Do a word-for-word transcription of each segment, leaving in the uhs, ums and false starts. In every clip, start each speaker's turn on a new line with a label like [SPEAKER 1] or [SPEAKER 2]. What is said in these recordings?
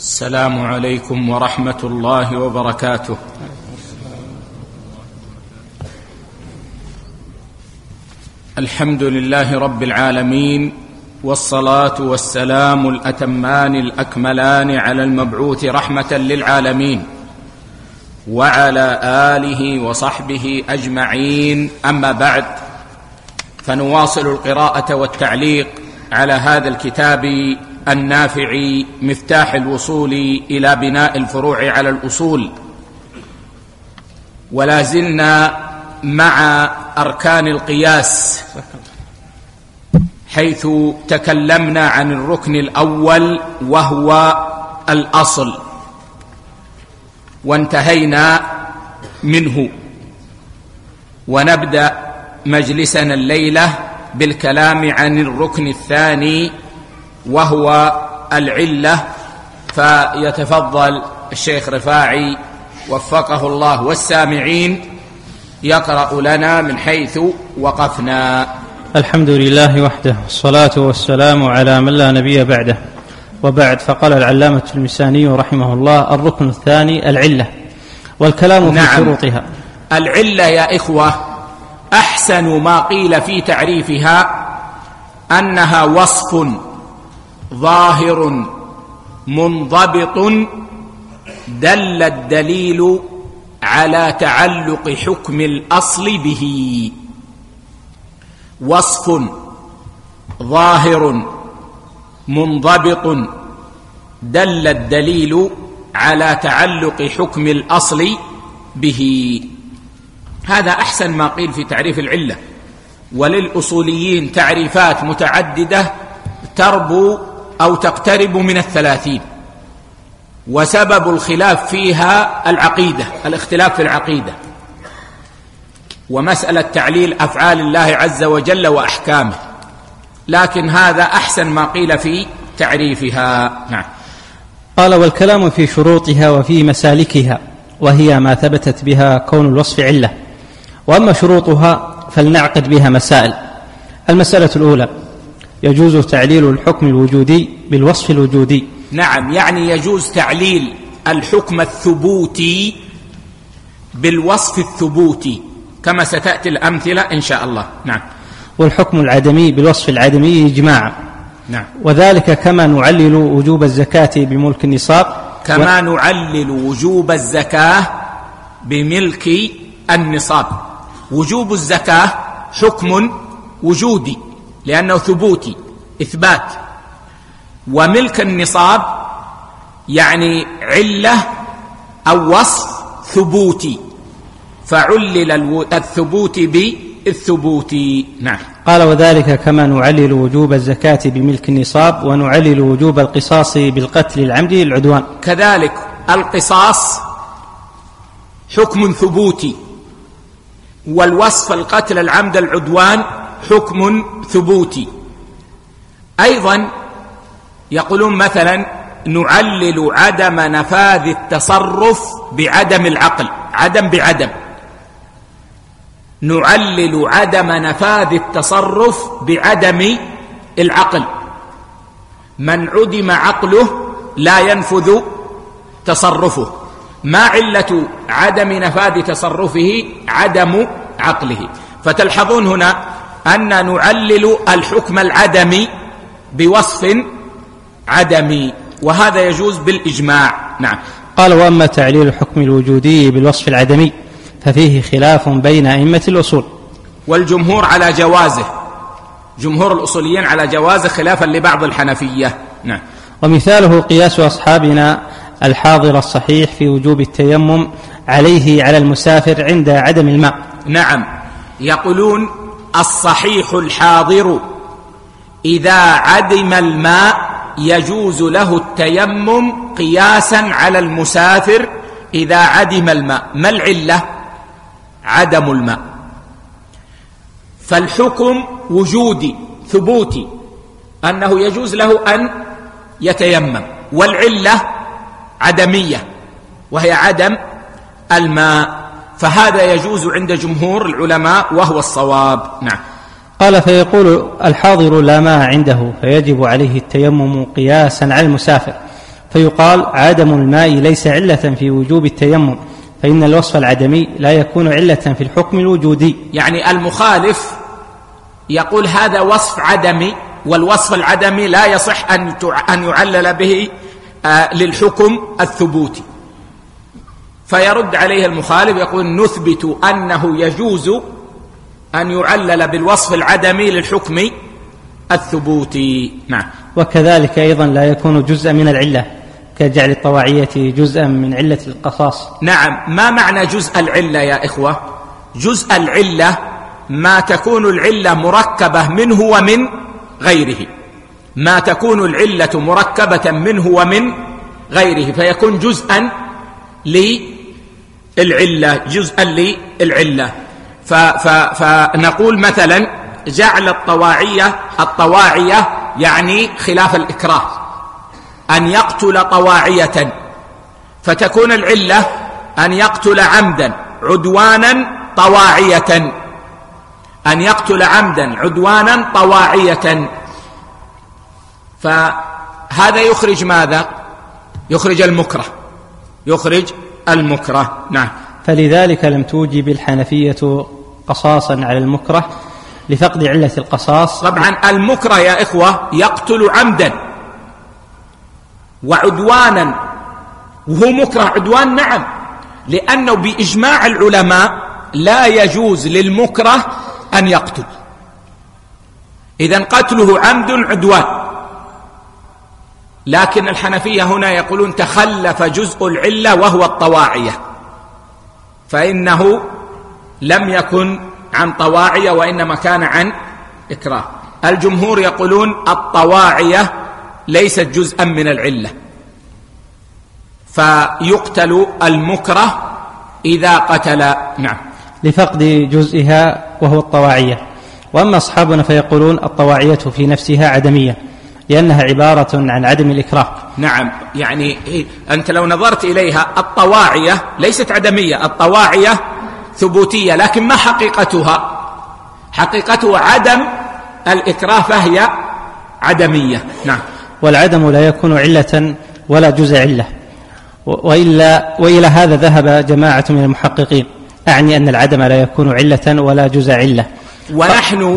[SPEAKER 1] السلام عليكم ورحمة الله وبركاته. الحمد لله رب العالمين، والصلاة والسلام الأتمان الأكملان على المبعوث رحمة للعالمين وعلى آله وصحبه أجمعين. أما بعد، فنواصل القراءة والتعليق على هذا الكتاب النافع مفتاح الوصول إلى بناء الفروع على الأصول، ولا زلنا مع أركان القياس، حيث تكلمنا عن الركن الأول وهو الأصل وانتهينا منه، ونبدأ مجلسنا الليلة بالكلام عن الركن الثاني وهو العلة. فيتفضل الشيخ رفاعي وفقه الله والسامعين يقرأ لنا من حيث وقفنا.
[SPEAKER 2] الحمد لله وحده، والصلاة والسلام على من لا نبي بعده، وبعد. فقال العلامة المساني رحمه الله: الركن الثاني العلة، والكلام في
[SPEAKER 1] نعم.
[SPEAKER 2] شروطها.
[SPEAKER 1] العلة يا إخوة أحسن ما قيل في تعريفها أنها وصف ظاهر منضبط دل الدليل على تعلق حكم الأصل به. وصف ظاهر منضبط دل الدليل على تعلق حكم الأصل به. هذا أحسن ما قيل في تعريف العلة، وللأصوليين تعريفات متعددة تربو أو تقترب من الثلاثين، وسبب الخلاف فيها العقيدة، الاختلاف في العقيدة ومسألة تعليل أفعال الله عز وجل وأحكامه، لكن هذا أحسن ما قيل في تعريفها. نعم.
[SPEAKER 2] قال: والكلام في شروطها وفي مسالكها، وهي ما ثبتت بها كون الوصف علة. وأما شروطها فلنعقد بها مسائل. المسألة الأولى: يجوز تعليل الحكم الوجودي بالوصف الوجودي.
[SPEAKER 1] نعم، يعني يجوز تعليل الحكم الثبوتي بالوصف الثبوتي، كما ستأتي الأمثلة إن شاء الله. نعم.
[SPEAKER 2] والحكم العدمي بالوصف العدمي إجماعا.
[SPEAKER 1] نعم.
[SPEAKER 2] وذلك كما نعلل وجوب الزكاة بملك النصاب،
[SPEAKER 1] كما و... نعلل وجوب الزكاة بملك النصاب. وجوب الزكاة حكم وجودي لأنه ثبوتي، إثبات. وملك النصاب يعني علة أو وصف ثبوتي، فعلل الثبوت بالثبوت. نعم.
[SPEAKER 2] قال: وذلك كما نعلل وجوب الزكاة بملك النصاب، ونعلل وجوب القصاص بالقتل العمدي للعدوان.
[SPEAKER 1] كذلك القصاص حكم ثبوتي، والوصف القتل العمد العدوان حكم ثبوتي. أيضا يقولون مثلا نعلل عدم نفاذ التصرف بعدم العقل، عدم بعدم، نعلل عدم نفاذ التصرف بعدم العقل. من عدم عقله لا ينفذ تصرفه. ما علة عدم نفاذ تصرفه؟ عدم عقله. فتلحظون هنا أن نعلل الحكم العدمي بوصف عدمي، وهذا يجوز بالإجماع. نعم.
[SPEAKER 2] قال: وأما تعليل الحكم الوجودي بالوصف العدمي ففيه خلاف بين أئمة الأصول.
[SPEAKER 1] والجمهور على جوازه، جمهور الأصوليين على جوازه خلافا لبعض الحنفية. نعم.
[SPEAKER 2] ومثاله قياس أصحابنا الحاضر الصحيح في وجوب التيمم عليه على المسافر عند عدم الماء.
[SPEAKER 1] نعم، يقولون الصحيح الحاضر إذا عدم الماء يجوز له التيمم قياسا على المسافر إذا عدم الماء. ما العلة؟ عدم الماء. فالحكم وجودي ثبوتي أنه يجوز له أن يتيمم، والعلة عدمية وهي عدم الماء، فهذا يجوز عند جمهور العلماء وهو الصواب. نعم.
[SPEAKER 2] قال: فيقول الحاضر لا ماء عنده فيجب عليه التيمم قياسا على المسافر، فيقال عدم الماء ليس علة في وجوب التيمم، فإن الوصف العدمي لا يكون علة في الحكم الوجودي.
[SPEAKER 1] يعني المخالف يقول هذا وصف عدمي، والوصف العدمي لا يصح أن يعلل به للحكم الثبوتي، فيرد عليه المخالف يقول نثبت أنه يجوز أن يعلل بالوصف العدمي للحكم الثبوتي. نعم.
[SPEAKER 2] وكذلك أيضا لا يكون جزءا من العلة، كجعل الطواعية جزءا من علة القصاص.
[SPEAKER 1] نعم. ما معنى جزء العلة يا إخوة؟ جزء العلة ما تكون العلة مركبة منه ومن غيره، ما تكون العلة مركبة منه ومن غيره، فيكون جزءا للعلة، جزءا للعلة. فنقول مثلا جعل الطواعية، الطواعية يعني خلاف الإكراه، أن يقتل طواعية، فتكون العلة أن يقتل عمدا عدوانا طواعية، أن يقتل عمدا عدوانا طواعية، فهذا يخرج ماذا؟ يخرج المكره، يخرج المكره. نعم.
[SPEAKER 2] فلذلك لم توجب الحنفية قصاصا على المكره لفقد علة القصاص.
[SPEAKER 1] طبعا المكره يا إخوة يقتل عمدا وعدوانا، وهو مكره عدوان. نعم، لأنه بإجماع العلماء لا يجوز للمكره أن يقتل، إذن قتله عمد عدوان. لكن الحنفية هنا يقولون تخلف جزء العلة وهو الطواعية، فإنه لم يكن عن طواعية وإنما كان عن إكراه. الجمهور يقولون الطواعية ليست جزءا من العلة، فيقتل المكره إذا قتل. نعم.
[SPEAKER 2] لفقد جزئها وهو الطواعية. وأما أصحابنا فيقولون الطواعية في نفسها عدمية لأنها عبارة عن عدم الإكراه.
[SPEAKER 1] نعم، يعني أنت لو نظرت إليها الطواعية ليست عدمية، الطواعية ثبوتية، لكن ما حقيقتها؟ حقيقتها عدم الإكراه، فهي عدمية. نعم.
[SPEAKER 2] والعدم لا يكون علة ولا جزء علة، وإلا وإلى هذا ذهب جماعة من المحققين، أعني أن العدم لا يكون علة ولا جزء علة.
[SPEAKER 1] ونحن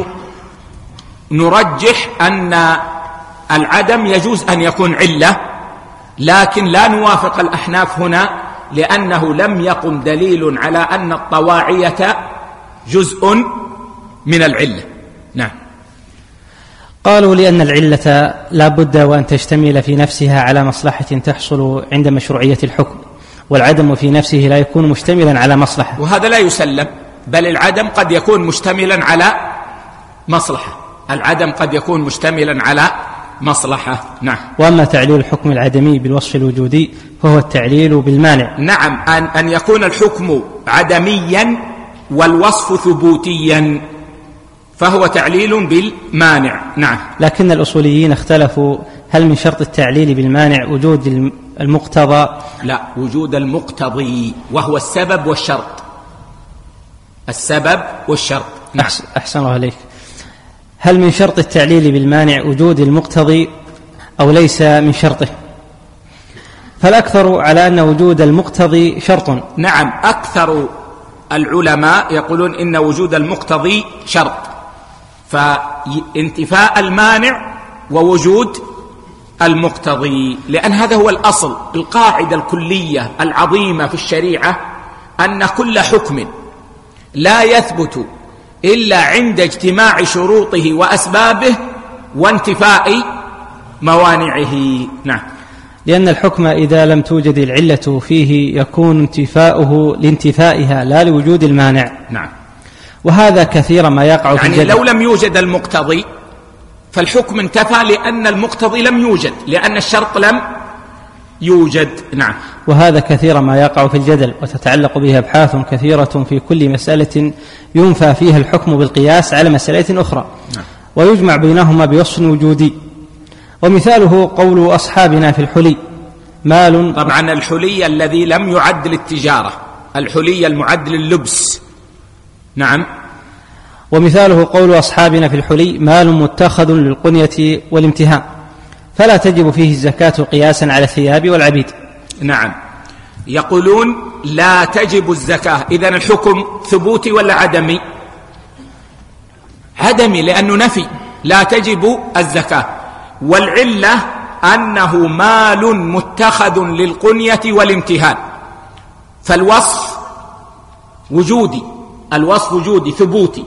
[SPEAKER 1] نرجح أن العدم يجوز أن يكون علة، لكن لا نوافق الأحناف هنا، لأنه لم يقم دليل على أن الطواعية جزء من العلة. نعم.
[SPEAKER 2] قالوا لأن العلة لا بد وأن تشتمل في نفسها على مصلحة تحصل عند مشروعية الحكم، والعدم في نفسه لا يكون مشتملا على مصلحة،
[SPEAKER 1] وهذا لا يسلم، بل العدم قد يكون مشتملا على مصلحة، العدم قد يكون مشتملا على مصلحة. نعم.
[SPEAKER 2] وأما تعليل الحكم العدمي بالوصف الوجودي فهو التعليل بالمانع.
[SPEAKER 1] نعم، أن, أن يكون الحكم عدميا والوصف ثبوتيا فهو تعليل بالمانع. نعم.
[SPEAKER 2] لكن الأصوليين اختلفوا هل من شرط التعليل بالمانع وجود المقتضى؟
[SPEAKER 1] لا، وجود المقتضي وهو السبب والشرط، السبب والشرط. نعم.
[SPEAKER 2] أحسن الله عليك. هل من شرط التعليل بالمانع وجود المقتضي أو ليس من شرطه؟ فالأكثر على أن وجود المقتضي شرط.
[SPEAKER 1] نعم، أكثر العلماء يقولون إن وجود المقتضي شرط، فانتفاء المانع ووجود المقتضي، لأن هذا هو الأصل، القاعدة الكلية العظيمة في الشريعة، أن كل حكم لا يثبت إلا عند اجتماع شروطه وأسبابه وانتفاء موانعه. نعم.
[SPEAKER 2] لأن الحكم إذا لم توجد العلة فيه يكون انتفاؤه لانتفائها لا لوجود المانع.
[SPEAKER 1] نعم.
[SPEAKER 2] وهذا كثيرا ما يقع
[SPEAKER 1] يعني
[SPEAKER 2] في الجدل.
[SPEAKER 1] لو لم يوجد المقتضي فالحكم انتفى، لأن المقتضي لم يوجد، لأن الشرط لم يوجد. نعم.
[SPEAKER 2] وهذا كثيرا ما يقع في الجدل، وتتعلق به أبحاث كثيرة في كل مسألة ينفى فيها الحكم بالقياس على مسألة أخرى. نعم. ويجمع بينهما بوصف وجودي. ومثاله قول أصحابنا في الحلي مال.
[SPEAKER 1] طبعا الحلي الذي لم يعد للتجارة، الحلي المعد لللبس. نعم.
[SPEAKER 2] ومثاله قول أصحابنا في الحلي مال متخذ للقنية والامتهان، فلا تجب فيه الزكاة قياسا على الثياب والعبيد.
[SPEAKER 1] نعم، يقولون لا تجب الزكاة. إذن الحكم ثبوتي ولا عدمي؟ عدمي، لأنه نفي، لا تجب الزكاة. والعلة أنه مال متخذ للقنية والامتهان، فالوصف وجودي، الوصف وجودي ثبوتي.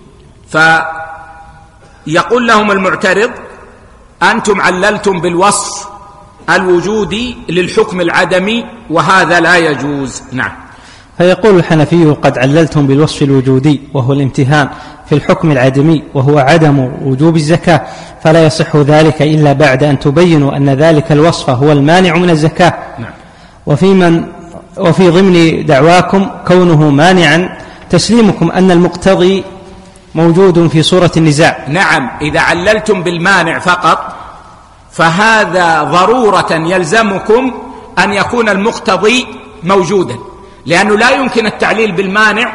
[SPEAKER 1] فيقول لهم المعترض أنتم عللتم بالوصف الوجودي للحكم العدمي، وهذا لا يجوز. نعم.
[SPEAKER 2] فيقول الحنفي قد عللتم بالوصف الوجودي وهو الامتهان في الحكم العدمي وهو عدم وجوب الزكاة، فلا يصح ذلك إلا بعد أن تبينوا أن ذلك الوصف هو المانع من الزكاة.
[SPEAKER 1] نعم.
[SPEAKER 2] وفي, من وفي ضمن دعواكم كونه مانعا تسليمكم أن المقتضي موجود في صورة النزاع.
[SPEAKER 1] نعم، إذا عللتم بالمانع فقط فهذا ضرورة يلزمكم أن يكون المقتضي موجودا، لأنه لا يمكن التعليل بالمانع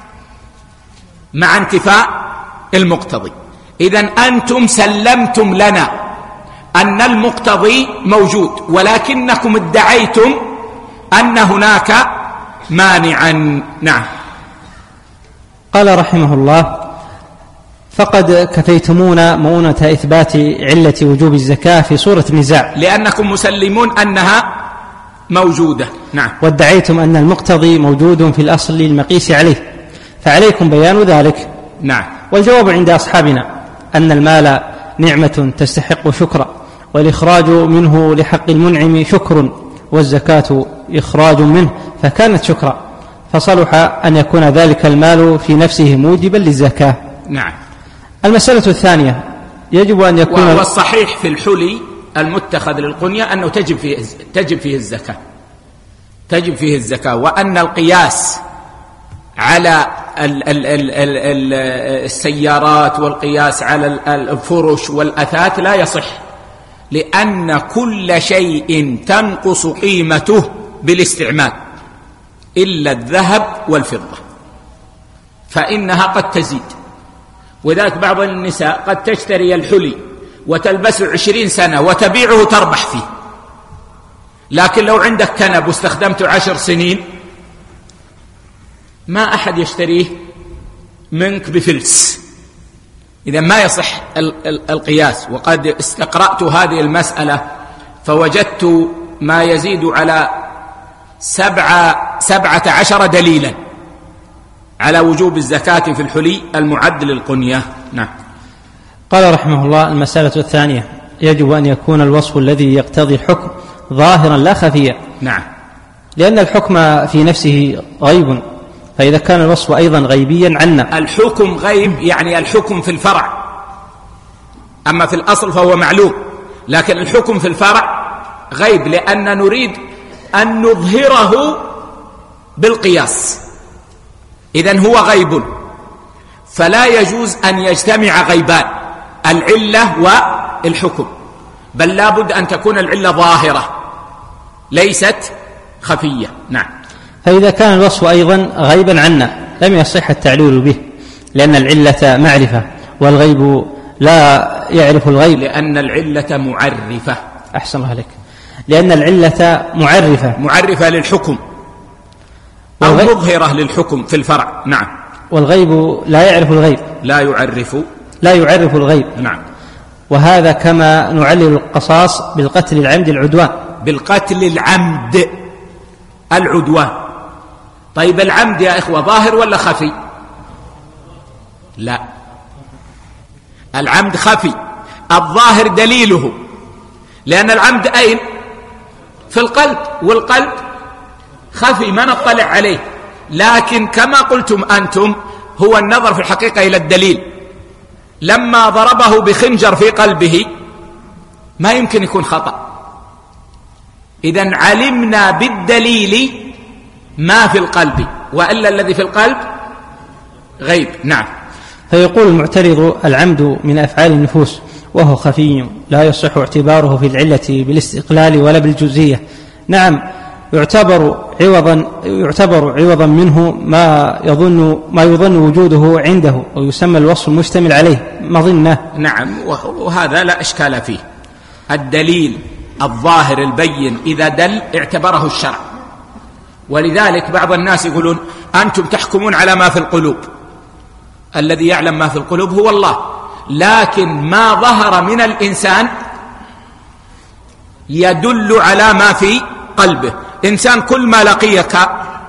[SPEAKER 1] مع انتفاء المقتضي. إذن أنتم سلمتم لنا أن المقتضي موجود، ولكنكم ادعيتم أن هناك مانعا. نعم.
[SPEAKER 2] قال رحمه الله فقد كفيتمونا مؤونة إثبات علة وجوب الزكاة في صورة النزاع،
[SPEAKER 1] لأنكم مسلمون أنها موجودة. نعم.
[SPEAKER 2] وادعيتم أن المقتضي موجود في الأصل المقيس عليه، فعليكم بيان ذلك.
[SPEAKER 1] نعم.
[SPEAKER 2] والجواب عند أصحابنا أن المال نعمة تستحق شكرا، والإخراج منه لحق المنعم شكر، والزكاة إخراج منه فكانت شكرا، فصلح أن يكون ذلك المال في نفسه موجبا للزكاة.
[SPEAKER 1] نعم.
[SPEAKER 2] المسألة الثانية يجب أن يكون،
[SPEAKER 1] وهو الصحيح في الحلي المتخذ للقنية أنه تجب فيه تجب فيه الزكاة تجب فيه الزكاة وأن القياس على ال ال ال ال ال السيارات والقياس على الفرش والأثاث لا يصح، لأن كل شيء تنقص قيمته بالاستعمال إلا الذهب والفضة، فإنها قد تزيد. وذلك بعض النساء قد تشتري الحلي وتلبسه عشرين سنة وتبيعه تربح فيه، لكن لو عندك كنب واستخدمته عشر سنين ما أحد يشتريه منك بفلس. إذا ما يصح القياس. وقد استقرأت هذه المسألة فوجدت ما يزيد على سبعة, سبعة عشر دليلا على وجوب الزكاة في الحلي المعد للقنية. نعم.
[SPEAKER 2] قال رحمه الله المسألة الثانية يجب أن يكون الوصف الذي يقتضي الحكم ظاهرا لا خفيا.
[SPEAKER 1] نعم.
[SPEAKER 2] لأن الحكم في نفسه غيب، فإذا كان الوصف أيضا غيبيا عنا.
[SPEAKER 1] الحكم غيب يعني الحكم في الفرع، أما في الأصل فهو معلوم، لكن الحكم في الفرع غيب، لأن نريد أن نظهره بالقياس. إذن هو غيب، فلا يجوز أن يجتمع غيبان، العلة والحكم، بل لابد أن تكون العلة ظاهرة ليست خفية. نعم.
[SPEAKER 2] فإذا كان الوصف أيضا غيبا عنا لم يصح التعليل به، لأن العلة معرفة والغيب لا يعرف الغيب،
[SPEAKER 1] لأن العلة معرفة.
[SPEAKER 2] أحسن الله عليك. لأن العلة معرفة
[SPEAKER 1] معرفة للحكم أو مظهرة للحكم في الفرع. نعم.
[SPEAKER 2] والغيب لا يعرف الغيب،
[SPEAKER 1] لا يعرف
[SPEAKER 2] لا يعرف الغيب.
[SPEAKER 1] نعم.
[SPEAKER 2] وهذا كما نعلل القصاص بالقتل العمد العدوان.
[SPEAKER 1] بالقتل العمد العدوان. طيب العمد يا إخوة ظاهر ولا خفي؟ لا، العمد خفي، الظاهر دليله، لأن العمد أين؟ في القلب، والقلب خفي ما نطلع عليه. لكن كما قلتم أنتم هو النظر في الحقيقة إلى الدليل. لما ضربه بخنجر في قلبه ما يمكن يكون خطأ. إذن علمنا بالدليل ما في القلب، وإلا الذي في القلب غيب. نعم.
[SPEAKER 2] فيقول المعترض العمد من أفعال النفوس وهو خفي لا يصح اعتباره في العلة بالاستقلال ولا بالجزئية. نعم، يعتبر عوضا يعتبر عوضا منه ما يظن ما يظن وجوده عنده، ويسمى الوصف المشتمل عليه مظنة.
[SPEAKER 1] نعم، وهذا لا إشكال فيه. الدليل الظاهر البين إذا دل اعتبره الشرع. ولذلك بعض الناس يقولون أنتم تحكمون على ما في القلوب، الذي يعلم ما في القلوب هو الله، لكن ما ظهر من الإنسان يدل على ما في قلبه. إنسان كل ما لقيك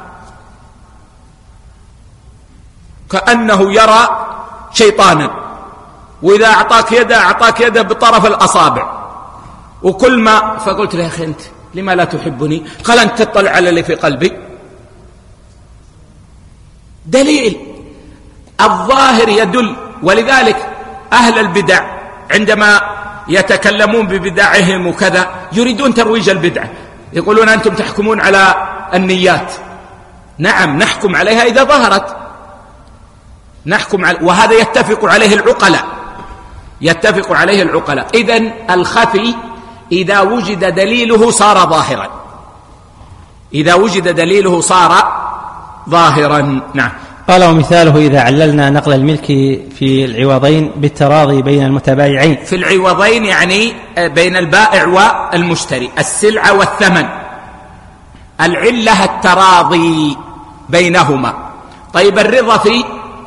[SPEAKER 1] كأنه يرى شيطانا، وإذا أعطاك يده أعطاك يده بطرف الأصابع، وكل ما فقلت له يا أخي أنت لما لا تحبني؟ قال أنت تطلع على اللي في قلبي. دليل الظاهر يدل. ولذلك أهل البدع عندما يتكلمون ببدعهم وكذا يريدون ترويج البدعة، يقولون أنتم تحكمون على النيات. نعم نحكم عليها إذا ظهرت، نحكم على، وهذا يتفق عليه العقلاء، يتفق عليه العقلاء. إذن الخفي إذا وجد دليله صار ظاهرا، إذا وجد دليله صار ظاهرا. نعم.
[SPEAKER 2] قال ومثاله إذا عللنا نقل الملك في العوضين بالتراضي بين المتبايعين.
[SPEAKER 1] في العوضين يعني بين البائع والمشتري، السلعة والثمن. العلة التراضي بينهما. طيب الرضا في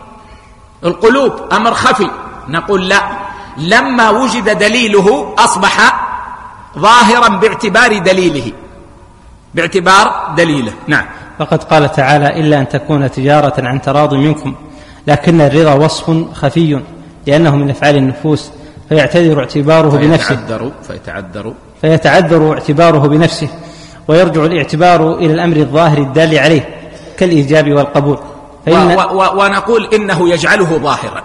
[SPEAKER 1] القلوب أمر خفي، نقول لا، لما وجد دليله أصبح ظاهرا باعتبار دليله، باعتبار دليله. نعم.
[SPEAKER 2] فقد قال تعالى إلا أن تكون تجارة عن تراض منكم، لكن الرضا وصف خفي لأنه من أفعال النفوس فيعتذر اعتباره بنفسه
[SPEAKER 1] فيتعذر, فيتعذر,
[SPEAKER 2] فيتعذر اعتباره بنفسه، ويرجع الاعتبار إلى الأمر الظاهر الدال عليه كالإيجاب والقبول.
[SPEAKER 1] و و ونقول إنه يجعله ظاهرا،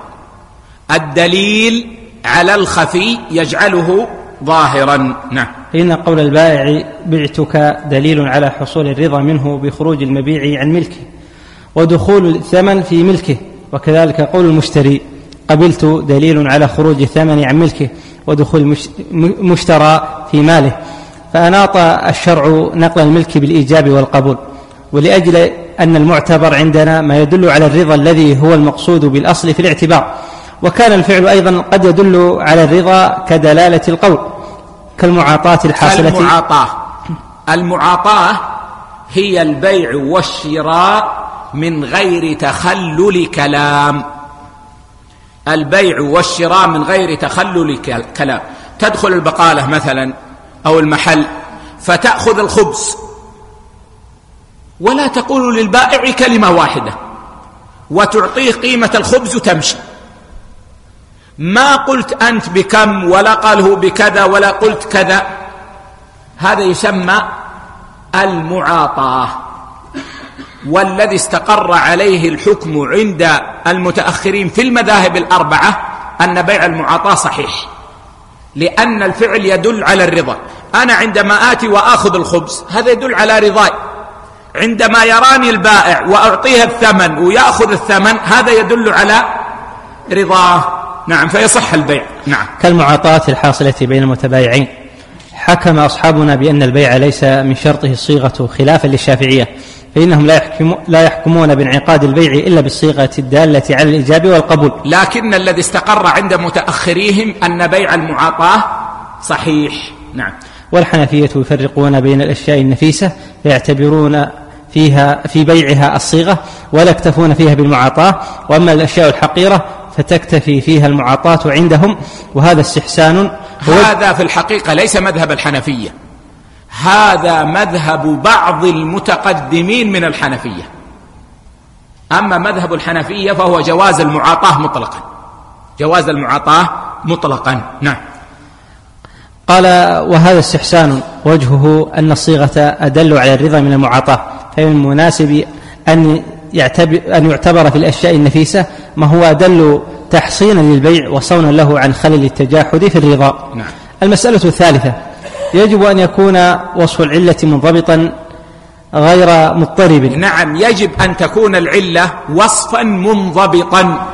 [SPEAKER 1] الدليل على الخفي يجعله ظاهرا. نعم.
[SPEAKER 2] فإن قول البائع بعتك دليل على حصول الرضا منه بخروج المبيع عن ملكه ودخول الثمن في ملكه، وكذلك قول المشتري قبلت دليل على خروج الثمن عن ملكه ودخول المشترى في ماله. فأناط الشرع نقل الملك بالإيجاب والقبول، ولأجل أن المعتبر عندنا ما يدل على الرضا الذي هو المقصود بالأصل في الاعتبار. وكان الفعل أيضا قد يدل على الرضا كدلالة القول كالمعاطاة الحاصلة.
[SPEAKER 1] المعاطاة المعاطاة هي البيع والشراء من غير تخلل كلام، البيع والشراء من غير تخلل كلام. تدخل البقالة مثلا أو المحل فتأخذ الخبز ولا تقول للبائع كلمة واحدة وتعطيه قيمة الخبز وتمشي، ما قلت أنت بكم ولا قال هو بكذا ولا قلت كذا، هذا يسمى المعاطاة. والذي استقر عليه الحكم عند المتأخرين في المذاهب الأربعة أن بيع المعاطاة صحيح، لأن الفعل يدل على الرضا. أنا عندما آتي وآخذ الخبز هذا يدل على رضاي، عندما يراني البائع وأعطيه الثمن ويأخذ الثمن هذا يدل على رضاه. نعم، فيصح البيع. نعم.
[SPEAKER 2] كالمعاطاة الحاصلة بين المتبايعين. حكم أصحابنا بأن البيع ليس من شرطه الصيغة خلافا للشافعية، فإنهم لا, يحكم لا يحكمون بانعقاد البيع إلا بالصيغة الدالة على الإيجاب والقبول.
[SPEAKER 1] لكن الذي استقر عند متأخريهم أن بيع المعاطاة صحيح. نعم.
[SPEAKER 2] والحنفية يفرقون بين الأشياء النفيسة فيعتبرون فيها في بيعها الصيغة ولا يكتفون فيها بالمعاطاة، وأما الأشياء الحقيرة فتكتفي فيها المعاطاة عندهم، وهذا استحسان.
[SPEAKER 1] هذا في الحقيقة ليس مذهب الحنفية، هذا مذهب بعض المتقدمين من الحنفية. أما مذهب الحنفية فهو جواز المعاطاة مطلقا، جواز المعاطاة مطلقا. نعم.
[SPEAKER 2] قال وهذا استحسان وجهه أن الصيغة أدل على الرضا من المعاطاة، فمن المناسب أن أن يعتبر في الأشياء النفيسة ما هو أدل تحصينا للبيع وصونا له عن خلل التجاحد في الرضا.
[SPEAKER 1] نعم.
[SPEAKER 2] المسألة الثالثة يجب أن يكون وصف العلة منضبطا غير مضطرب.
[SPEAKER 1] نعم، يجب أن تكون العلة وصفا منضبطا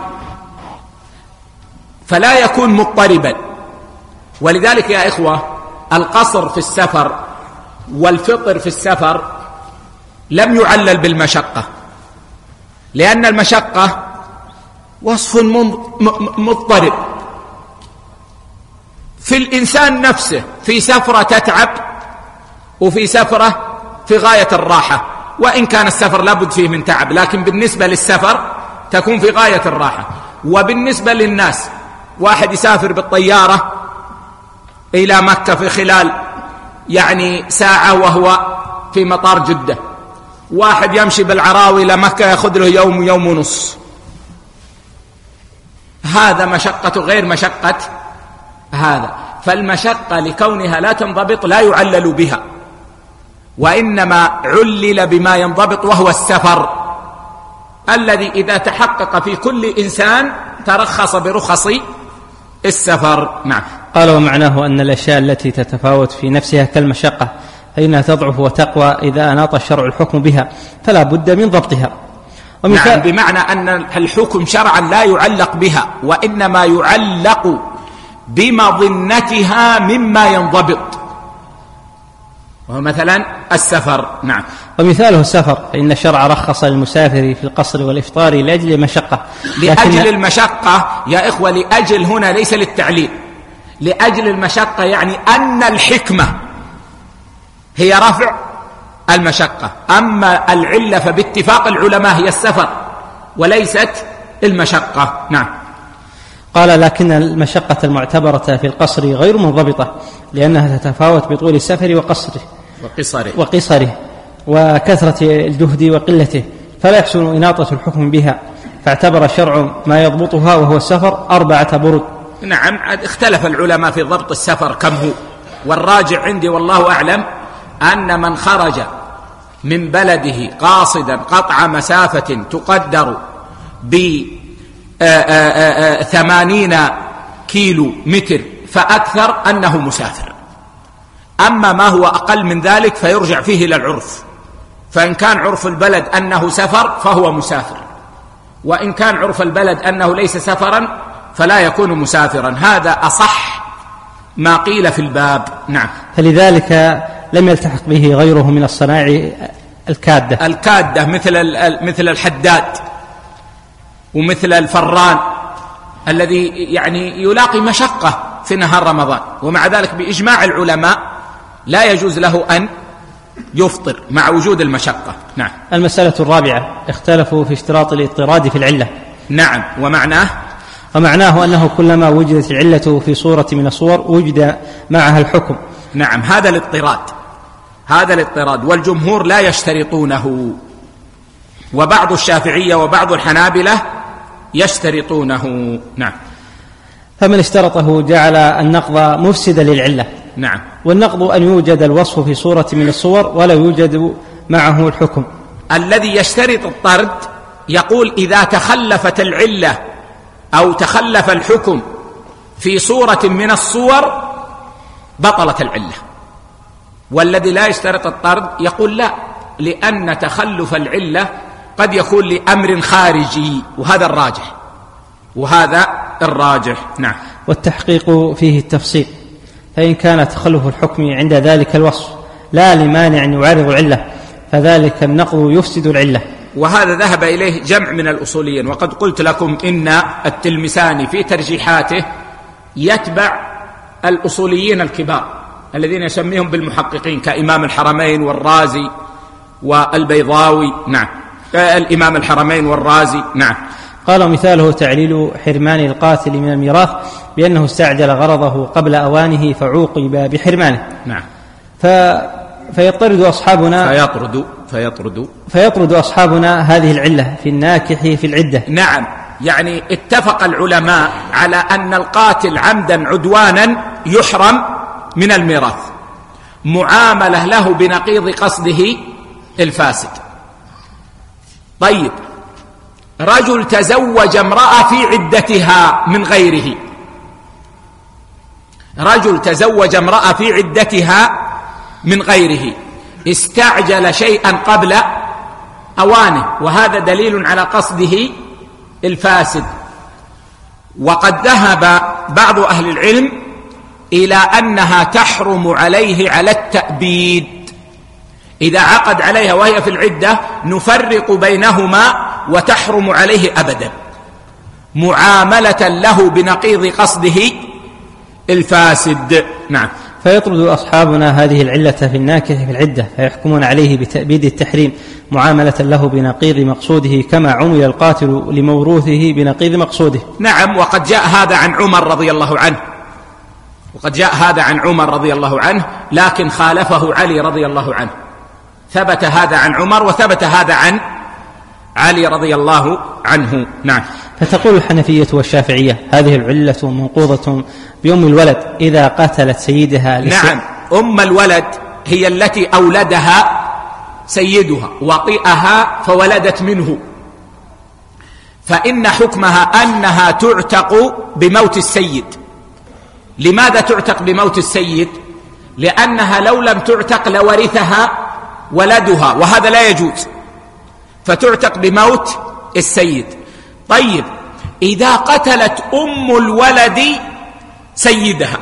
[SPEAKER 1] فلا يكون مضطربا. ولذلك يا إخوة القصر في السفر والفطر في السفر لم يعلل بالمشقة، لأن المشقة وصف مضطرب، في الإنسان نفسه في سفرة تتعب، وفي سفرة في غاية الراحة، وإن كان السفر لابد فيه من تعب، لكن بالنسبة للسفر تكون في غاية الراحة. وبالنسبة للناس، واحد يسافر بالطيارة إلى مكة في خلال يعني ساعة وهو في مطار جدة، واحد يمشي بالعراوي إلى مكة يأخذ له يوم يوم ونص، هذا مشقة غير مشقة هذا. فالمشقة لكونها لا تنضبط لا يعلل بها، وإنما علل بما ينضبط وهو السفر الذي إذا تحقق في كل إنسان ترخص برخص السفر. نعم.
[SPEAKER 2] قال ومعناه أن الأشياء التي تتفاوت في نفسها كالمشقة فإنها تضعف وتقوى إذا أناط الشرع الحكم بها، فلا بد من ضبطها.
[SPEAKER 1] نعم، بمعنى أن الحكم شرعا لا يعلق بها، وإنما يعلق بمظنتها مما ينضبط، وهو مثلا السفر. نعم.
[SPEAKER 2] ومثاله السفر، فإن الشرع رخص للمسافر في القصر والإفطار لأجل المشقة.
[SPEAKER 1] لأجل المشقة يا إخوة، لأجل هنا ليس للتعليل، لأجل المشقة، يعني أن الحكمة هي رفع المشقة، أما العلة فباتفاق العلماء هي السفر وليست المشقة. نعم.
[SPEAKER 2] قال لكن المشقة المعتبرة في القصر غير منضبطة، لأنها تتفاوت بطول السفر وقصره
[SPEAKER 1] وقصره,
[SPEAKER 2] وقصره وكثرة الجهد وقلته، فلا يحسن إناطة الحكم بها، فاعتبر الشرع ما يضبطها وهو السفر أربعة برد.
[SPEAKER 1] نعم، اختلف العلماء في ضبط السفر كم هو، والراجع عندي والله أعلم أن من خرج من بلده قاصدا قطع مسافة تقدر بثمانين كيلو متر فأكثر أنه مسافر. أما ما هو أقل من ذلك فيرجع فيه إلى العرف، فإن كان عرف البلد أنه سفر فهو مسافر، وإن كان عرف البلد أنه ليس سفرا فلا يكون مسافرا. هذا أصح ما قيل في الباب. نعم.
[SPEAKER 2] فلذلك لم يلتحق به غيره من الصنائع الكادة
[SPEAKER 1] الكادة مثل مثل الحداد ومثل الفران الذي يعني يلاقي مشقة في نهار رمضان، ومع ذلك بإجماع العلماء لا يجوز له أن يفطر مع وجود المشقة. نعم.
[SPEAKER 2] المسألة الرابعة، اختلفوا في اشتراط الاضطراد في العلة.
[SPEAKER 1] نعم. ومعناه
[SPEAKER 2] ومعناه أنه كلما وجدت العلة في صورة من الصور وجد معها الحكم.
[SPEAKER 1] نعم، هذا الاضطراد، هذا الاضطراد، والجمهور لا يشترطونه، وبعض الشافعية وبعض الحنابلة يشترطونه. نعم.
[SPEAKER 2] فمن اشترطه جعل النقض مفسدا للعلة.
[SPEAKER 1] نعم.
[SPEAKER 2] والنقض أن يوجد الوصف في صورة من الصور ولا يوجد معه الحكم.
[SPEAKER 1] الذي يشترط الطرد يقول إذا تخلفت العلة أو تخلف الحكم في صورة من الصور بطلت العلة، والذي لا يشترط الطرد يقول لا، لأن تخلف العلة قد يكون لأمر خارجي، وهذا الراجح وهذا الراجح. نعم.
[SPEAKER 2] والتحقيق فيه التفصيل، فإن كان تخلف الحكم عند ذلك الوصف لا لمانع يعارض العلة فذلك النقض يفسد العلة.
[SPEAKER 1] وهذا ذهب إليه جمع من الأصوليين، وقد قلت لكم إن التلمساني في ترجيحاته يتبع الأصوليين الكبار الذين يسميهم بالمحققين كإمام الحرمين والرازي والبيضاوي. نعم. الإمام الحرمين والرازي. نعم.
[SPEAKER 2] قال مثاله تعليل حرمان القاتل من الميراث بأنه استعجل غرضه قبل أوانه فعوقب بحرمانه.
[SPEAKER 1] نعم.
[SPEAKER 2] ف... فيطرد أصحابنا
[SPEAKER 1] فيطرد فيطرد
[SPEAKER 2] فيطرد أصحابنا هذه العلة في الناكح في العدة.
[SPEAKER 1] نعم، يعني اتفق العلماء على أن القاتل عمدا عدوانا يحرم من الميراث معاملة له بنقيض قصده الفاسد. طيب، رجل تزوج امرأة في عدتها من غيره، رجل تزوج امرأة في عدتها من غيره استعجل شيئا قبل أوانه، وهذا دليل على قصده الفاسد. وقد ذهب بعض أهل العلم إلى أنها تحرم عليه على التأبيد، إذا عقد عليها وهي في العدة نفرق بينهما وتحرم عليه أبدا معاملة له بنقيض قصده الفاسد. نعم.
[SPEAKER 2] فيطرد أصحابنا هذه العلة في الناكث في العدة فيحكمون عليه بتأبيد التحريم معاملة له بنقيض مقصوده كما عمل القاتل لموروثه بنقيض مقصوده.
[SPEAKER 1] نعم. وقد جاء هذا عن عمر رضي الله عنه وقد جاء هذا عن عمر رضي الله عنه لكن خالفه علي رضي الله عنه. ثبت هذا عن عمر وثبت هذا عن علي رضي الله عنه. نعم.
[SPEAKER 2] فتقول الحنفية والشافعية هذه العلة منقوضة بأم الولد إذا قتلت سيدها.
[SPEAKER 1] نعم. أم الولد هي التي أولدها سيدها وطئها فولدت منه، فإن حكمها أنها تعتق بموت السيد. لماذا تعتق بموت السيد؟ لأنها لو لم تعتق لورثها ولدها وهذا لا يجوز، فتعتق بموت السيد. طيب، إذا قتلت أم الولد سيدها،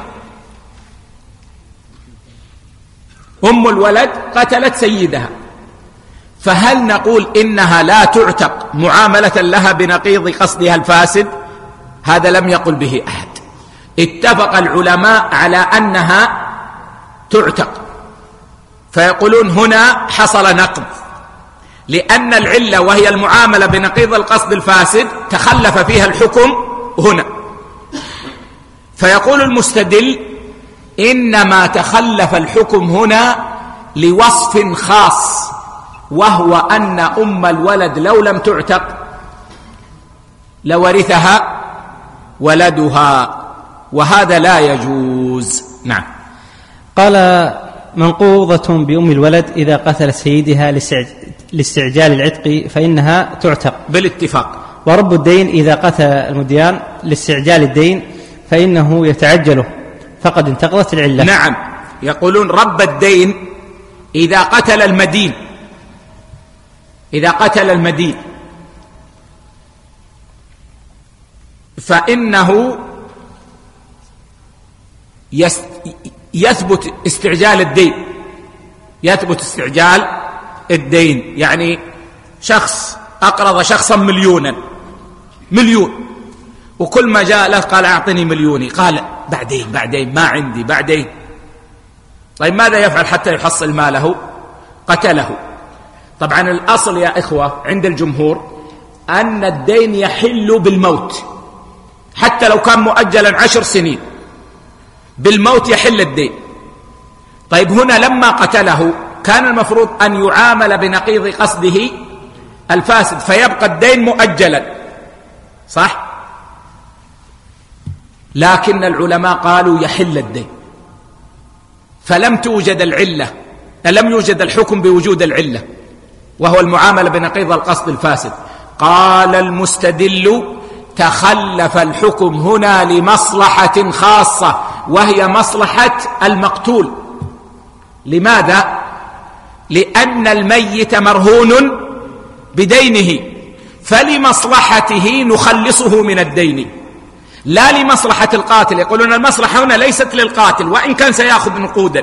[SPEAKER 1] أم الولد قتلت سيدها، فهل نقول إنها لا تعتق معاملة لها بنقيض قصدها الفاسد؟ هذا لم يقل به أحد. اتفق العلماء على أنها تعتق، فيقولون هنا حصل نقض، لأن العلة وهي المعاملة بنقيض القصد الفاسد تخلف فيها الحكم هنا. فيقول المستدل إنما تخلف الحكم هنا لوصف خاص، وهو أن أم الولد لو لم تعتق لورثها ولدها، وهذا لا يجوز. نعم.
[SPEAKER 2] قال منقوضة بأم الولد إذا قتل سيدها لاستعجال العتق فإنها تعتق
[SPEAKER 1] بالاتفاق.
[SPEAKER 2] ورب الدين إذا قتل المديان لاستعجال الدين فإنه يتعجله فقد انتقضت العلة.
[SPEAKER 1] نعم. يقولون رب الدين إذا قتل المدين إذا قتل المدين فإنه يثبت استعجال الدين يثبت استعجال الدين يعني شخص أقرض شخصا مليونا مليون، وكل ما جاء له قال أعطني مليوني، قال بعدين بعدين ما عندي بعدين. طيب ماذا يفعل حتى يحصل ماله؟ قتله. طبعا الأصل يا إخوة عند الجمهور أن الدين يحل بالموت، حتى لو كان مؤجلا عشر سنين بالموت يحل الدين. طيب هنا لما قتله كان المفروض أن يعامل بنقيض قصده الفاسد فيبقى الدين مؤجلا، صح؟ لكن العلماء قالوا يحل الدين، فلم توجد العلة لم يوجد الحكم بوجود العلة وهو المعاملة بنقيض القصد الفاسد. قال المستدل تخلف الحكم هنا لمصلحة خاصة وهي مصلحة المقتول. لماذا؟ لأن الميت مرهون بدينه، فلمصلحته نخلصه من الدين لا لمصلحة القاتل. يقولون المصلحة هنا ليست للقاتل وإن كان سيأخذ نقودا،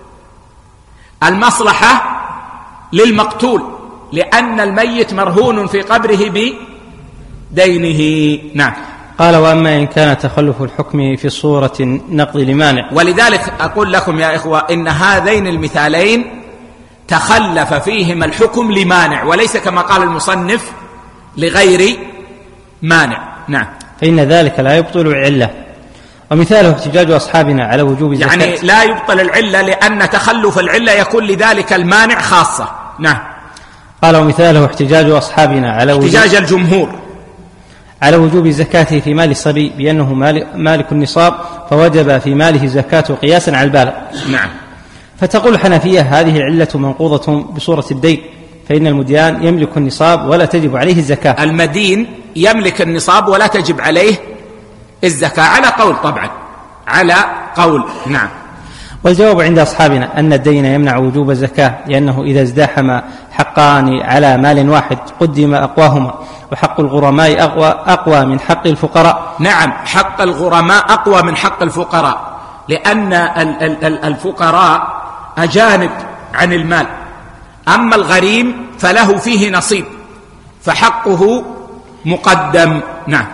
[SPEAKER 1] المصلحة للمقتول لأن الميت مرهون في قبره بدينه. نعم.
[SPEAKER 2] قال وأما إن كان تخلف الحكم في صورة النقض لمانع.
[SPEAKER 1] ولذلك أقول لكم يا إخوة إن هذين المثالين تخلف فيهما الحكم لمانع وليس كما قال المصنف لغير مانع. نعم.
[SPEAKER 2] فإن ذلك لا يبطل العلة. ومثاله احتجاج أصحابنا على وجوب زكاة.
[SPEAKER 1] يعني لا يبطل العلة لأن تخلف العلة يكون لذلك المانع خاصة. نعم.
[SPEAKER 2] قال ومثاله احتجاج أصحابنا على وجوب
[SPEAKER 1] احتجاج الجمهور
[SPEAKER 2] على وجوب زكاته في مال الصبي بأنه مالك النصاب فوجب في ماله زكاة قياسا على البالغ.
[SPEAKER 1] نعم.
[SPEAKER 2] فتقول الحنفية هذه العلة منقوضة بصورة الدين، فإن المديان يملك النصاب ولا تجب عليه الزكاة.
[SPEAKER 1] المدين يملك النصاب ولا تجب عليه الزكاة على قول، طبعا على قول. نعم.
[SPEAKER 2] والجواب عند أصحابنا أن الدين يمنع وجوب الزكاة لأنه إذا ازدحم حقان على مال واحد قدم أقواهما، وحق الغرماء أقوى, أقوى من حق الفقراء.
[SPEAKER 1] نعم. حق الغرماء أقوى من حق الفقراء لأن الفقراء أجانب عن المال، أما الغريم فله فيه نصيب فحقه مقدم. نعم.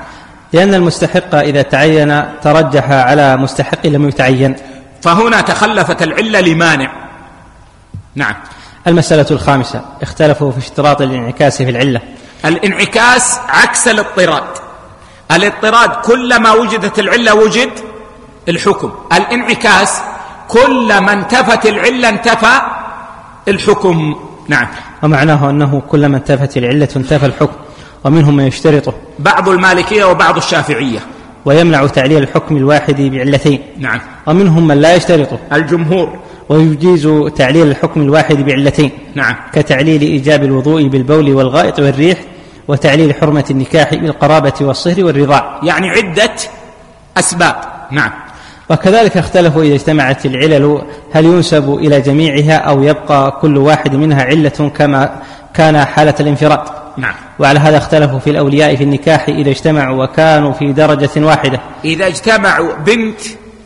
[SPEAKER 2] لأن المستحق إذا تعين ترجح على مستحق لم يتعين،
[SPEAKER 1] فهنا تخلفت العلة لمانع. نعم.
[SPEAKER 2] المسألة الخامسة، اختلفوا في اشتراط الانعكاس في العلة.
[SPEAKER 1] الانعكاس عكس الاضطراد. الاضطراد كلما وجدت العلة وجد الحكم، الانعكاس كلما انتفت العلة انتفى الحكم. نعم.
[SPEAKER 2] ومعناه أنه كلما انتفت العلة انتفى الحكم، ومنهم من يشترطه
[SPEAKER 1] بعض المالكية وبعض الشافعية،
[SPEAKER 2] ويمنع تعليل الحكم الواحد بعلتين.
[SPEAKER 1] نعم.
[SPEAKER 2] ومنهم من لا يشترطه
[SPEAKER 1] الجمهور،
[SPEAKER 2] ويجيز تعليل الحكم الواحد بعلتين.
[SPEAKER 1] نعم.
[SPEAKER 2] كتعليل إيجاب الوضوء بالبول والغائط والريح، وتعليل حرمة النكاح بالقرابة والصهر والرضاع،
[SPEAKER 1] يعني عدة أسباب. نعم.
[SPEAKER 2] وكذلك اختلفوا إذا اجتمعت العلل هل ينسب إلى جميعها أو يبقى كل واحد منها علة كما كان حالة الانفراد.
[SPEAKER 1] نعم.
[SPEAKER 2] وعلى هذا اختلفوا في الأولياء في النكاح إذا اجتمعوا وكانوا في درجة واحدة.
[SPEAKER 1] إذا اجتمعوا بنت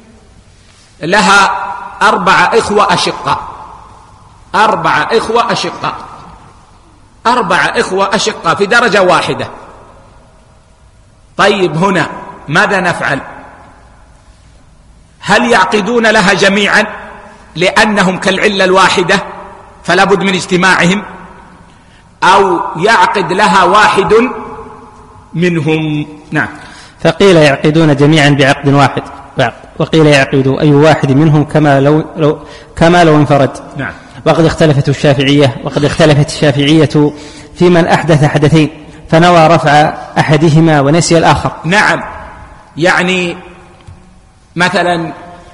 [SPEAKER 1] لها أربعة إخوة أشقاء، أربعة إخوة أشقاء، أربعة إخوة أشقاء في درجة واحدة. طيب هنا ماذا نفعل؟ هل يعقدون لها جميعا لأنهم كالعلة الواحدة فلا بد من اجتماعهم، أو يعقد لها واحد منهم؟ نعم.
[SPEAKER 2] فقيل يعقدون جميعا بعقد واحد، وقيل يعقد أي واحد منهم كما لو, لو, كما لو انفرد.
[SPEAKER 1] نعم.
[SPEAKER 2] وقد اختلفت الشافعية وقد اختلفت الشافعية في من أحدث حدثين فنوى رفع أحدهما ونسي الآخر.
[SPEAKER 1] نعم. يعني مثلا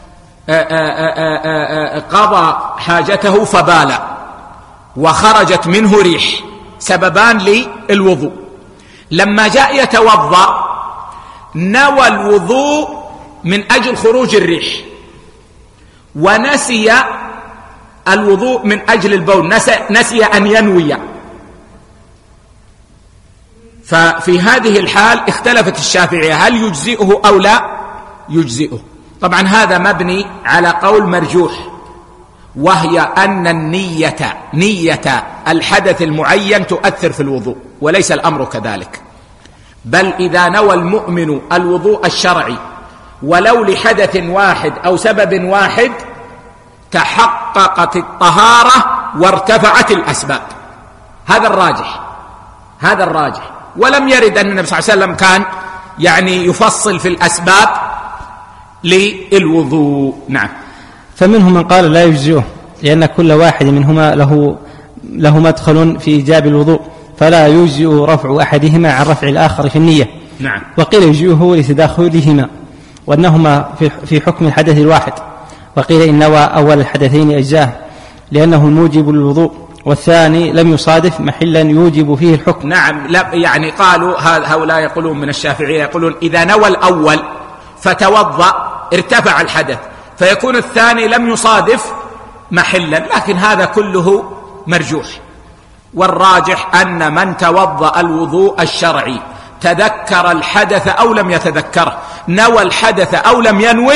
[SPEAKER 1] قضى حاجته فبال وخرجت منه ريح، سببان للوضوء. لما جاء يتوضأ نوى الوضوء من أجل خروج الريح، ونسي الوضوء من أجل البول، نسي, نسي أن ينوي. ففي هذه الحال اختلفت الشافعية هل يجزئه أو لا يجزئه. طبعا هذا مبني على قول مرجوح، وهي أن النية نية الحدث المعين تؤثر في الوضوء، وليس الأمر كذلك، بل إذا نوى المؤمن الوضوء الشرعي ولو لحدث واحد أو سبب واحد تحققت الطهارة وارتفعت الأسباب. هذا الراجح، هذا الراجح. ولم يرد أن النبي صلى الله عليه وسلم كان يعني يفصل في الأسباب للوضوء. نعم.
[SPEAKER 2] فمنهم من قال لا يجزئه لأن كل واحد منهما له له مدخل في إيجاب الوضوء، فلا يجزئ رفع أحدهما عن رفع الآخر في النية.
[SPEAKER 1] نعم.
[SPEAKER 2] وقيل يجزئه لتداخلهما وأنهما في حكم الحدث الواحد، وقيل إن نوى أول الحدثين أجزاه لأنه الموجب للوضوء، والثاني لم يصادف محلا يوجب فيه الحكم.
[SPEAKER 1] نعم. لا يعني قالوا هؤلاء يقولون من الشافعية يقولون إذا نوى الأول فتوضأ ارتفع الحدث، فيكون الثاني لم يصادف محلا، لكن هذا كله مرجوح. والراجح أن من توضأ الوضوء الشرعي تذكر الحدث أو لم يتذكره، نوى الحدث أو لم ينوه،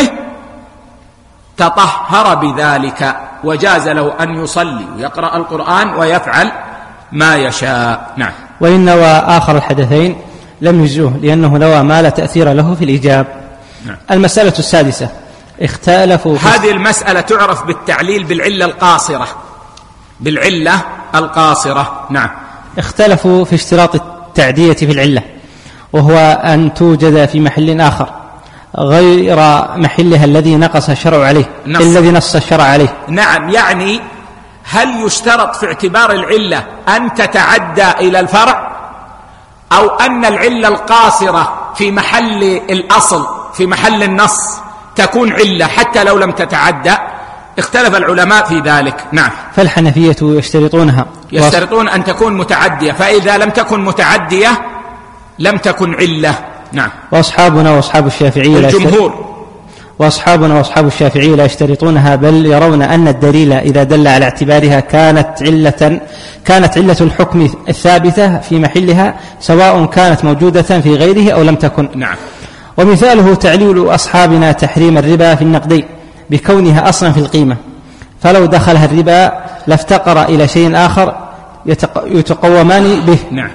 [SPEAKER 1] تطهر بذلك وجاز له أن يصلي ويقرأ القرآن ويفعل ما يشاء. نعم.
[SPEAKER 2] وإن نوى آخر الحدثين لم يجزئه لأنه نوى ما لا تأثير له في الإيجاب.
[SPEAKER 1] نعم.
[SPEAKER 2] المسألة السادسة اختلفوا.
[SPEAKER 1] هذه المسألة تعرف بالتعليل بالعلة القاصرة، بالعلة القاصرة. نعم.
[SPEAKER 2] اختلفوا في اشتراط التعدية في العلة، وهو أن توجد في محل آخر غير محلها الذي نقص الشرع عليه، نص. الذي نص الشرع عليه.
[SPEAKER 1] نعم. يعني هل يشترط في اعتبار العلة أن تتعدى إلى الفرع، أو أن العلة القاصرة في محل الأصل في محل النص تكون علة حتى لو لم تتعدى؟ اختلف العلماء في ذلك. نعم.
[SPEAKER 2] فالحنفية يشترطونها
[SPEAKER 1] يشترطون أن تكون متعدية، فإذا لم تكن متعدية لم تكن علة. نعم.
[SPEAKER 2] وأصحابنا وأصحاب الشافعية
[SPEAKER 1] الجمهور
[SPEAKER 2] وأصحابنا وأصحاب الشافعية لا يشترطونها، بل يرون أن الدليل إذا دل على اعتبارها كانت علة كانت علة الحكم الثابتة في محلها سواء كانت موجودة في غيره أو لم تكن.
[SPEAKER 1] نعم.
[SPEAKER 2] ومثاله تعليل أصحابنا تحريم الربا في النقدين بكونها أصلا في القيمة، فلو دخلها الربا لافتقر إلى شيء آخر يتقومان به.
[SPEAKER 1] نعم.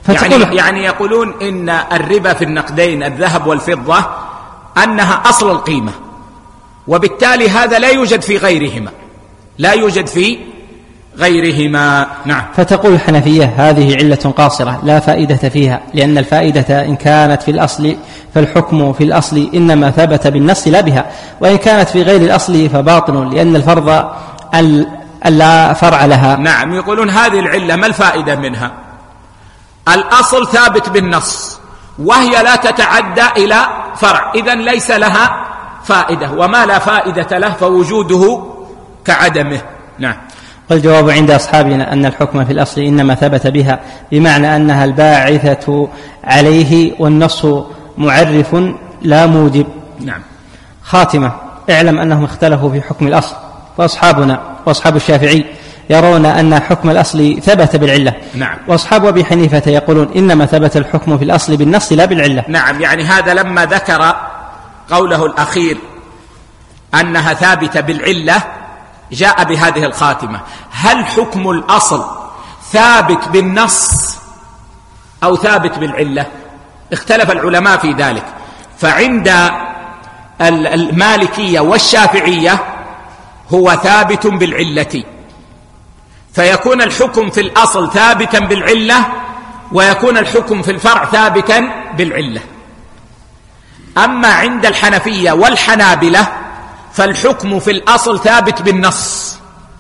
[SPEAKER 1] يعني, يعني يقولون إن الربا في النقدين الذهب والفضة أنها أصل القيمة، وبالتالي هذا لا يوجد في غيرهما، لا يوجد في غيرهما. نعم.
[SPEAKER 2] فتقول الحنفية هذه علة قاصرة لا فائدة فيها، لأن الفائدة إن كانت في الأصل فالحكم في الأصل إنما ثبت بالنص لا بها، وإن كانت في غير الأصل فباطل، لأن الفرض لا فرع لها.
[SPEAKER 1] نعم. يقولون هذه العلة ما الفائدة منها؟ الأصل ثابت بالنص وهي لا تتعدى إلى فرع، إذن ليس لها فائدة، وما لا فائدة له فوجوده كعدمه. نعم.
[SPEAKER 2] والجواب عند أصحابنا أن الحكم في الأصل إنما ثبت بها، بمعنى أنها الباعثة عليه والنص معرف لا موجب.
[SPEAKER 1] نعم.
[SPEAKER 2] خاتمة: اعلم أنهم اختلفوا في حكم الأصل، وأصحابنا وأصحاب الشافعي يرون أن حكم الأصل ثبت بالعلة.
[SPEAKER 1] نعم.
[SPEAKER 2] وأصحاب أبي حنيفة يقولون إنما ثبت الحكم في الأصل بالنص لا بالعلة.
[SPEAKER 1] نعم. يعني هذا لما ذكر قوله الأخير أنها ثابتة بالعلة جاء بهذه الخاتمة: هل حكم الأصل ثابت بالنص أو ثابت بالعلة؟ اختلف العلماء في ذلك، فعند المالكية والشافعية هو ثابت بالعلة، فيكون الحكم في الأصل ثابتا بالعلة، ويكون الحكم في الفرع ثابتا بالعلة. أما عند الحنفية والحنابلة فالحكم في الأصل ثابت بالنص،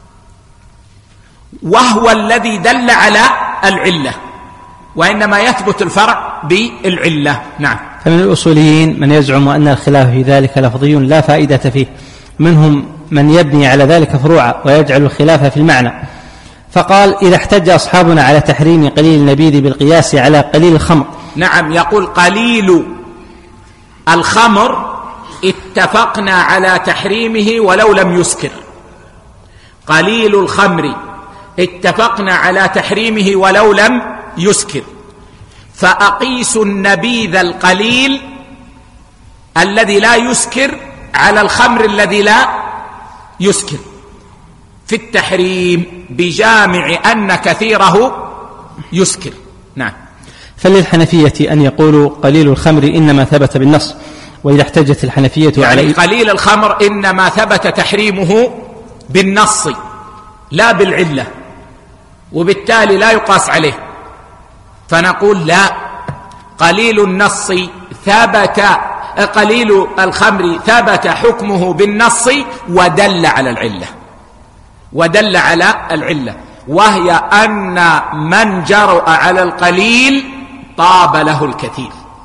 [SPEAKER 1] وهو الذي دل على العلة، وإنما يثبت الفرع بالعلة. نعم.
[SPEAKER 2] فمن الأصوليين من يزعم أن الخلاف في ذلك لفظي لا فائدة فيه، منهم من يبني على ذلك فروعا ويجعل الخلاف في المعنى، فقال: إذا احتج أصحابنا على تحريم قليل النبيذ بالقياس على قليل الخمر.
[SPEAKER 1] نعم. يقول قليل الخمر اتفقنا على تحريمه ولو لم يسكر، قليل الخمر اتفقنا على تحريمه ولو لم يسكر، فأقيسوا النبيذ القليل الذي لا يسكر على الخمر الذي لا يسكر في التحريم بجامع أن كثيره يسكر. نعم.
[SPEAKER 2] فللحنفية أن يقولوا قليل الخمر إنما ثبت بالنص، وإذا احتجت الحنفية
[SPEAKER 1] يعني
[SPEAKER 2] على
[SPEAKER 1] قليل الخمر إنما ثبت تحريمه بالنص لا بالعلة، وبالتالي لا يقاس عليه، فنقول لا، قليل النص ثبت قليل الخمر ثبت حكمه بالنص ودل على العلة، ودل على العلة، وهي أن من جرأ على القليل طاب له الكثير.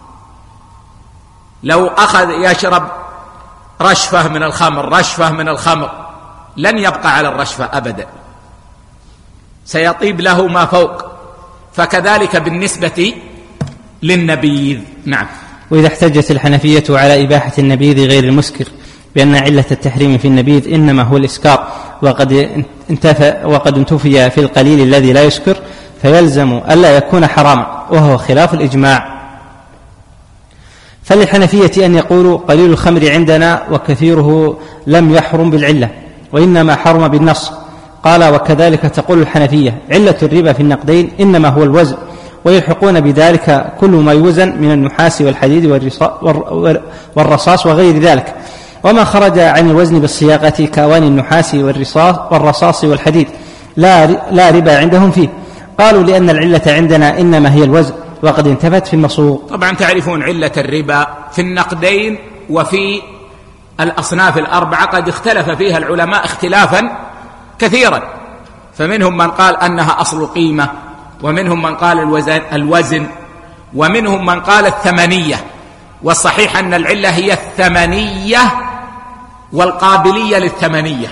[SPEAKER 1] لو أخذ يشرب رشفة من الخمر رشفة من الخمر لن يبقى على الرشفة أبدا، سيطيب له ما فوق، فكذلك بالنسبة للنبيذ. نعم.
[SPEAKER 2] وإذا احتجت الحنفية على إباحة النبيذ غير المسكر بأن علة التحريم في النبيذ إنما هو الإسكار، وقد انتفى وقد انتفي في القليل الذي لا يسكر، فيلزم ألا يكون حراما، وهو خلاف الإجماع. فللحنفية أن يقولوا قليل الخمر عندنا وكثيره لم يحرم بالعلة، وإنما حرم بالنص. قال: وكذلك تقول الحنفية علة الربا في النقدين إنما هو الوزن، ويلحقون بذلك كل ما يوزن من النحاس والحديد والرصاص وغير ذلك، وما خرج عن الوزن بالصياغة كأواني النحاس والرصاص والحديد لا ربا عندهم فيه. قالوا: لأن العلة عندنا إنما هي الوزن، وقد انتفت في المصروف.
[SPEAKER 1] طبعا تعرفون علة الربا في النقدين وفي الأصناف الأربعة قد اختلف فيها العلماء اختلافا كثيرا، فمنهم من قال أنها أصل قيمة، ومنهم من قال الوزن, الوزن ومنهم من قال الثمنية، والصحيح أن العلة هي الثمنية والقابلية للثمنية،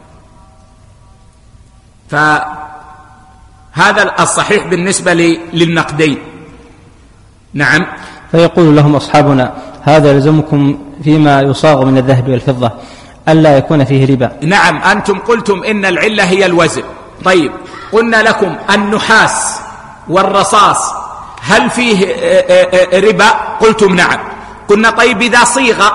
[SPEAKER 1] فهذا الصحيح بالنسبة للنقدين. نعم.
[SPEAKER 2] فيقول لهم أصحابنا: هذا يلزمكم فيما يصاغ من الذهب والفضة ألا يكون فيه ربا.
[SPEAKER 1] نعم. أنتم قلتم إن العلة هي الوزن، طيب قلنا لكم النحاس والرصاص هل فيه ربا؟ قلتم نعم. قلنا طيب إذا صيغ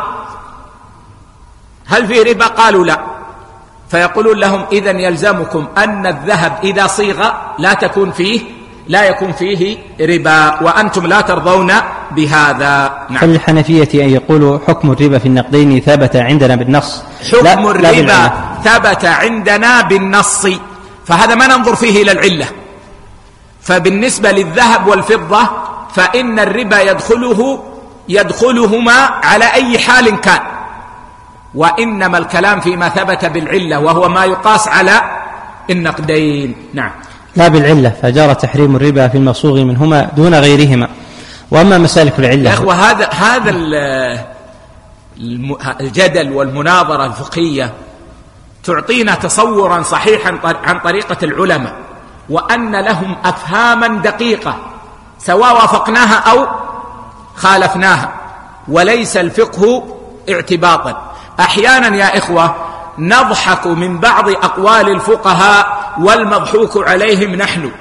[SPEAKER 1] هل فيه ربا؟ قالوا لا. فيقولون لهم: إذن يلزمكم أن الذهب إذا صيغ لا تكون فيه لا يكون فيه ربا، وأنتم لا ترضون بهذا. نعم.
[SPEAKER 2] فالحنفية أن يقولوا حكم الربا في النقدين ثبت عندنا بالنص،
[SPEAKER 1] حكم الربا ثبت عندنا بالنص، فهذا ما ننظر فيه إلى العلة. فبالنسبة للذهب والفضة فإن الربا يدخله يدخلهما على أي حال كان، وإنما الكلام فيما ثبت بالعلة وهو ما يقاس على النقدين. نعم.
[SPEAKER 2] لا بالعلة، فجرى تحريم الربا في المصوغ منهما دون غيرهما. وأما مسالك العلة
[SPEAKER 1] يا أخوة، هذا هذا الجدل والمناظرة الفقهية تعطينا تصورا صحيحا عن طريقة العلماء، وأن لهم أفهاما دقيقة سواء وافقناها أو خالفناها، وليس الفقه اعتباطا. أحيانا يا إخوة نضحك من بعض أقوال الفقهاء والمضحوك عليهم نحن،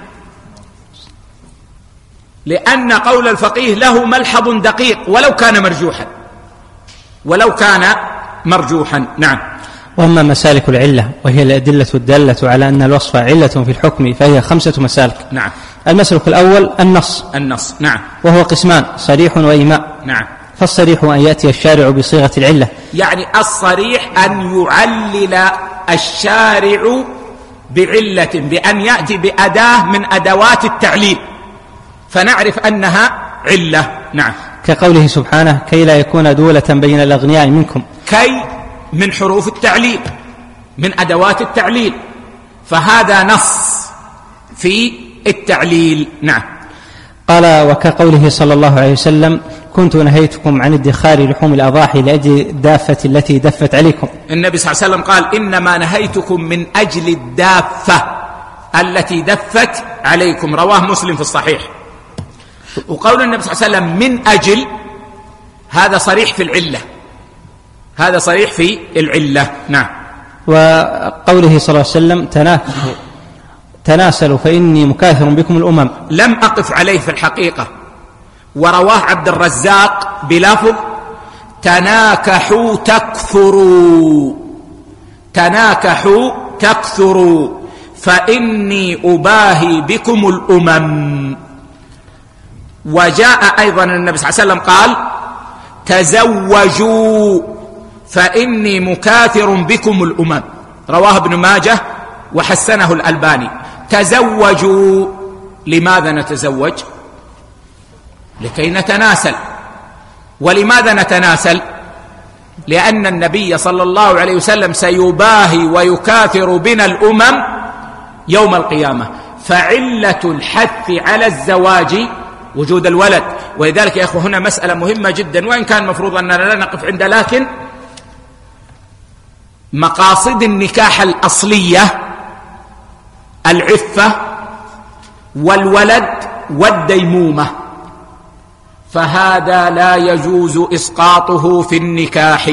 [SPEAKER 1] لأن قول الفقيه له ملحظ دقيق ولو كان مرجوحا ولو كان مرجوحا. نعم.
[SPEAKER 2] وأما مسالك العلة وهي الأدلة الدالة على أن الوصف علة في الحكم فهي خمسة مسالك.
[SPEAKER 1] نعم.
[SPEAKER 2] المسلك الأول النص.
[SPEAKER 1] النص. نعم.
[SPEAKER 2] وهو قسمان، صريح وإيماء.
[SPEAKER 1] نعم.
[SPEAKER 2] فالصريح أن يأتي الشارع بصيغة العلة،
[SPEAKER 1] يعني الصريح أن يعلل الشارع بعلة، بأن يأتي بأداة من أدوات التعليل فنعرف أنها علة. نعم.
[SPEAKER 2] كقوله سبحانه كي لا يكون دولة بين الأغنياء منكم.
[SPEAKER 1] كي من حروف التعليل، من أدوات التعليل، فهذا نص في التعليل. نعم.
[SPEAKER 2] قال وكقوله صلى الله عليه وسلم كنت نهيتكم عن ادخار لحوم الأضاحي لأجل الدافة التي دفت عليكم.
[SPEAKER 1] النبي صلى الله عليه وسلم قال إنما نهيتكم من أجل الدافة التي دفت عليكم، رواه مسلم في الصحيح. وقول النبي صلى الله عليه وسلم من أجل، هذا صريح في العلة، هذا صريح في العلة. نعم.
[SPEAKER 2] وقوله صلى الله عليه وسلم تناسلوا فإني مكاثر بكم الأمم،
[SPEAKER 1] لم أقف عليه في الحقيقة، ورواه عبد الرزاق بلفظ تناكحوا تكثروا، تناكحوا تكثروا فإني أباهي بكم الأمم. وجاء أيضا النبي صلى الله عليه وسلم قال تزوجوا فإني مكاثر بكم الأمم، رواه ابن ماجه وحسنه الألباني. تزوجوا، لماذا نتزوج؟ لكي نتناسل. ولماذا نتناسل؟ لأن النبي صلى الله عليه وسلم سيباهي ويكاثر بنا الأمم يوم القيامة، فعلة الحث على الزواج وجود الولد. ولذلك يا أخوة هنا مسألة مهمة جدا، وإن كان مفروض أننا لا نقف عندها، لكن مقاصد النكاح الأصلية العفة والولد والديمومة، فهذا لا يجوز إسقاطه في النكاح.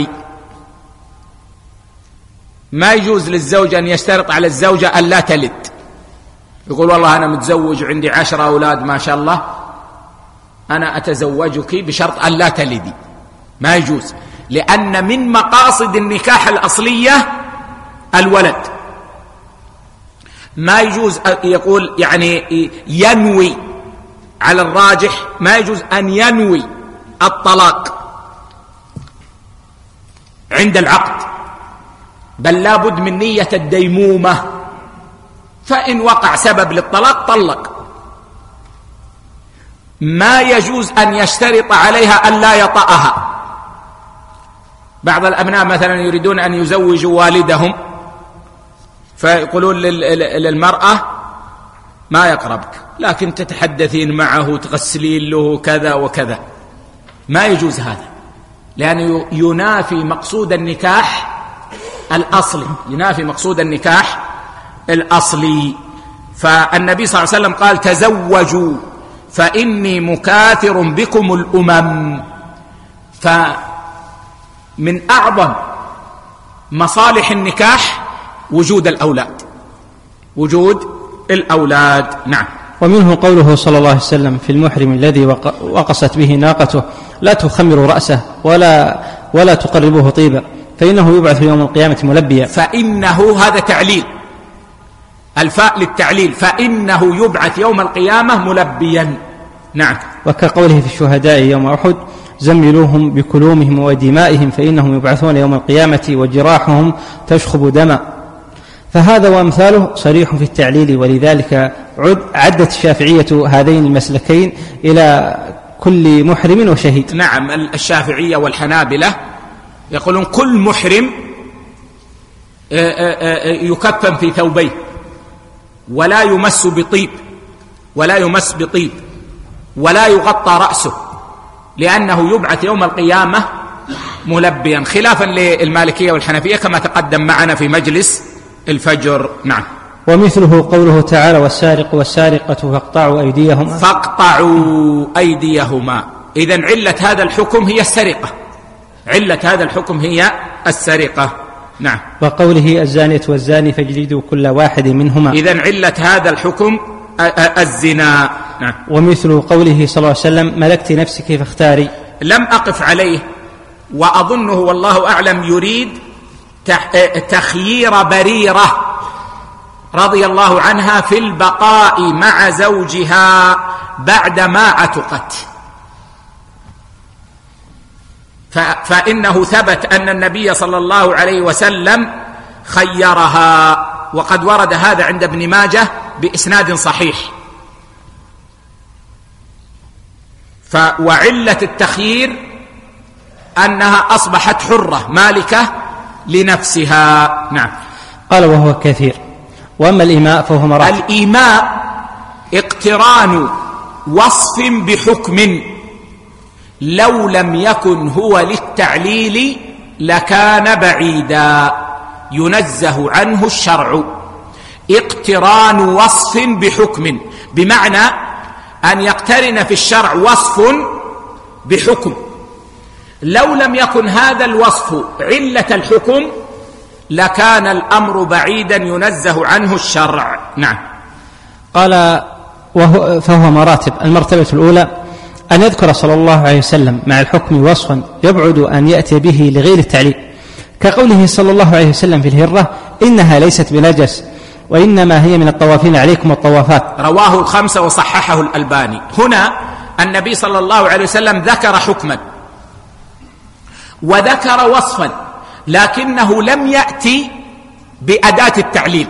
[SPEAKER 1] ما يجوز للزوج أن يشترط على الزوجة أن لا تلد، يقول والله أنا متزوج عندي عشر أولاد ما شاء الله، أنا أتزوجك بشرط أن لا تلدي. ما يجوز، لأن من مقاصد النكاح الأصلية الولد. ما يجوز يقول يعني ينوي، على الراجح ما يجوز أن ينوي الطلاق عند العقد، بل لابد من نية الديمومة، فإن وقع سبب للطلاق طلق. ما يجوز أن يشترط عليها أن لا يطأها. بعض الأبناء مثلا يريدون أن يزوجوا والدهم فيقولون للمرأة ما يقربك، لكن تتحدثين معه تغسلين له كذا وكذا. ما يجوز هذا، لأنه ينافي مقصود النكاح الأصلي، ينافي مقصود النكاح الأصلي. فالنبي صلى الله عليه وسلم قال تزوجوا فإني مكاثر بكم الأمم. فمن أعظم مصالح النكاح وجود الأولاد، وجود الأولاد. نعم.
[SPEAKER 2] ومنه قوله صلى الله عليه وسلم في المحرم الذي وقصت به ناقته لا تخمروا رأسه ولا ولا تقربوه طيبا فإنه يبعث يوم القيامة ملبيا.
[SPEAKER 1] فإنه، هذا تعليل، الفاء للتعليل، فإنه يبعث يوم القيامة ملبيا. نعم.
[SPEAKER 2] وكقوله في الشهداء يوم أحد زملوهم بكلومهم ودمائهم فإنهم يبعثون يوم القيامة وجراحهم تشخب دما. فهذا وأمثاله صريح في التعليل، ولذلك عدت الشافعية هذين المسلكين إلى كل محرم وشهيد.
[SPEAKER 1] نعم، الشافعية والحنابلة يقولون كل محرم يكفن في ثوبيه ولا يمس بطيب ولا يمس بطيب ولا يغطى رأسه، لأنه يبعث يوم القيامة ملبيا، خلافا للمالكية والحنفية كما تقدم معنا في مجلس الفجر. نعم.
[SPEAKER 2] ومثله قوله تعالى والسارق والسارقة فاقطعوا أيديهما
[SPEAKER 1] فاقطعوا أيديهما. إذن علة هذا الحكم هي السرقة، علة هذا الحكم هي السرقة. نعم.
[SPEAKER 2] وقوله الزانية والزاني فاجلدوا كل واحد منهما.
[SPEAKER 1] إذن علة هذا الحكم الزنا. نعم.
[SPEAKER 2] ومثل قوله صلى الله عليه وسلم ملكت نفسك فاختاري.
[SPEAKER 1] لم أقف عليه، وأظنه والله أعلم يريد تخيير بريرة رضي الله عنها في البقاء مع زوجها بعدما عتقت، فإنه ثبت أن النبي صلى الله عليه وسلم خيرها، وقد ورد هذا عند ابن ماجه بإسناد صحيح. وعلة التخيير أنها أصبحت حرة مالكة لنفسها. نعم.
[SPEAKER 2] قال وهو كثير. وأما الإيماء فهو مراتب.
[SPEAKER 1] الإيماء اقتران وصف بحكم لو لم يكن هو للتعليل لكان بعيدا ينزه عنه الشرع. اقتران وصف بحكم بمعنى أن يقترن في الشرع وصف بحكم، لو لم يكن هذا الوصف علة الحكم لكان الأمر بعيدا ينزه عنه الشرع. نعم.
[SPEAKER 2] قال وهو فهو مراتب. المرتبة الأولى أن يذكر صلى الله عليه وسلم مع الحكم وصفا يبعد أن يأتي به لغير التعليل، كقوله صلى الله عليه وسلم في الهرة إنها ليست بنجس وإنما هي من الطوافين عليكم الطوافات،
[SPEAKER 1] رواه الخمسة وصححه الألباني. هنا النبي صلى الله عليه وسلم ذكر حكما وذكر وصفا، لكنه لم يأتي بأداة التعليل.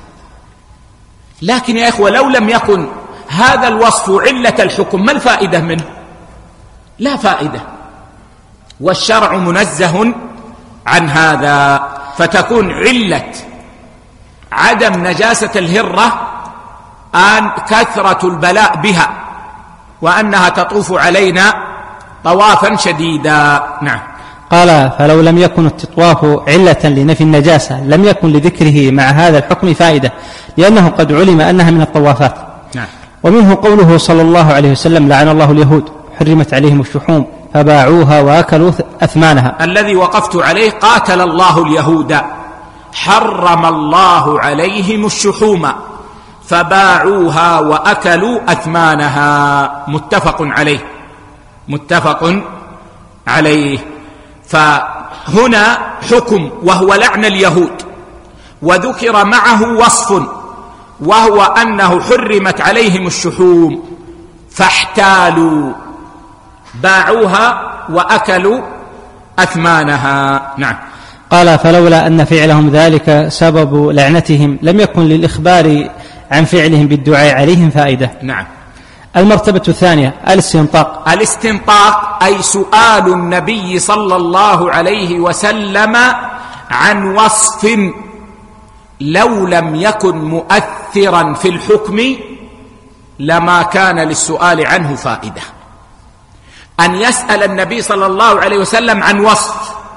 [SPEAKER 1] لكن يا إخوة لو لم يكن هذا الوصف علة الحكم ما الفائدة منه؟ لا فائدة، والشرع منزه عن هذا، فتكون علة عدم نجاسة الهرة أن كثرة البلاء بها وأنها تطوف علينا طوافا شديدا. نعم.
[SPEAKER 2] قال فلو لم يكن التطواف علة لنفي النجاسة لم يكن لذكره مع هذا الحكم فائدة، لأنه قد علم أنها من الطوافات.
[SPEAKER 1] نعم.
[SPEAKER 2] ومنه قوله صلى الله عليه وسلم لعن الله اليهود حرمت عليهم الشحوم فباعوها وأكلوا أثمانها.
[SPEAKER 1] الذي وقفت عليه قاتل الله اليهود حرم الله عليهم الشحوم فباعوها وأكلوا أثمانها، متفق عليه متفق عليه. فهنا حكم وهو لعن اليهود، وذكر معه وصف وهو أنه حرمت عليهم الشحوم فاحتالوا باعوها وأكلوا أثمانها. نعم.
[SPEAKER 2] قال فلولا أن فعلهم ذلك سبب لعنتهم لم يكن للإخبار عن فعلهم بالدعاء عليهم فائدة.
[SPEAKER 1] نعم.
[SPEAKER 2] المرتبة الثانية الاستنطاق.
[SPEAKER 1] الاستنطاق أي سؤال النبي صلى الله عليه وسلم عن وصف لو لم يكن مؤثرا في الحكم لما كان للسؤال عنه فائدة. أن يسأل النبي صلى الله عليه وسلم عن وصف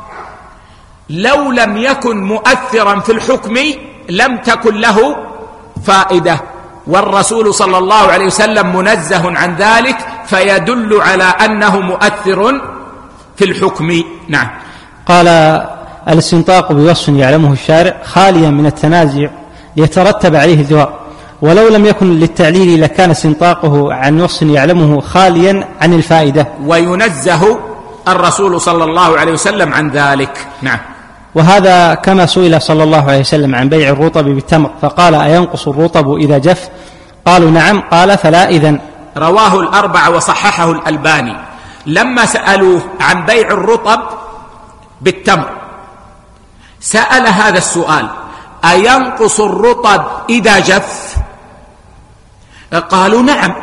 [SPEAKER 1] لو لم يكن مؤثرا في الحكم لم تكن له فائدة، والرسول صلى الله عليه وسلم منزه عن ذلك، فيدل على أنه مؤثر في الحكم. نعم.
[SPEAKER 2] قال الاستنطاق بوصف يعلمه الشارع خاليا من التنازع ليترتب عليه الجواب، ولو لم يكن للتعليل لكان استنطاقه عن وصف يعلمه خاليا عن الفائدة،
[SPEAKER 1] وينزه الرسول صلى الله عليه وسلم عن ذلك. نعم.
[SPEAKER 2] وهذا كما سئل صلى الله عليه وسلم عن بيع الرطب بالتمر فقال أينقص الرطب إذا جف؟ قالوا نعم، قال فلا إذن.
[SPEAKER 1] رواه الأربعة وصححه الألباني. لما سألوه عن بيع الرطب بالتمر سأل هذا السؤال: أينقص الرطب إذا جف؟ قالوا نعم.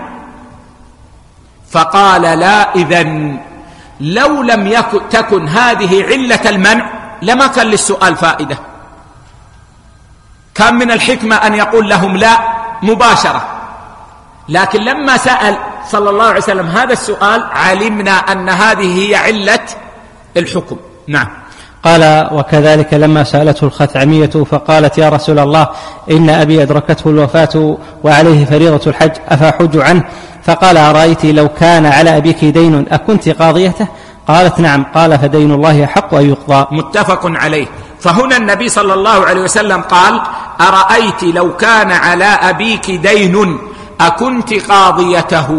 [SPEAKER 1] فقال: لا، إذن لو لم يكن تكن هذه علة المنع لما كان للسؤال فائدة، كان من الحكمة أن يقول لهم لا مباشرة، لكن لما سأل صلى الله عليه وسلم هذا السؤال علمنا أن هذه هي علة الحكم. نعم.
[SPEAKER 2] قال: وكذلك لما سألته الخثعمية فقالت: يا رسول الله، إن أبي أدركته الوفاة وعليه فريضة الحج أفأحج عنه؟ فقال: أرأيت لو كان على أبيك دين أكنت قاضيته؟ قالت: نعم. قال: فدين الله أحق أن يقضى.
[SPEAKER 1] متفق عليه. فهنا النبي صلى الله عليه وسلم قال: أرأيت لو كان على أبيك دين أكنت قاضيته؟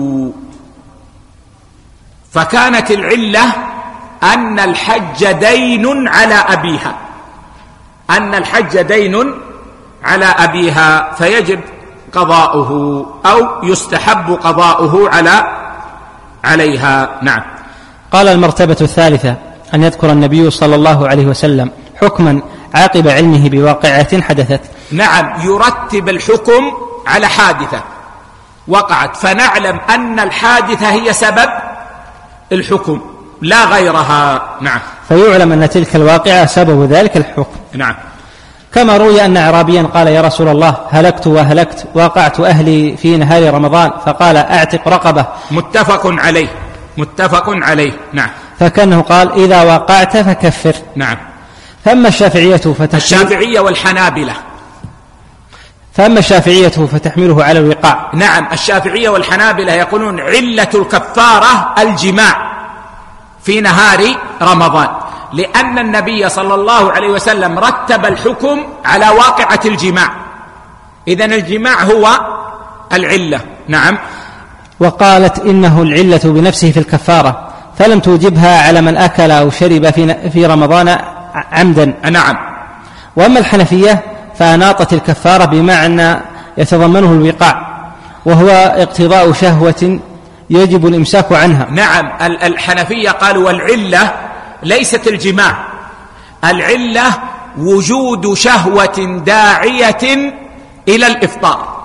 [SPEAKER 1] فكانت العلة أن الحج دين على أبيها، أن الحج دين على أبيها فيجب قضاؤه أو يستحب قضاؤه على عليها. نعم.
[SPEAKER 2] قال: المرتبة الثالثة أن يذكر النبي صلى الله عليه وسلم حكما عقب علمه بواقعة حدثت.
[SPEAKER 1] نعم، يرتب الحكم على حادثة وقعت فنعلم أن الحادثة هي سبب الحكم لا غيرها. نعم.
[SPEAKER 2] فيعلم أن تلك الواقعة سبب ذلك الحكم.
[SPEAKER 1] نعم.
[SPEAKER 2] كما روي أن أعرابيا قال: يا رسول الله، هلكت وهلكت، وقعت أهلي في نهار رمضان، فقال: أعتق رقبة.
[SPEAKER 1] متفق عليه. متفق عليه. نعم.
[SPEAKER 2] فكأنه قال: إذا وقعت فكفر.
[SPEAKER 1] نعم.
[SPEAKER 2] فأما الشافعية فتحمل
[SPEAKER 1] الشافعية والحنابلة
[SPEAKER 2] فأما الشافعية فتحمله على الوقاع.
[SPEAKER 1] نعم، الشافعية والحنابلة يقولون علة الكفارة الجماع في نهار رمضان، لأن النبي صلى الله عليه وسلم رتب الحكم على واقعة الجماع، إذن الجماع هو العلة. نعم.
[SPEAKER 2] وقالت إنه العلة بنفسه في الكفارة، فلم توجبها على من أكل أو شرب في رمضان عمدا.
[SPEAKER 1] نعم.
[SPEAKER 2] وأما الحنفية فأناطت الكفارة بمعنى يتضمنه الوقاع، وهو اقتضاء شهوة يجب الإمساك عنها.
[SPEAKER 1] نعم، الحنفية قالوا والعلة ليست الجماع، العلة وجود شهوة داعية إلى الإفطار،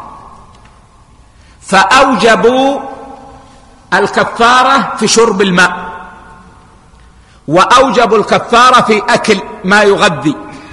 [SPEAKER 1] فأوجبوا الكفارة في شرب الماء، وأوجبوا الكفارة في أكل ما يغذي،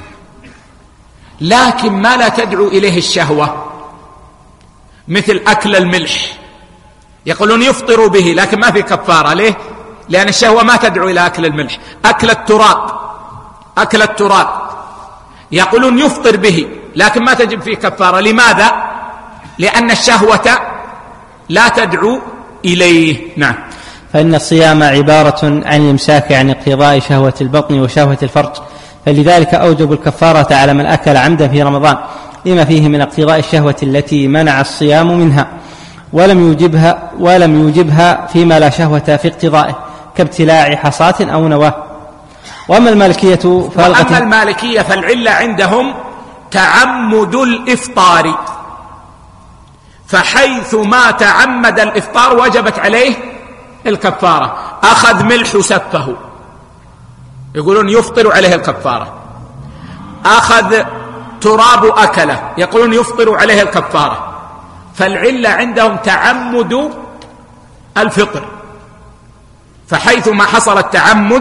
[SPEAKER 1] لكن ما لا تدعو إليه الشهوة مثل أكل الملح يقولون يفطر به لكن ما في كفارة. ليه؟ لأن الشهوة ما تدعو إلى أكل الملح. أكل التراب أكل التراب يقولون يفطر به لكن ما تجب فيه كفارة. لماذا؟ لأن الشهوة لا تدعو إليه. نعم.
[SPEAKER 2] فإن الصيام عبارة عن الإمساك عن اقتضاء شهوة البطن وشهوة الفرج، فلذلك أوجب الكفارة على من أكل عمدا في رمضان لما فيه من اقتضاء الشهوة التي منع الصيام منها، ولم يوجبها ولم يوجبها فيما لا شهوة في اقتضائه كابتلاع حصاة أو نواة. وأما المالكية
[SPEAKER 1] وأما المالكية فالعلة عندهم تعمد الإفطار، فحيث ما تعمد الإفطار وجبت عليه الكفارة. أخذ ملح سفه يقولون يفطر عليه الكفارة، أخذ تراب أكله يقولون يفطر عليه الكفارة. فالعلة عندهم تعمد الفطر، فحيث ما حصل التعمد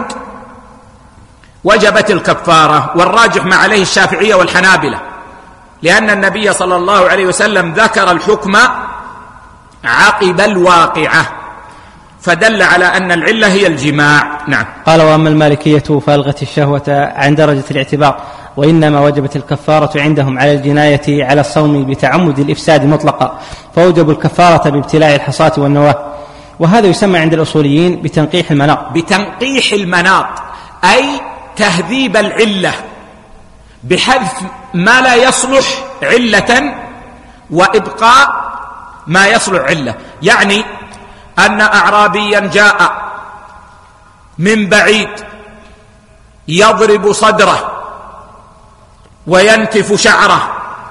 [SPEAKER 1] وجبت الكفارة. والراجح ما عليه الشافعية والحنابلة، لأن النبي صلى الله عليه وسلم ذكر الحكم عقب الواقعة فدل على أن العلة هي الجماع. نعم.
[SPEAKER 2] قال: وأما المالكية فألغت الشهوة عن درجة الاعتبار، وإنما وجبت الكفارة عندهم على الجناية على الصوم بتعمد الإفساد مطلقا، فوجبوا الكفارة بابتلاع الحصاة والنواة. وهذا يسمى عند الأصوليين بتنقيح المناط.
[SPEAKER 1] بتنقيح المناط أي تهذيب العلة بحذف ما لا يصلح علة وإبقاء ما يصلح علة. يعني أن أعرابيا جاء من بعيد يضرب صدره وينتف شعره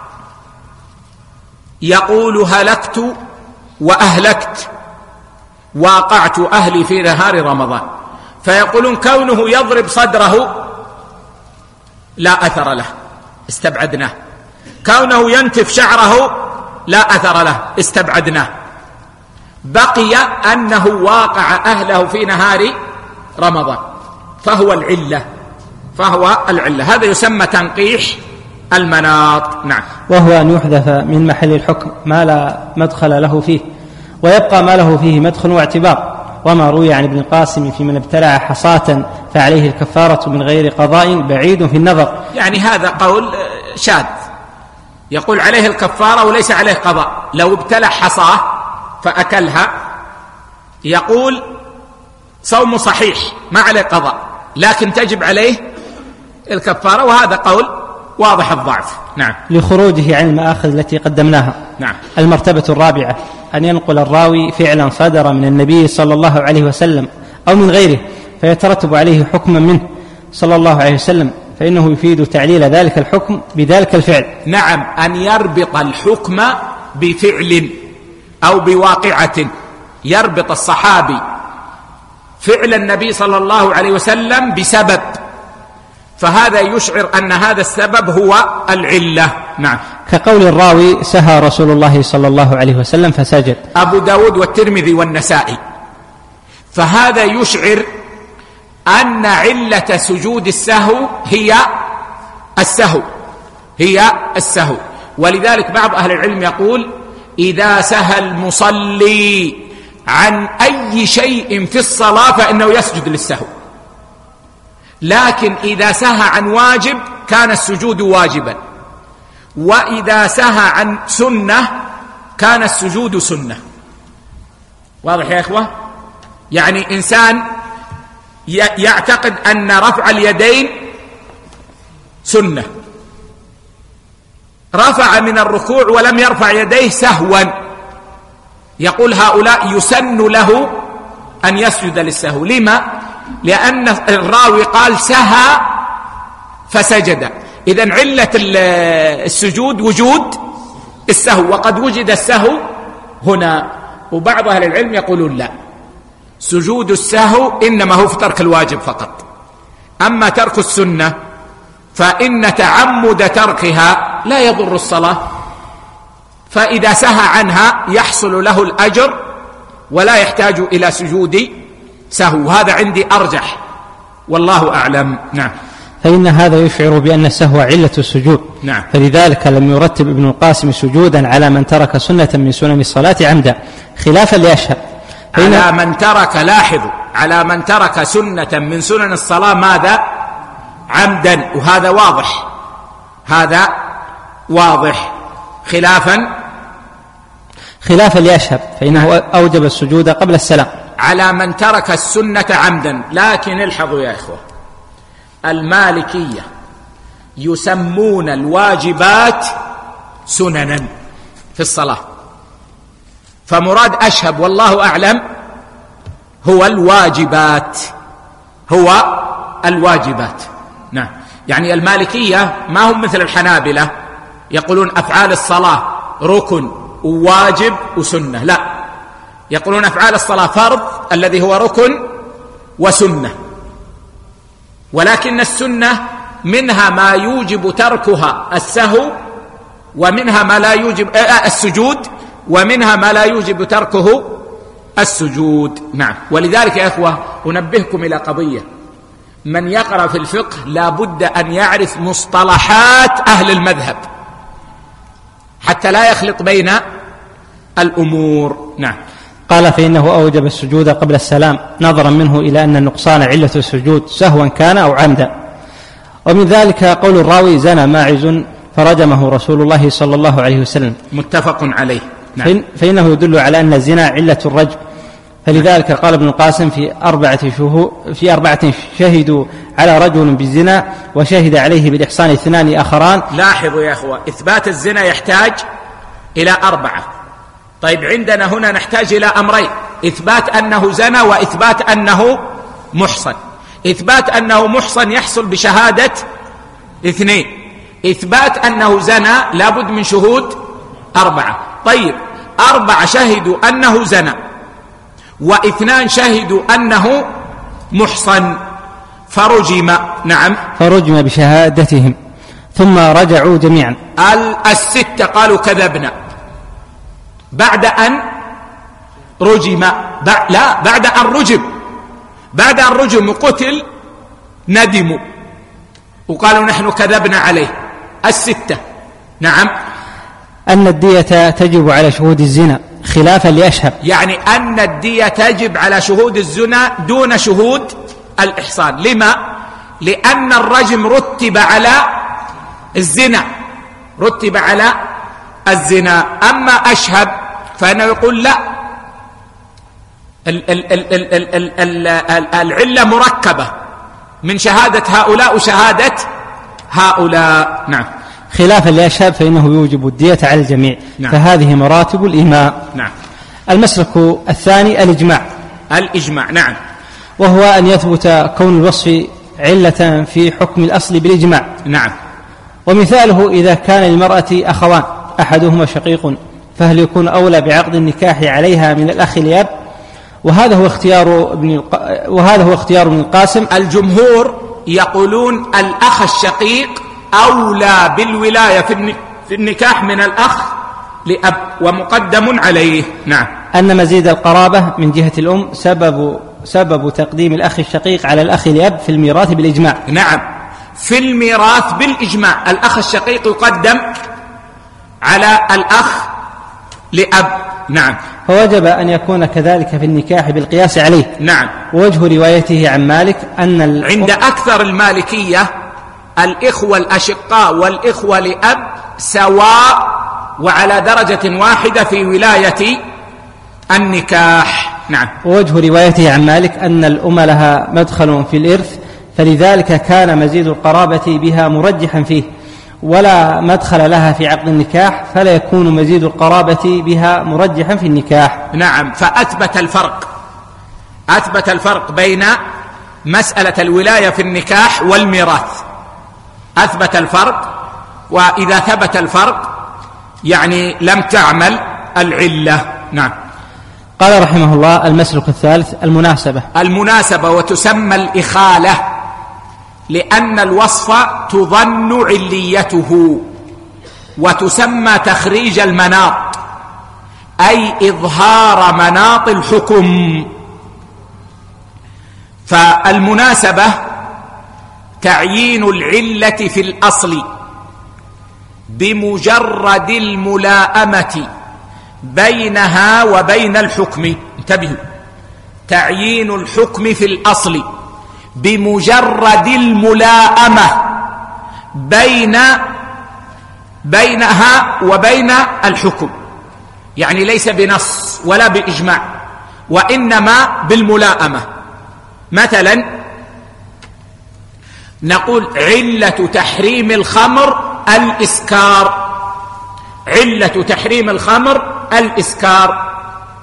[SPEAKER 1] يقول هلكت وأهلكت واقعت أهلي في نهار رمضان، فيقولون كونه يضرب صدره لا أثر له استبعدناه، كونه ينتف شعره لا أثر له استبعدناه، بقي أنه واقع أهله في نهار رمضان فهو العلة فهو العلة هذا يسمى تنقيح المناط. نعم.
[SPEAKER 2] وهو أن يحذف من محل الحكم ما لا مدخل له فيه ويبقى ما له فيه مدخل واعتبار. وما روي عن ابن القاسم في من ابتلع حصاة فعليه الكفارة من غير قضاء بعيد في النظر،
[SPEAKER 1] يعني هذا قول شاذ، يقول عليه الكفارة وليس عليه قضاء. لو ابتلع حصاه فأكلها يقول صوم صحيح ما عليه قضاء لكن تجب عليه الكفارة، وهذا قول واضح الضعف. نعم.
[SPEAKER 2] لخروجه عن المآخذ التي قدمناها.
[SPEAKER 1] نعم.
[SPEAKER 2] المرتبة الرابعة أن ينقل الراوي فعلا صدر من النبي صلى الله عليه وسلم أو من غيره فيترتب عليه حكما منه صلى الله عليه وسلم، فإنه يفيد تعليل ذلك الحكم بذلك الفعل.
[SPEAKER 1] نعم، أن يربط الحكم بفعل أو بواقعة، يربط الصحابي فعل النبي صلى الله عليه وسلم بسبب، فهذا يشعر أن هذا السبب هو العلة. نعم.
[SPEAKER 2] كقول الراوي سهى رسول الله صلى الله عليه وسلم فسجد،
[SPEAKER 1] أبو داود والترمذي والنسائي، فهذا يشعر أن علة سجود السهو هي السهو هي السهو ولذلك بعض أهل العلم يقول إذا سهى المصلي عن أي شيء في الصلاة فإنه يسجد للسهو، لكن إذا سهى عن واجب كان السجود واجبا، وإذا سهى عن سنة كان السجود سنة. واضح يا إخوة؟ يعني إنسان يعتقد أن رفع اليدين سنة، رفع من الركوع ولم يرفع يديه سهوا، يقول هؤلاء يسن له أن يسجد للسهو. لما؟ لأن الراوي قال سهى فسجد، إذن علة السجود وجود السهو، وقد وجد السهو هنا. وبعض أهل العلم يقولون لا، سجود السهو إنما هو في ترك الواجب فقط، أما ترك السنة فإن تعمد تركها لا يضر الصلاة، فإذا سهى عنها يحصل له الأجر ولا يحتاج إلى سجود سهو. هذا عندي أرجح والله أعلم. نعم.
[SPEAKER 2] فإن هذا يشعر بأن السهو علة السجود.
[SPEAKER 1] نعم.
[SPEAKER 2] فلذلك لم يرتب ابن القاسم سجودا على من ترك سنة من سنن الصلاة عمدا، خلافا لأشهب.
[SPEAKER 1] على من ترك، لاحظوا، على من ترك سنة من سنن الصلاة ماذا؟ عمدا، وهذا واضح، هذا واضح، خلافا
[SPEAKER 2] خلافا لأشهب فإنه أوجب السجود قبل السلام
[SPEAKER 1] على من ترك السنة عمدا. لكن الحظوا يا إخوة، المالكية يسمون الواجبات سننا في الصلاة، فمراد أشهب والله أعلم هو الواجبات هو الواجبات. نعم. يعني المالكية ما هم مثل الحنابلة يقولون أفعال الصلاة ركن وواجب وسنة، لا، يقولون أفعال الصلاة فرض الذي هو ركن وسنة، ولكن السنة منها ما يوجب تركها السهو، ومنها ما لا يوجب السجود، ومنها ما لا يوجب تركه السجود. نعم. ولذلك يا إخوة أنبهكم إلى قضية، من يقرأ في الفقه لا بد أن يعرف مصطلحات أهل المذهب حتى لا يخلط بين الأمور. نعم.
[SPEAKER 2] قال فإنه أوجب السجود قبل السلام نظرا منه إلى أن النقصان علة السجود سهوا كان أو عمدا. ومن ذلك قول الراوي زنى ماعز فرجمه رسول الله صلى الله عليه وسلم،
[SPEAKER 1] متفق عليه. نعم.
[SPEAKER 2] فإنه يدل على أن الزنا علة الرجم، فلذلك قال ابن القاسم في أربعة شهود في أربعة شهدوا على رجل بالزنا وشهد عليه بالإحصان اثنان آخران.
[SPEAKER 1] لاحظوا يا أخوة، إثبات الزنا يحتاج إلى أربعة. طيب عندنا هنا نحتاج إلى أمرين، إثبات أنه زنا وإثبات أنه محصن. إثبات أنه محصن يحصل بشهادة اثنين، إثبات أنه زنى لابد من شهود أربعة. طيب أربعة شهدوا أنه زنى واثنان شهدوا أنه محصن فرجم. نعم،
[SPEAKER 2] فرجم بشهادتهم ثم رجعوا جميعا.
[SPEAKER 1] الستة قالوا كذبنا بعد أن رجم، لا بعد أن رجم، بعد أن رجم قتل ندموا وقالوا نحن كذبنا عليه الستة. نعم،
[SPEAKER 2] أن الدية تجب على شهود الزنا خلافا لأشهب،
[SPEAKER 1] يعني أن الدية تجب على شهود الزنا دون شهود الإحصان. لما؟ لأن الرجم رتب على الزنا، رتب على الزنا. أما أشهب فإنه يقول لا، ال ال ال ال ال ال ال العلة مركبة من شهادة هؤلاء وشهادة هؤلاء. نعم،
[SPEAKER 2] خلافا لأشهب فإنه يوجب الدية على الجميع. نعم. فهذه مراتب الإيماء.
[SPEAKER 1] نعم.
[SPEAKER 2] المسلك الثاني الإجماع.
[SPEAKER 1] الإجماع نعم،
[SPEAKER 2] وهو أن يثبت كون الوصف علة في حكم الأصل بالإجماع.
[SPEAKER 1] نعم.
[SPEAKER 2] ومثاله إذا كان للمرأة أخوان أحدهما شقيق فهل يكون أولى بعقد النكاح عليها من الأخ الأب؟ وهذا هو اختيار ابن وهذا هو اختيار ابن القاسم.
[SPEAKER 1] الجمهور يقولون الأخ الشقيق أولى بالولاية في النكاح من الأخ لأب ومقدم عليه. نعم.
[SPEAKER 2] أن مزيد القرابة من جهة الأم سبب سبب تقديم الأخ الشقيق على الأخ لأب في الميراث بالإجماع.
[SPEAKER 1] نعم، في الميراث بالإجماع الأخ الشقيق يقدم على الأخ لأب. نعم.
[SPEAKER 2] فوجب أن يكون كذلك في النكاح بالقياس عليه.
[SPEAKER 1] نعم.
[SPEAKER 2] ووجه روايته عن مالك أن
[SPEAKER 1] عند أكثر المالكية الإخوة الأشقاء والإخوة لأب سواء وعلى درجة واحدة في ولاية النكاح. نعم.
[SPEAKER 2] ووجه روايته عن مالك أن الأم لها مدخل في الإرث فلذلك كان مزيد القرابة بها مرجحا فيه، ولا مدخل لها في عقد النكاح فلا يكون مزيد القرابة بها مرجحا في النكاح.
[SPEAKER 1] نعم. فأثبت الفرق، أثبت الفرق بين مسألة الولاية في النكاح والميراث، أثبت الفرق. وإذا ثبت الفرق يعني لم تعمل العلة. نعم.
[SPEAKER 2] قال رحمه الله: المسلك الثالث المناسبة.
[SPEAKER 1] المناسبة وتسمى الإخالة لأن الوصف تظن عليته، وتسمى تخريج المناط أي إظهار مناط الحكم. فالمناسبة تعيين العلة في الأصل بمجرد الملائمة بينها وبين الحكم. انتبهوا، تعيين الحكم في الأصل بمجرد الملائمة بين بينها وبين الحكم، يعني ليس بنص ولا بإجماع وإنما بالملائمة. مثلا نقول علة تحريم الخمر الإسكار، علة تحريم الخمر الإسكار.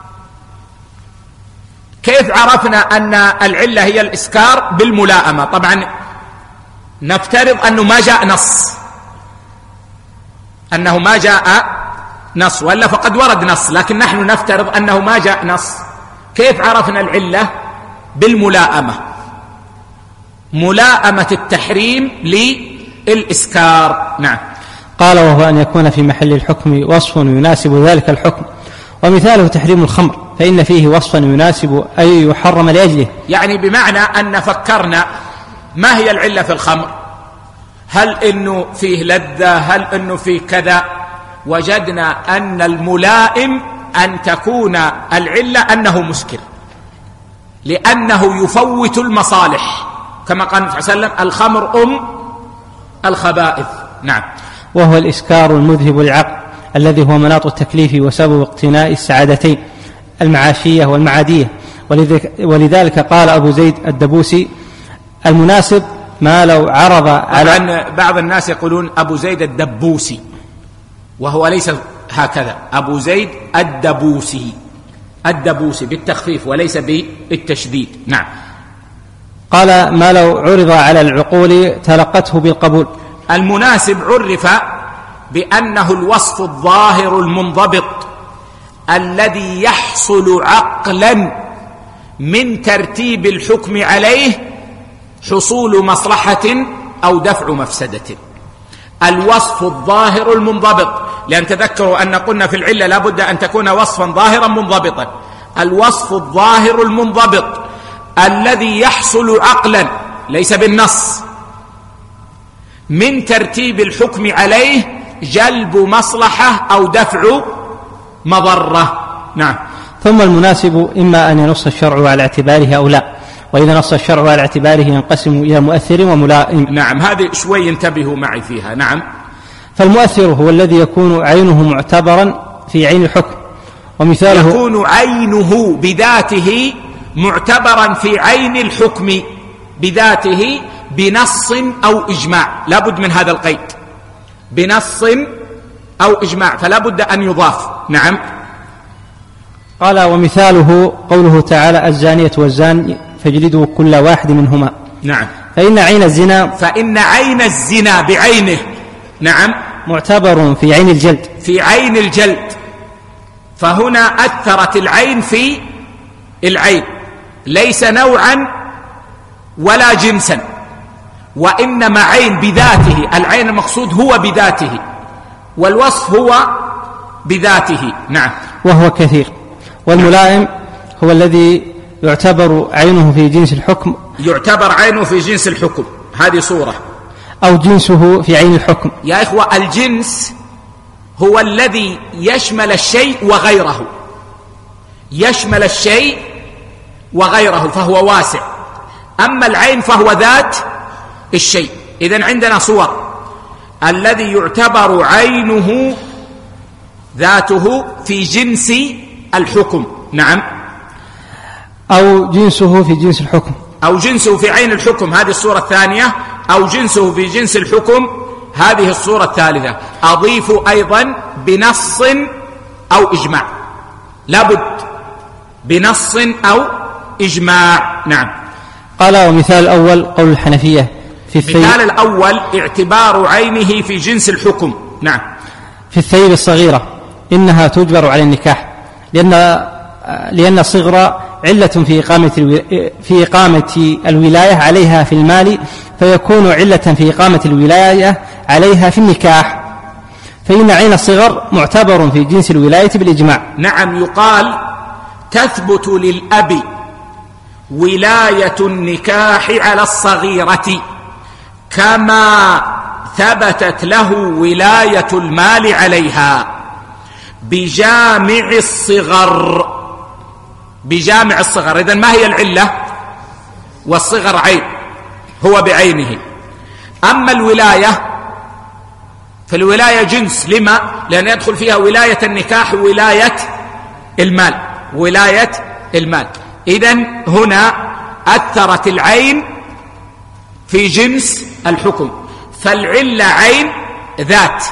[SPEAKER 1] كيف عرفنا أن العلة هي الإسكار؟ بالملائمة. طبعا نفترض أنه ما جاء نص، أنه ما جاء نص، ولا فقد ورد نص، لكن نحن نفترض أنه ما جاء نص. كيف عرفنا العلة؟ بالملائمة، ملائمة التحريم للإسكار. نعم.
[SPEAKER 2] قال: وهو أن يكون في محل الحكم وصف يناسب ذلك الحكم، ومثاله تحريم الخمر فإن فيه وصفا يناسب أي يحرم لأجله.
[SPEAKER 1] يعني بمعنى أن فكرنا ما هي العلة في الخمر، هل إنه فيه لذة، هل إنه فيه كذا، وجدنا أن الملائم أن تكون العلة أنه مسكر، لأنه يفوت المصالح كما قال النبي صلى الله عليه وسلم: الخمر أم الخبائث. نعم.
[SPEAKER 2] وهو الإسكار المذهب للعقل الذي هو مناط التكليف وسبب اقتناء السعادتين المعاشية والمعادية. ولذلك قال أبو زيد الدبوسي: المناسب ما لو عرض على.
[SPEAKER 1] بعض الناس يقولون أبو زيد الدبوسي وهو ليس هكذا، أبو زيد الدبوسي، الدبوسي بالتخفيف وليس بالتشديد. نعم.
[SPEAKER 2] قال: ما لو عرض على العقول تلقته بالقبول.
[SPEAKER 1] المناسب عرف بأنه الوصف الظاهر المنضبط الذي يحصل عقلا من ترتيب الحكم عليه حصول مصلحة أو دفع مفسدة. الوصف الظاهر المنضبط، لأن تذكروا أن قلنا في العلة لا بد أن تكون وصفا ظاهرا منضبطا. الوصف الظاهر المنضبط الذي يحصل عقلا ليس بالنص من ترتيب الحكم عليه جلب مصلحة أو دفع مضرة. نعم.
[SPEAKER 2] ثم المناسب إما أن ينص الشرع على اعتباره أو لا، وإذا نص الشرع على اعتباره ينقسم إلى مؤثر وملائم.
[SPEAKER 1] نعم، هذه شوي انتبهوا معي فيها. نعم.
[SPEAKER 2] فالمؤثر هو الذي يكون عينه معتبرا في عين الحكم، ومثاله
[SPEAKER 1] يكون عينه بذاته معتبرا في عين الحكم بذاته بنص أو إجماع، لا بد من هذا القيد، بنص أو إجماع، فلا بد أن يضاف. نعم.
[SPEAKER 2] قال: ومثاله قوله تعالى: الزانية والزاني فاجلدوا كل واحد منهما.
[SPEAKER 1] نعم.
[SPEAKER 2] فإن عين الزنا
[SPEAKER 1] فإن عين الزنا بعينه نعم
[SPEAKER 2] معتبر في عين الجلد
[SPEAKER 1] في عين الجلد. فهنا أثرت العين في العين، ليس نوعا ولا جنسا، وإنما عين بذاته. العين المقصود هو بذاته، والوصف هو بذاته. نعم.
[SPEAKER 2] وهو كثير. والملائم هو الذي يعتبر عينه في جنس الحكم
[SPEAKER 1] يعتبر عينه في جنس الحكم، هذه صورة،
[SPEAKER 2] أو جنسه في عين الحكم.
[SPEAKER 1] يا إخوة، الجنس هو الذي يشمل الشيء وغيره، يشمل الشيء وغيره، فهو واسع. أما العين فهو ذات الشيء. إذن عندنا صور: الذي يعتبر عينه ذاته في جنس الحكم. نعم.
[SPEAKER 2] أو جنسه في جنس الحكم
[SPEAKER 1] أو جنسه في عين الحكم، هذه الصورة الثانية. أو جنسه في جنس الحكم، هذه الصورة الثالثة. أضيف أيضا بنص أو إجماع، لابد بنص أو إجماع. نعم.
[SPEAKER 2] قال: ومثال الأول قول الحنفية في الثيب.
[SPEAKER 1] مثال الأول اعتبار عينه في جنس الحكم. نعم.
[SPEAKER 2] في الثيب الصغيرة إنها تجبر على النكاح، لأن لأن الصغر علة في إقامة في إقامة الولاية عليها في المال، فيكون علة في إقامة الولاية عليها في النكاح، فإن عين الصغر معتبر في جنس الولاية بالإجماع.
[SPEAKER 1] نعم. يقال: تثبت للأب ولاية النكاح على الصغيرة كما ثبتت له ولاية المال عليها بجامع الصغر. بجامع الصغر. إذن ما هي العلة؟ والصغر عين، هو بعينه. أما الولاية فالولاية جنس. لما؟ لأن يدخل فيها ولاية النكاح وولاية المال، ولاية المال. إذن هنا أثرت العين في جنس الحكم، فالعلة عين ذات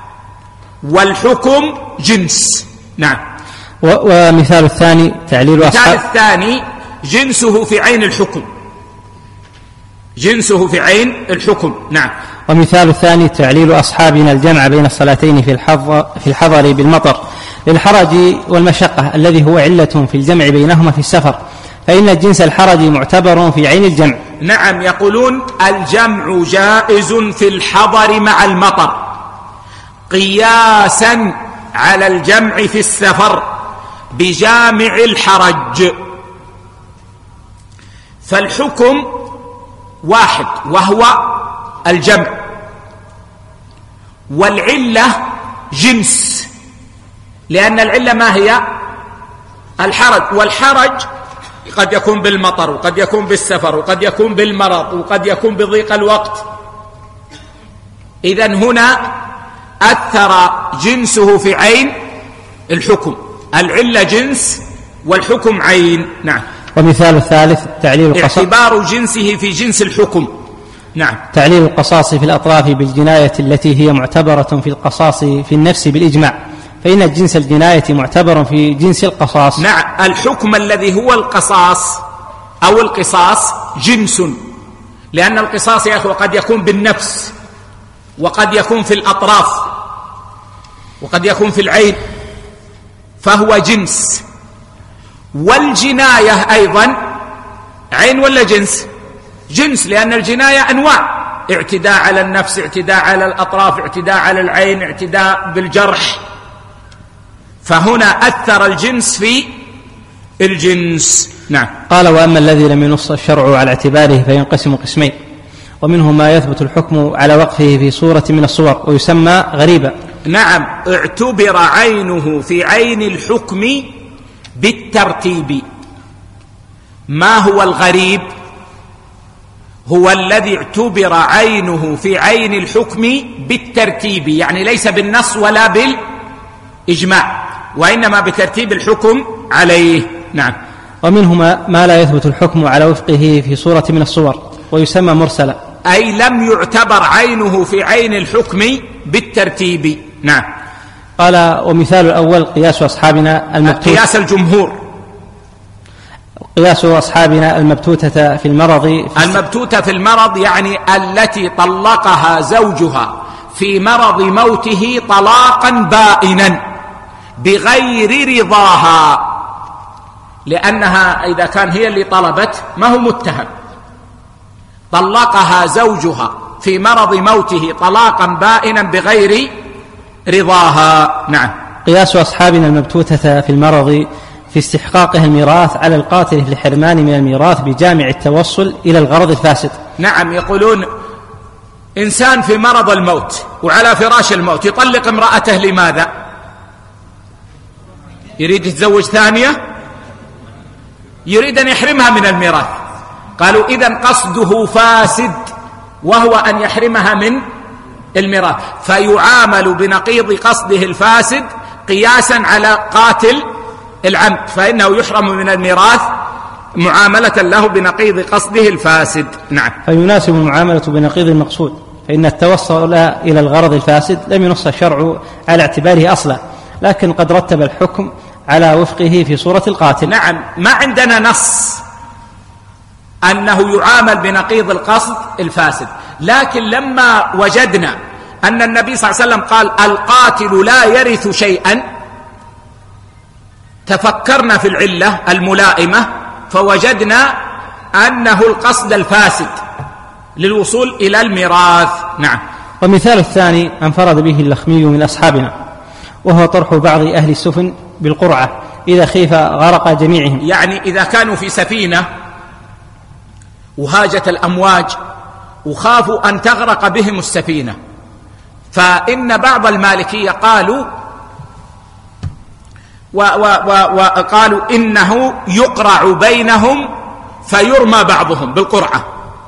[SPEAKER 1] والحكم جنس. نعم.
[SPEAKER 2] ومثال الثاني تعليل أصحاب.
[SPEAKER 1] مثال الثاني جنسه في عين الحكم، جنسه في عين الحكم. نعم.
[SPEAKER 2] ومثال الثاني تعليل أصحابنا الجمع بين الصلاتين في الحظر, في الحضر بالمطر للحرج والمشقة الذي هو علة في الجمع بينهما في السفر، فإن الجنس الحرج معتبر في عين الجمع.
[SPEAKER 1] نعم. يقولون الجمع جائز في الحضر مع المطر قياسا على الجمع في السفر بجامع الحرج. فالحكم واحد وهو الجمع، والعلة جنس، لأن العلة ما هي؟ الحرج، والحرج قد يكون بالمطر، وقد يكون بالسفر، وقد يكون بالمرض، وقد يكون بضيق الوقت. إذن هنا أثر جنسه في عين الحكم، العلة جنس والحكم عين. نعم.
[SPEAKER 2] ومثال الثالث تعليل القصاص،
[SPEAKER 1] اعتبار جنسه في جنس الحكم. نعم.
[SPEAKER 2] تعليل القصاص في الأطراف بالجناية التي هي معتبرة في القصاص في النفس بالإجماع، فإن جنس الجناية معتبر في جنس القصاص.
[SPEAKER 1] نعم. الحكم الذي هو القصاص أو القصاص جنس، لأن القصاص يا أخوة قد يكون بالنفس، وقد يكون في الأطراف، وقد يكون في العين، فهو جنس. والجناية أيضا عين ولا جنس؟ جنس، لأن الجناية أنواع: اعتداء على النفس، اعتداء على الأطراف، اعتداء على العين، اعتداء بالجرح. فهنا أثر الجنس في الجنس. نعم.
[SPEAKER 2] قال: وأما الذي لم ينص الشرع على اعتباره فينقسم قسمين، ومنه ما يثبت الحكم على وقفه في صورة من الصور ويسمى غريبا.
[SPEAKER 1] نعم، اعتبر عينه في عين الحكم بالترتيب. ما هو الغريب؟ هو الذي اعتبر عينه في عين الحكم بالترتيب، يعني ليس بالنص ولا بالإجماع، وإنما بترتيب الحكم عليه. نعم.
[SPEAKER 2] ومنه ما لا يثبت الحكم على وفقه في صورة من الصور ويسمى مرسلا،
[SPEAKER 1] أي لم يعتبر عينه في عين الحكم بالترتيب. نعم.
[SPEAKER 2] قال: ومثال الأول قياس أصحابنا المبتوتة
[SPEAKER 1] قياس الجمهور
[SPEAKER 2] قياس أصحابنا المبتوتة في المرض في
[SPEAKER 1] المبتوتة في المرض، يعني التي طلقها زوجها في مرض موته طلاقا بائنا بغير رضاها، لأنها إذا كان هي اللي طلبت ما هو متهم. طلقها زوجها في مرض موته طلاقا بائنا بغير رضاها. نعم.
[SPEAKER 2] قياس أصحابنا المبتوتة في المرض في استحقاقها الميراث على القاتل في الحرمان من الميراث بجامع التوصل إلى الغرض الفاسد.
[SPEAKER 1] نعم، يقولون إنسان في مرض الموت وعلى فراش الموت يطلق امرأته، لماذا؟ يريد يتزوج ثانية، يريد أن يحرمها من الميراث. قالوا إذن قصده فاسد، وهو أن يحرمها من الميراث، فيعامل بنقيض قصده الفاسد قياسا على قاتل العمد، فإنه يحرم من الميراث معاملة له بنقيض قصده الفاسد. نعم.
[SPEAKER 2] فيناسب المعاملة بنقيض المقصود، فإن التوصل إلى الغرض الفاسد لم ينص الشرع على اعتباره أصلا، لكن قد رتب الحكم على وفقه في صورة القاتل.
[SPEAKER 1] نعم، ما عندنا نص أنه يعامل بنقيض القصد الفاسد، لكن لما وجدنا أن النبي صلى الله عليه وسلم قال القاتل لا يرث شيئا، تفكرنا في العلة الملائمة فوجدنا أنه القصد الفاسد للوصول إلى الميراث. نعم.
[SPEAKER 2] ومثال الثاني انفرد به اللخمي من أصحابنا، وهو طرح بعض أهل السفن بالقرعة إذا خيف غرق جميعهم،
[SPEAKER 1] يعني إذا كانوا في سفينة وهاجت الأمواج وخافوا أن تغرق بهم السفينة، فإن بعض المالكية قالوا وقالوا إنه يقرع بينهم فيرمى بعضهم بالقرعة،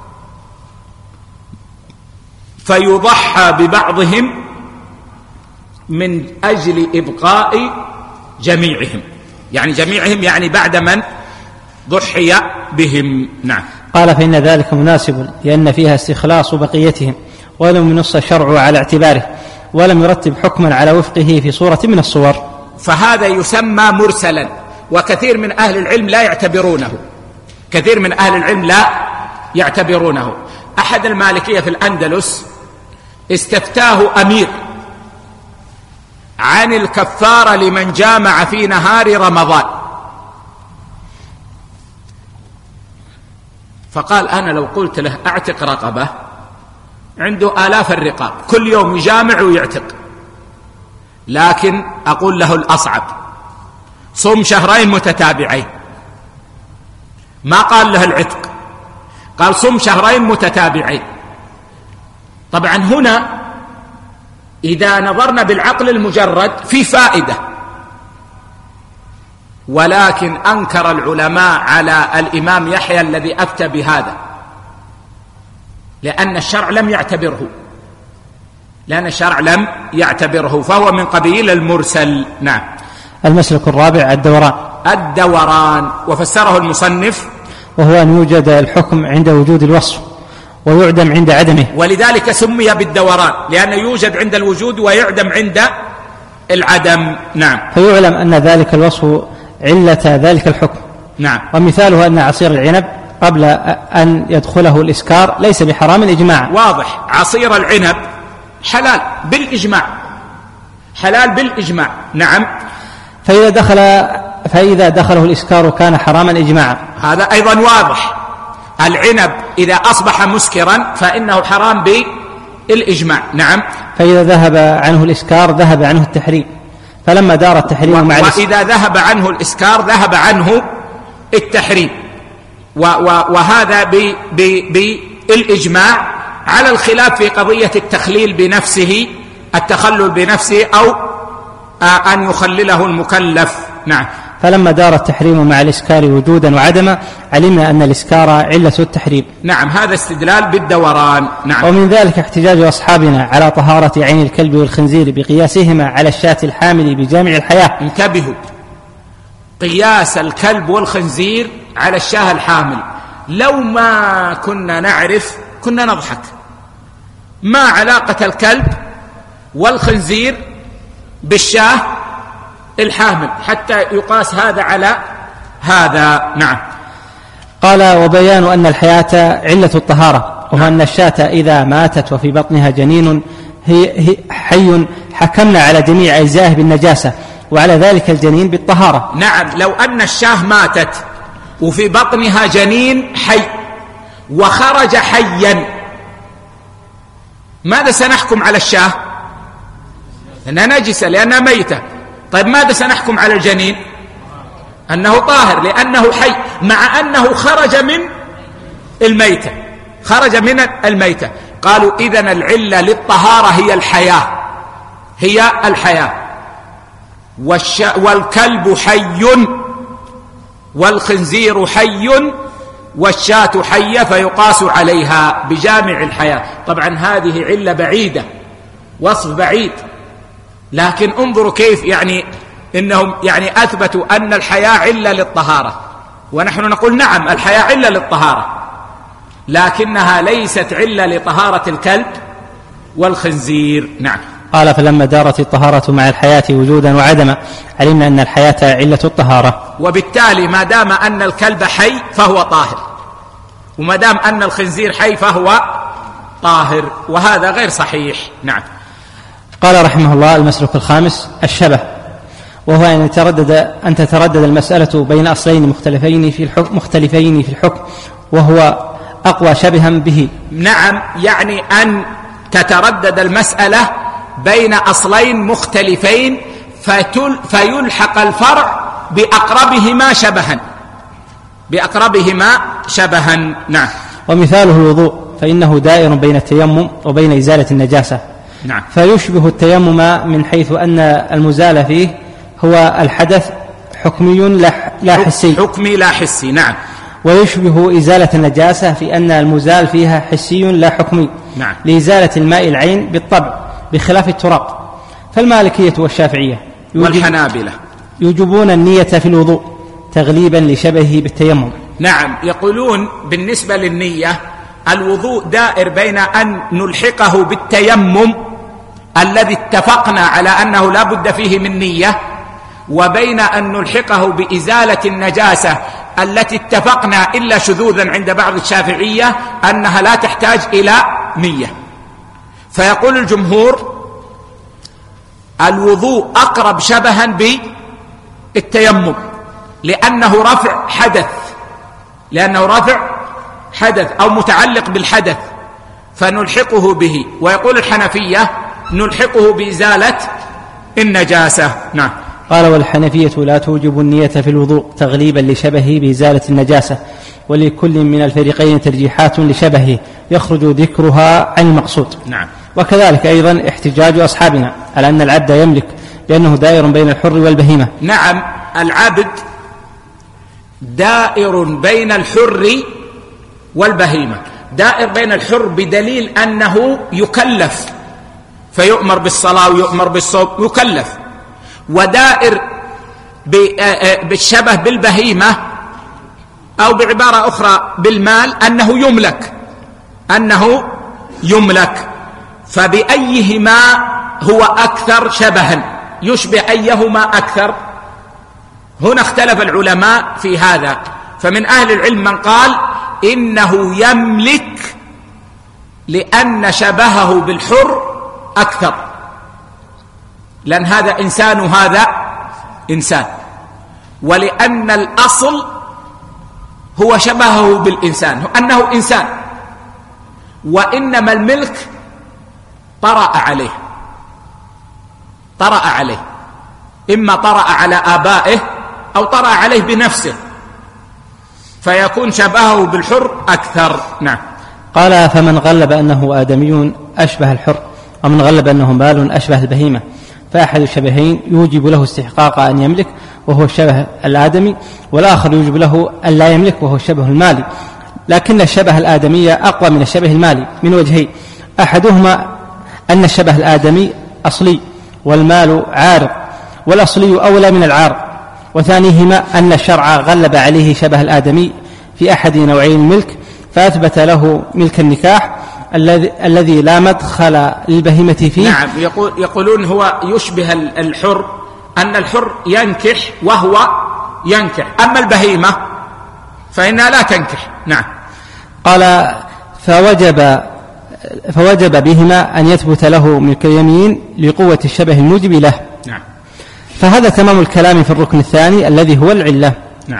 [SPEAKER 1] فيضحى ببعضهم من أجل إبقاء جميعهم، يعني جميعهم يعني بعد من ضحي بهم. نعم.
[SPEAKER 2] قال: فإن ذلك مناسب لأن فيها استخلاص بقيتهم، ولم ينص الشرع على اعتباره، ولم يرتب حكما على وفقه في صورة من الصور،
[SPEAKER 1] فهذا يسمى مرسلا. وكثير من أهل العلم لا يعتبرونه، كثير من أهل العلم لا يعتبرونه. أحد المالكية في الأندلس استفتاه أمير عن الكفارة لمن جامع في نهار رمضان، فقال أنا لو قلت له أعتق رقبة، عنده آلاف الرقاب كل يوم يجامع ويعتق، لكن أقول له الأصعب صم شهرين متتابعين. ما قال له العتق، قال صم شهرين متتابعين. طبعا هنا إذا نظرنا بالعقل المجرد في فائدة، ولكن أنكر العلماء على الإمام يحيى الذي أفتى بهذا، لأن الشرع لم يعتبره لأن الشرع لم يعتبره فهو من قبيل المرسل. نعم.
[SPEAKER 2] المسلك الرابع الدوران
[SPEAKER 1] الدوران وفسره المصنف
[SPEAKER 2] وهو أن يوجد الحكم عند وجود الوصف ويعدم عند عدمه،
[SPEAKER 1] ولذلك سمي بالدوران، لأنه يوجد عند الوجود ويعدم عند العدم. نعم.
[SPEAKER 2] فيعلم أن ذلك الوصف علة ذلك الحكم.
[SPEAKER 1] نعم.
[SPEAKER 2] ومثاله أن عصير العنب قبل أن يدخله الإسكار ليس بحرام إجماعا.
[SPEAKER 1] واضح. عصير العنب حلال بالإجماع، حلال بالإجماع. نعم.
[SPEAKER 2] فإذا دخل فإذا دخله الإسكار كان حراما إجماعا.
[SPEAKER 1] هذا أيضا واضح. العنب إذا أصبح مسكرا فإنه حرام بالإجماع. نعم.
[SPEAKER 2] فإذا ذهب عنه الإسكار ذهب عنه التحريم، فلما دار التحريم مع الإسكار
[SPEAKER 1] وإذا ذهب عنه الإسكار ذهب عنه التحريم، وهذا بالإجماع، على الخلاف في قضية التخليل بنفسه، التخلل بنفسه أو أن يخلله المكلف. نعم.
[SPEAKER 2] فلما دار التحريم مع الإسكار وجودا وعدما علمنا أن الإسكار علة التحريم.
[SPEAKER 1] نعم. هذا استدلال بالدوران. نعم.
[SPEAKER 2] ومن ذلك احتجاج أصحابنا على طهارة عين الكلب والخنزير بقياسهما على الشاة الحامل بجامع الحياة.
[SPEAKER 1] انتبهوا، قياس الكلب والخنزير على الشاة الحامل، لو ما كنا نعرف كنا نضحك. ما علاقة الكلب والخنزير بالشاة الحامل حتى يقاس هذا على هذا؟ نعم.
[SPEAKER 2] قال وبيان أن الحياة علة الطهارة، وهو أن الشاة إذا ماتت وفي بطنها جنين هي حي حكمنا على جميع أجزائه بالنجاسة، وعلى ذلك الجنين بالطهارة.
[SPEAKER 1] نعم. لو أن الشاة ماتت وفي بطنها جنين حي وخرج حيا، ماذا سنحكم على الشاة؟ أنها نجسة لأنها ميتة. طيب ماذا سنحكم على الجنين؟ أنه طاهر لأنه حي، مع أنه خرج من الميتة، خرج من الميتة. قالوا إذن العلة للطهارة هي الحياة، هي الحياة. والش... والكلب حي والخنزير حي والشاة حية فيقاس عليها بجامع الحياة. طبعا هذه علة بعيدة، وصف بعيد، لكن انظروا كيف يعني إنهم يعني أثبتوا أن الحياة علة للطهارة، ونحن نقول نعم الحياة علة للطهارة، لكنها ليست علة لطهارة الكلب والخنزير. نعم.
[SPEAKER 2] قال فلما دارت الطهارة مع الحياة وجودا وعدما علمنا أن الحياة علة الطهارة،
[SPEAKER 1] وبالتالي ما دام أن الكلب حي فهو طاهر، وما دام أن الخنزير حي فهو طاهر، وهذا غير صحيح. نعم.
[SPEAKER 2] قال رحمه الله المسلك الخامس الشبه، وهو أن تتردد أن تتردد المسألة بين أصلين مختلفين في الحكم مختلفين في الحكم وهو أقوى شبها به.
[SPEAKER 1] نعم. يعني أن تتردد المسألة بين أصلين مختلفين فتل فيلحق الفرع بأقربهما شبها، بأقربهما شبها. نعم.
[SPEAKER 2] ومثاله الوضوء، فإنه دائر بين التيمم وبين إزالة النجاسة.
[SPEAKER 1] نعم.
[SPEAKER 2] فيشبه التيمم من حيث أن المزال فيه هو الحدث حكمي لا حسي،
[SPEAKER 1] حكمي لا حسي. نعم.
[SPEAKER 2] ويشبه إزالة النجاسة في أن المزال فيها حسي لا حكمي.
[SPEAKER 1] نعم.
[SPEAKER 2] لإزالة الماء العين بالطبع بخلاف التراب. فالمالكية والشافعية
[SPEAKER 1] والحنابلة
[SPEAKER 2] يوجبون النية في الوضوء تغليبا لشبهه بالتيمم.
[SPEAKER 1] نعم. يقولون بالنسبة للنية الوضوء دائر بين أن نلحقه بالتيمم الذي اتفقنا على أنه لا بد فيه من نية، وبين أن نلحقه بإزالة النجاسة التي اتفقنا إلا شذوذا عند بعض الشافعية أنها لا تحتاج إلى نية. فيقول الجمهور الوضوء أقرب شبها بالتيمم لأنه رفع حدث، لأنه رفع حدث أو متعلق بالحدث فنلحقه به. ويقول الحنفية نلحقه بإزالة النجاسة. نعم.
[SPEAKER 2] قال والحنفية لا توجب النية في الوضوء تغليبا لشبهه بإزالة النجاسة، ولكل من الفريقين ترجيحات لشبهه يخرج ذكرها عن المقصود.
[SPEAKER 1] نعم.
[SPEAKER 2] وكذلك أيضا احتجاج أصحابنا على أن العبد يملك لأنه دائر بين الحر والبهيمة.
[SPEAKER 1] نعم. العبد دائر بين الحر والبهيمة، دائر بين الحر بدليل أنه يكلف فيؤمر بالصلاة ويؤمر بالصوم، يكلف. ودائر بالشبه بالبهيمة أو بعبارة أخرى بالمال أنه يملك، أنه يملك. فبأيهما هو أكثر شبها، يشبه أيهما أكثر؟ هنا اختلف العلماء في هذا، فمن أهل العلم من قال إنه يملك لأن شبهه بالحر أكثر، لأن هذا إنسان وهذا إنسان، ولأن الأصل هو شبهه بالإنسان أنه إنسان، وإنما الملك طرأ عليه طرأ عليه إما طرأ على آبائه أو طرأ عليه بنفسه، فيكون شبهه بالحر أكثر. نعم.
[SPEAKER 2] قال: فمن غلب أنه آدمي أشبه الحر، ومن غلب أنه مال أشبه البهيمة، فأحد الشبهين يوجب له استحقاق أن يملك وهو الشبه الآدمي، والآخر يوجب له أن لا يملك وهو الشبه المالي، لكن الشبه الآدمي أقوى من الشبه المالي من وجهين: أحدهما أن الشبه الآدمي أصلي والمال عارض، والأصلي أولى من العارض، وثانيهما أن الشرع غلب عليه شبه الآدمي في أحد نوعين الملك، فأثبت له ملك النكاح الذي الذي لا مدخل للبهيمة فيه.
[SPEAKER 1] نعم. يقول يقولون هو يشبه الحر، أن الحر ينكح وهو ينكح، أما البهيمة فإنها لا تنكح. نعم.
[SPEAKER 2] قال: فوجب فوجب بهما أن يثبت له ملك اليمين لقوة الشبه الموجب له.
[SPEAKER 1] نعم.
[SPEAKER 2] فهذا تمام الكلام في الركن الثاني الذي هو العلة.
[SPEAKER 1] نعم.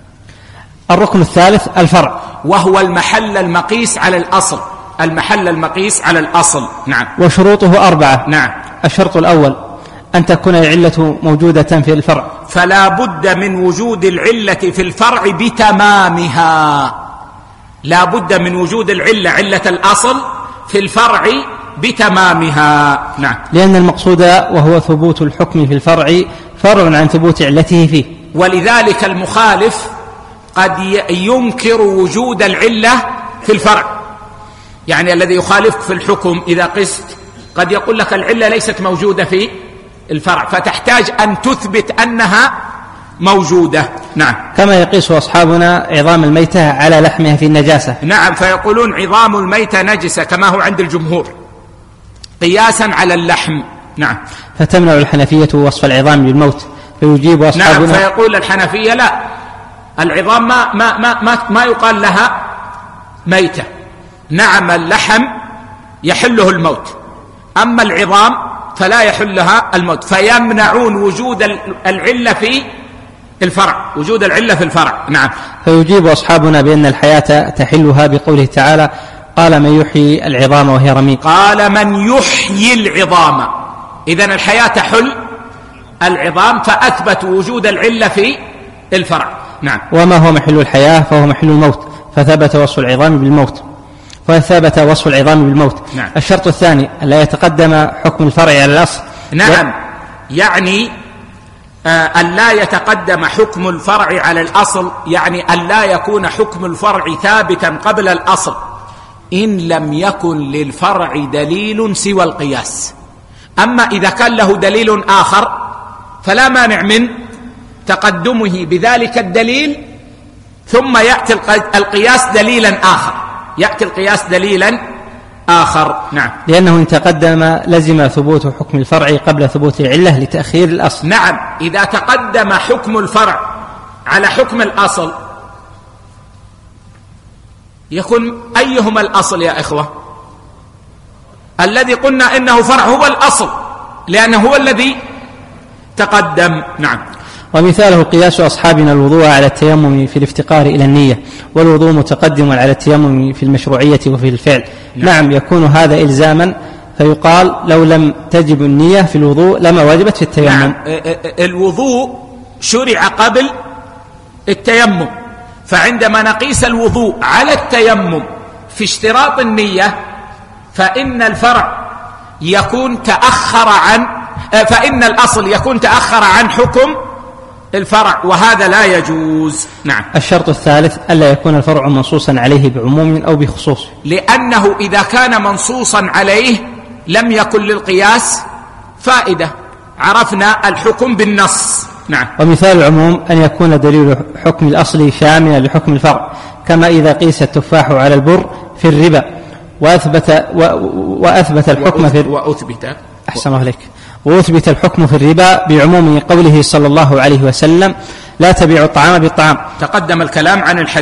[SPEAKER 2] الركن الثالث الفرع،
[SPEAKER 1] وهو المحل المقيس على الأصل المحل المقيس على الأصل. نعم.
[SPEAKER 2] وشروطه أربعة.
[SPEAKER 1] نعم.
[SPEAKER 2] الشرط الأول أن تكون العلة موجودة في الفرع،
[SPEAKER 1] فلا بد من وجود العلة في الفرع بتمامها، لا بد من وجود العلة علة الأصل في الفرع بتمامها. نعم.
[SPEAKER 2] لأن المقصود وهو ثبوت الحكم في الفرع فرع عن ثبوت علته فيه،
[SPEAKER 1] ولذلك المخالف قد ينكر وجود العلة في الفرع، يعني الذي يخالفك في الحكم إذا قست قد يقول لك العلة ليست موجودة في الفرع، فتحتاج أن تثبت أنها موجودة. نعم.
[SPEAKER 2] كما يقيس أصحابنا عظام الميتة على لحمها في النجاسة.
[SPEAKER 1] نعم. فيقولون عظام الميتة نجسة كما هو عند الجمهور قياسا على اللحم. نعم.
[SPEAKER 2] فتمنع الحنفية وصف العظام بالموت، فيجيب أصحابنا.
[SPEAKER 1] نعم. فيقول الحنفية لا، العظام ما, ما, ما, ما, ما يقال لها ميتة. نعم. اللحم يحله الموت، أما العظام فلا يحلها الموت، فيمنعون وجود العلة في الفرع وجود العلة في الفرع. نعم.
[SPEAKER 2] فيجيب أصحابنا بأن الحياة تحلها بقوله تعالى: قال من يحيي العظام وهي رميم.
[SPEAKER 1] قال من يحيي العظام، إذن الحياة تحل العظام، فأثبت وجود العلة في الفرع. نعم.
[SPEAKER 2] وما هو محل الحياة فهو محل الموت، فثبت وصف العظام بالموت فثبت وصف العظام بالموت.
[SPEAKER 1] نعم.
[SPEAKER 2] الشرط الثاني ألا يتقدم حكم الفرع على الأصل.
[SPEAKER 1] نعم. و... يعني آه ألا يتقدم حكم الفرع على الأصل، يعني ألا يكون حكم الفرع ثابتا قبل الأصل إن لم يكن للفرع دليل سوى القياس. أما إذا كان له دليل آخر فلا مانع من تقدمه بذلك الدليل، ثم يأتي القياس دليلا آخر يأتي القياس دليلا آخر. نعم.
[SPEAKER 2] لأنه إن تقدم لزم ثبوت حكم الفرع قبل ثبوت العلة لتأخير الأصل.
[SPEAKER 1] نعم. إذا تقدم حكم الفرع على حكم الأصل يكون أيهما الأصل يا إخوة؟ الذي قلنا إنه فرع هو الأصل لأنه هو الذي تقدم. نعم.
[SPEAKER 2] ومثاله قياس أصحابنا الوضوء على التيمم في الافتقار إلى النية، والوضوء متقدم على التيمم في المشروعية وفي الفعل. نعم, نعم يكون هذا إلزاما، فيقال لو لم تجب النية في الوضوء لما وجبت في التيمم.
[SPEAKER 1] نعم. الوضوء شرع قبل التيمم، فعندما نقيس الوضوء على التيمم في اشتراط النية فإن الفرع يكون تأخر عن فإن الأصل يكون تأخر عن حكم الفرع، وهذا لا يجوز. نعم.
[SPEAKER 2] الشرط الثالث ألا يكون الفرع منصوصا عليه بعموم أو بخصوص،
[SPEAKER 1] لأنه إذا كان منصوصا عليه لم يكن للقياس فائدة، عرفنا الحكم بالنص. نعم.
[SPEAKER 2] ومثال العموم أن يكون دليل حكم الأصل شاملا لحكم الفرع، كما إذا قيس التفاح على البر في الربا وأثبت, وأثبت الحكم في
[SPEAKER 1] وأثبت
[SPEAKER 2] أحسن عليك وأثبت الحكم في الربا بعموم قوله صلى الله عليه وسلم: لا تبيع الطعام بالطعام.
[SPEAKER 1] تقدم الكلام عن الحديث.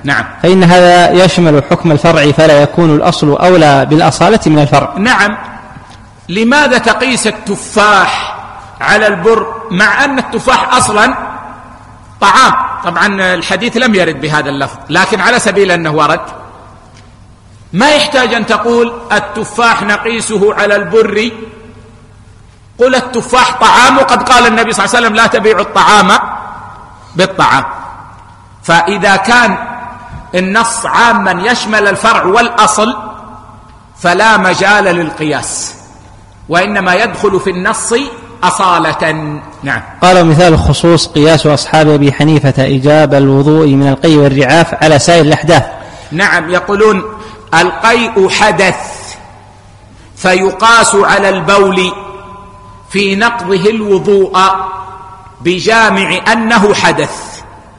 [SPEAKER 1] نعم.
[SPEAKER 2] فإن هذا يشمل حكم الفرع، فلا يكون الأصل أولى بالأصالة من الفرع.
[SPEAKER 1] نعم. لماذا تقيس التفاح على البر مع أن التفاح أصلا طعام؟ طبعا الحديث لم يرد بهذا اللفظ، لكن على سبيل أنه ورد، ما يحتاج أن تقول التفاح نقيسه على البر، قل التفاح طعام، وقد قال النبي صلى الله عليه وسلم لا تبيعوا الطعام بالطعام. فإذا كان النص عاما يشمل الفرع والأصل فلا مجال للقياس، وإنما يدخل في النص أصالة. نعم.
[SPEAKER 2] قال مثال الخصوص قياس أصحاب أبي حنيفة إيجاب الوضوء من القيء والرعاف على سائر الأحداث.
[SPEAKER 1] نعم. يقولون القيء حدث فيقاس على البول في نقضه الوضوء بجامع أنه حدث،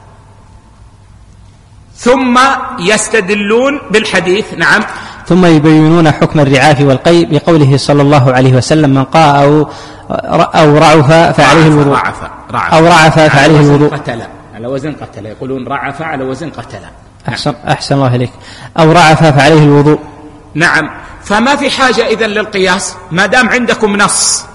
[SPEAKER 1] ثم يستدلون بالحديث. نعم.
[SPEAKER 2] ثم يبينون حكم الرعاف والقيء بقوله صلى الله عليه وسلم من قاء أو أو رعف فعليه الوضوء،
[SPEAKER 1] رعف رعف
[SPEAKER 2] أو رعف فعليه الوضوء.
[SPEAKER 1] قتل على وزن قتل، يقولون رعف على وزن قتل.
[SPEAKER 2] أحسن, أحسن الله إليك. أو رعف فعليه الوضوء.
[SPEAKER 1] نعم. فما في حاجة إذن للقياس ما دام عندكم نص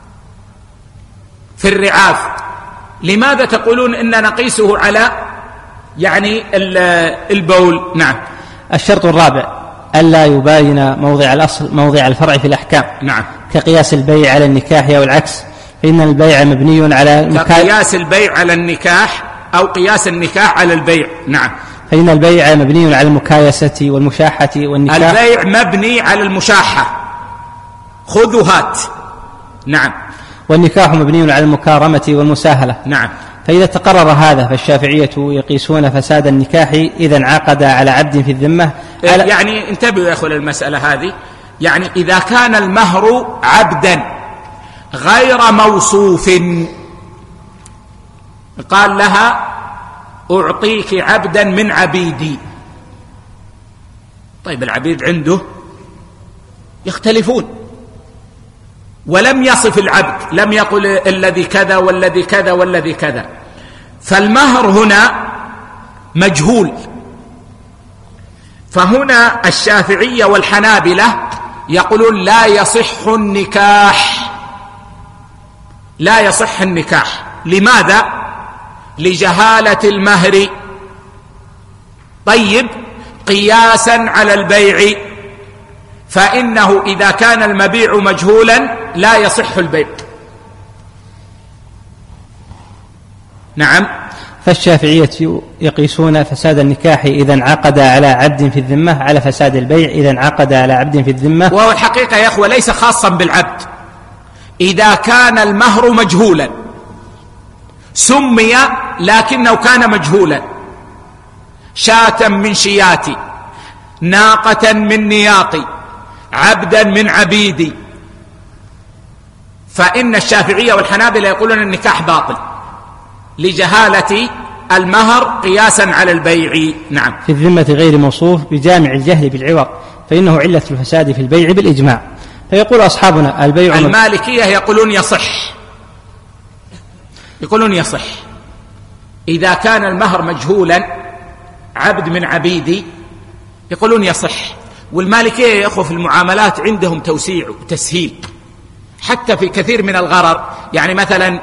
[SPEAKER 1] في الرعاف. لماذا تقولون إن نقيسه على يعني البول؟ نعم.
[SPEAKER 2] الشرط الرابع ألا يباين موضع الأصل موضع الفرع في الأحكام.
[SPEAKER 1] نعم.
[SPEAKER 2] كقياس البيع على النكاح أو العكس، فإن البيع مبني على
[SPEAKER 1] كقياس البيع على النكاح أو قياس النكاح على البيع. نعم.
[SPEAKER 2] فإن البيع مبني على المكايسة والمشاحة والنكاح.
[SPEAKER 1] البيع مبني على المشاحة، خذ هات. نعم.
[SPEAKER 2] والنكاح مبني على المكارمة والمساهلة.
[SPEAKER 1] نعم.
[SPEAKER 2] فإذا تقرر هذا فالشافعية يقيسون فساد النكاح إذا انعقد على عبد في الذمة. على
[SPEAKER 1] يعني انتبهوا يا أخوة المسألة هذه، يعني إذا كان المهر عبدا غير موصوف، قال لها أعطيك عبدا من عبيدي، طيب العبيد عنده يختلفون، ولم يصف العبد، لم يقل الذي كذا والذي كذا والذي كذا، فالمهر هنا مجهول. فهنا الشافعية والحنابلة يقولون لا يصح النكاح، لا يصح النكاح. لماذا؟ لجهالة المهر. طيب قياسا على البيع، فإنه إذا كان المبيع مجهولا لا يصح البيع. نعم.
[SPEAKER 2] فالشافعية يقيسون فساد النكاح إذا انعقد على عبد في الذمة على فساد البيع إذا انعقد على عبد في الذمة.
[SPEAKER 1] وهو الحقيقة يا أخوة ليس خاصا بالعبد، إذا كان المهر مجهولا سمي لكنه كان مجهولا، شاة من شياتي، ناقة من نياطي، عبدا من عبيدي، فإن الشافعية والحنابلة يقولون النكاح باطل لجهالة المهر قياسا على البيع. نعم.
[SPEAKER 2] في الذمة غير موصوف بجامع الجهل بالعوض، فإنه علة الفساد في البيع بالإجماع. فيقول أصحابنا البيع،
[SPEAKER 1] المالكية يقولون يصح، يقولون يصح إذا كان المهر مجهولا عبد من عبيدي، يقولون يصح. والمالكية يا أخوة في المعاملات عندهم توسيع وتسهيل حتى في كثير من الغرر، يعني مثلا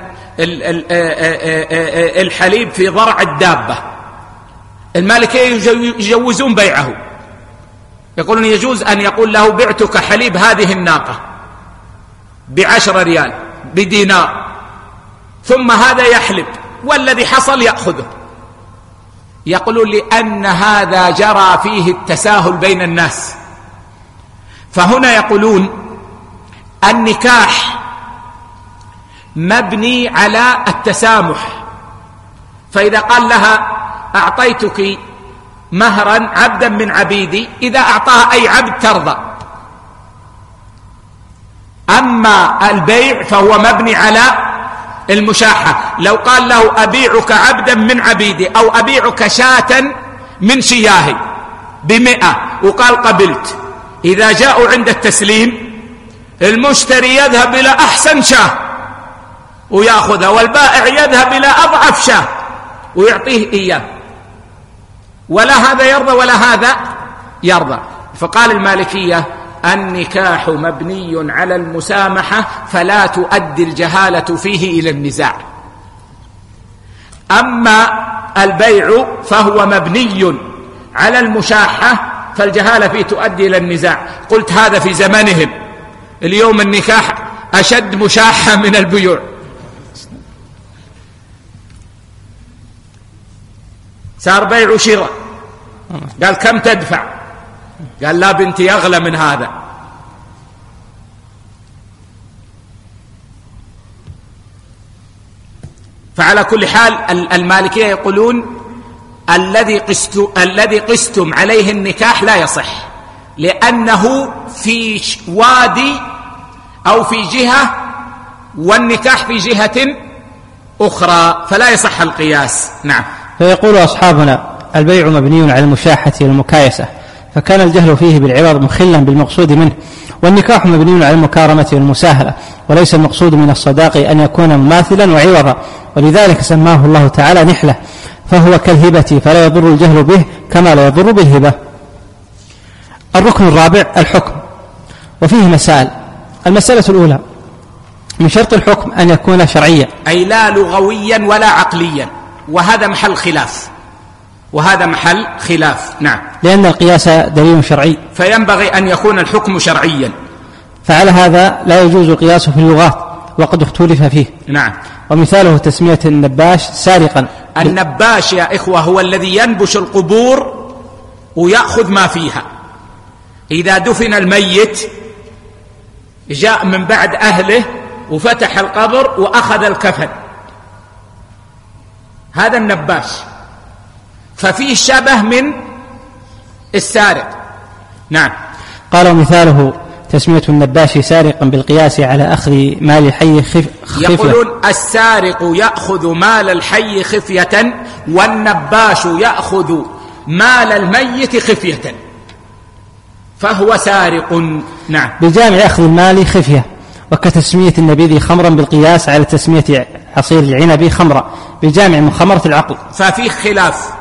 [SPEAKER 1] الحليب في ضرع الدابة، المالكية يجوزون بيعه، يقولون يجوز أن يقول له بعتك حليب هذه الناقة بعشر ريال بدينار، ثم هذا يحلب والذي حصل يأخذه. يقولون لأن هذا جرى فيه التساهل بين الناس. فهنا يقولون النكاح مبني على التسامح، فإذا قال لها أعطيتك مهرا عبدا من عبيدي، إذا أعطاها أي عبد ترضى. أما البيع فهو مبني على المشاحة، لو قال له أبيعك عبدا من عبيدي أو أبيعك شاة من شياهي بمئة وقال قبلت، إذا جاءوا عند التسليم المشتري يذهب إلى أحسن شاه ويأخذها، والبائع يذهب إلى أضعف شاه ويعطيه إياه. ولا هذا يرضى ولا هذا يرضى. فقال المالكية النكاح مبني على المسامحة فلا تؤدي الجهالة فيه إلى النزاع. أما البيع فهو مبني على المشاحة فالجهالة فيه تؤدي إلى النزاع. قلت هذا في زمنهم، اليوم النكاح أشد مشاحة من البيوع. صار بيع وشراء، قال كم تدفع؟ قال لا بنتي أغلى من هذا. فعلى كل حال المالكية يقولون الذي قست الذي قستم عليه النكاح لا يصح، لأنه في وادي أو في جهة والنكاح في جهة أخرى، فلا يصح القياس. نعم.
[SPEAKER 2] فيقول أصحابنا البيع مبني على المشاحة والمكايسة، فكان الجهل فيه بالعوض مخلا بالمقصود منه، والنكاح مبني على المكارمة والمساهلة، وليس المقصود من الصداق أن يكون مماثلا وعوضا، ولذلك سماه الله تعالى نحلة، فهو كالهبة فلا يضر الجهل به كما لا يضر بالهبة. الركن الرابع الحكم، وفيه مسائل. المسألة الأولى: من شرط الحكم أن يكون شرعيا،
[SPEAKER 1] أي لا لغويا ولا عقليا، وهذا محل خلاف وهذا محل خلاف. نعم.
[SPEAKER 2] لأن القياس دليل شرعي،
[SPEAKER 1] فينبغي أن يكون الحكم شرعيا.
[SPEAKER 2] فعلى هذا لا يجوز القياس في اللغات وقد اختلف فيه.
[SPEAKER 1] نعم.
[SPEAKER 2] ومثاله تسمية النباش سارقا.
[SPEAKER 1] النباش يا إخوة هو الذي ينبش القبور ويأخذ ما فيها. إذا دفن الميت جاء من بعد أهله وفتح القبر وأخذ الكفن، هذا النباش، ففيه شبه من السارق. نعم.
[SPEAKER 2] قال مثاله تسمية النباش سارقا بالقياس على أخذ مال الحي خفية.
[SPEAKER 1] يقولون السارق يأخذ مال الحي خفية، والنباش يأخذ مال الميت خفية، فهو سارق. نعم.
[SPEAKER 2] بجامع أخذ المال خفية، وكتسمية النبيذ خمرا بالقياس على تسمية عصير العنب خمرا بجامع من خمرة العقل.
[SPEAKER 1] ففيه خلاف،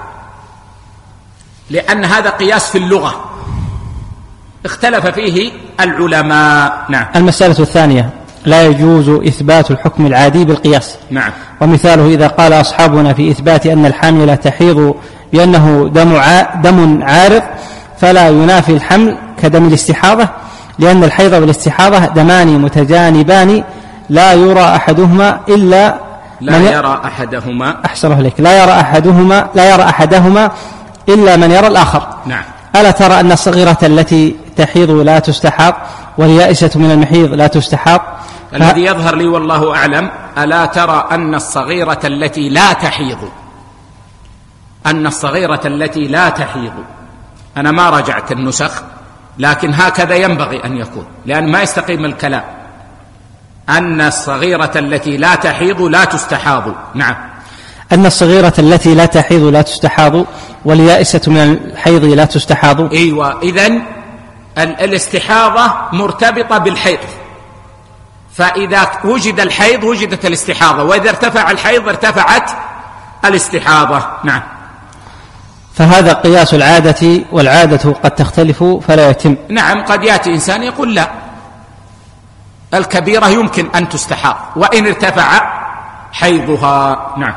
[SPEAKER 1] لأن هذا قياس في اللغة اختلف فيه العلماء. نعم.
[SPEAKER 2] المسألة الثانية: لا يجوز إثبات الحكم العادي بالقياس.
[SPEAKER 1] نعم.
[SPEAKER 2] ومثاله إذا قال أصحابنا في إثبات أن الحامل تحيض بأنه دم, دم عارض فلا ينافي الحمل كدم الاستحاضة، لأن الحيض والاستحاضة دمان متجانبان لا يرى أحدهما إلا
[SPEAKER 1] لا يرى أحدهما
[SPEAKER 2] أحسن عليك لا يرى أحدهما لا يرى أحدهما إلا من يرى الآخر.
[SPEAKER 1] نعم.
[SPEAKER 2] ألا ترى أن الصغيرة التي تحيض لا تستحاض واليائسة من المحيض لا تستحاض؟
[SPEAKER 1] الذي يظهر لي والله أعلم ألا ترى أن الصغيرة التي لا تحيض أن الصغيرة التي لا تحيض أنا ما رجعت النسخ، لكن هكذا ينبغي أن يكون، لأن ما يستقيم الكلام أن الصغيرة التي لا تحيض لا تستحاض. نعم.
[SPEAKER 2] أن الصغيرة التي لا تحيض لا تستحاض واليائسة من الحيض لا تستحاض.
[SPEAKER 1] أيوة. إذن الاستحاضة مرتبطة بالحيض، فإذا وجد الحيض وجدت الاستحاضة، وإذا ارتفع الحيض ارتفعت الاستحاضة. نعم.
[SPEAKER 2] فهذا قياس العادة، والعادة قد تختلف فلا يتم.
[SPEAKER 1] نعم. قد يأتي إنسان يقول لا، الكبيرة يمكن أن تستحاض وإن ارتفع حيضها. نعم.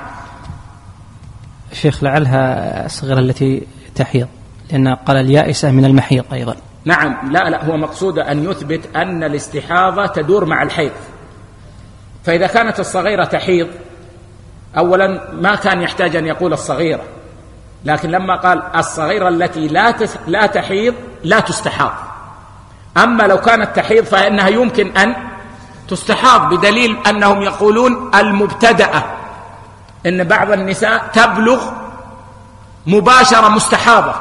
[SPEAKER 2] شيخ لعلها الصغيرة التي تحيض، لأن قال اليائسة من المحيض أيضا.
[SPEAKER 1] نعم. لا لا هو مقصود أن يثبت أن الاستحاضة تدور مع الحيض، فإذا كانت الصغيرة تحيض أولا ما كان يحتاج أن يقول الصغيرة، لكن لما قال الصغيرة التي لا لا تحيض لا تستحاض. أما لو كانت تحيض فإنها يمكن أن تستحاض، بدليل أنهم يقولون المبتدأة، إن بعض النساء تبلغ مباشرة مستحاضة،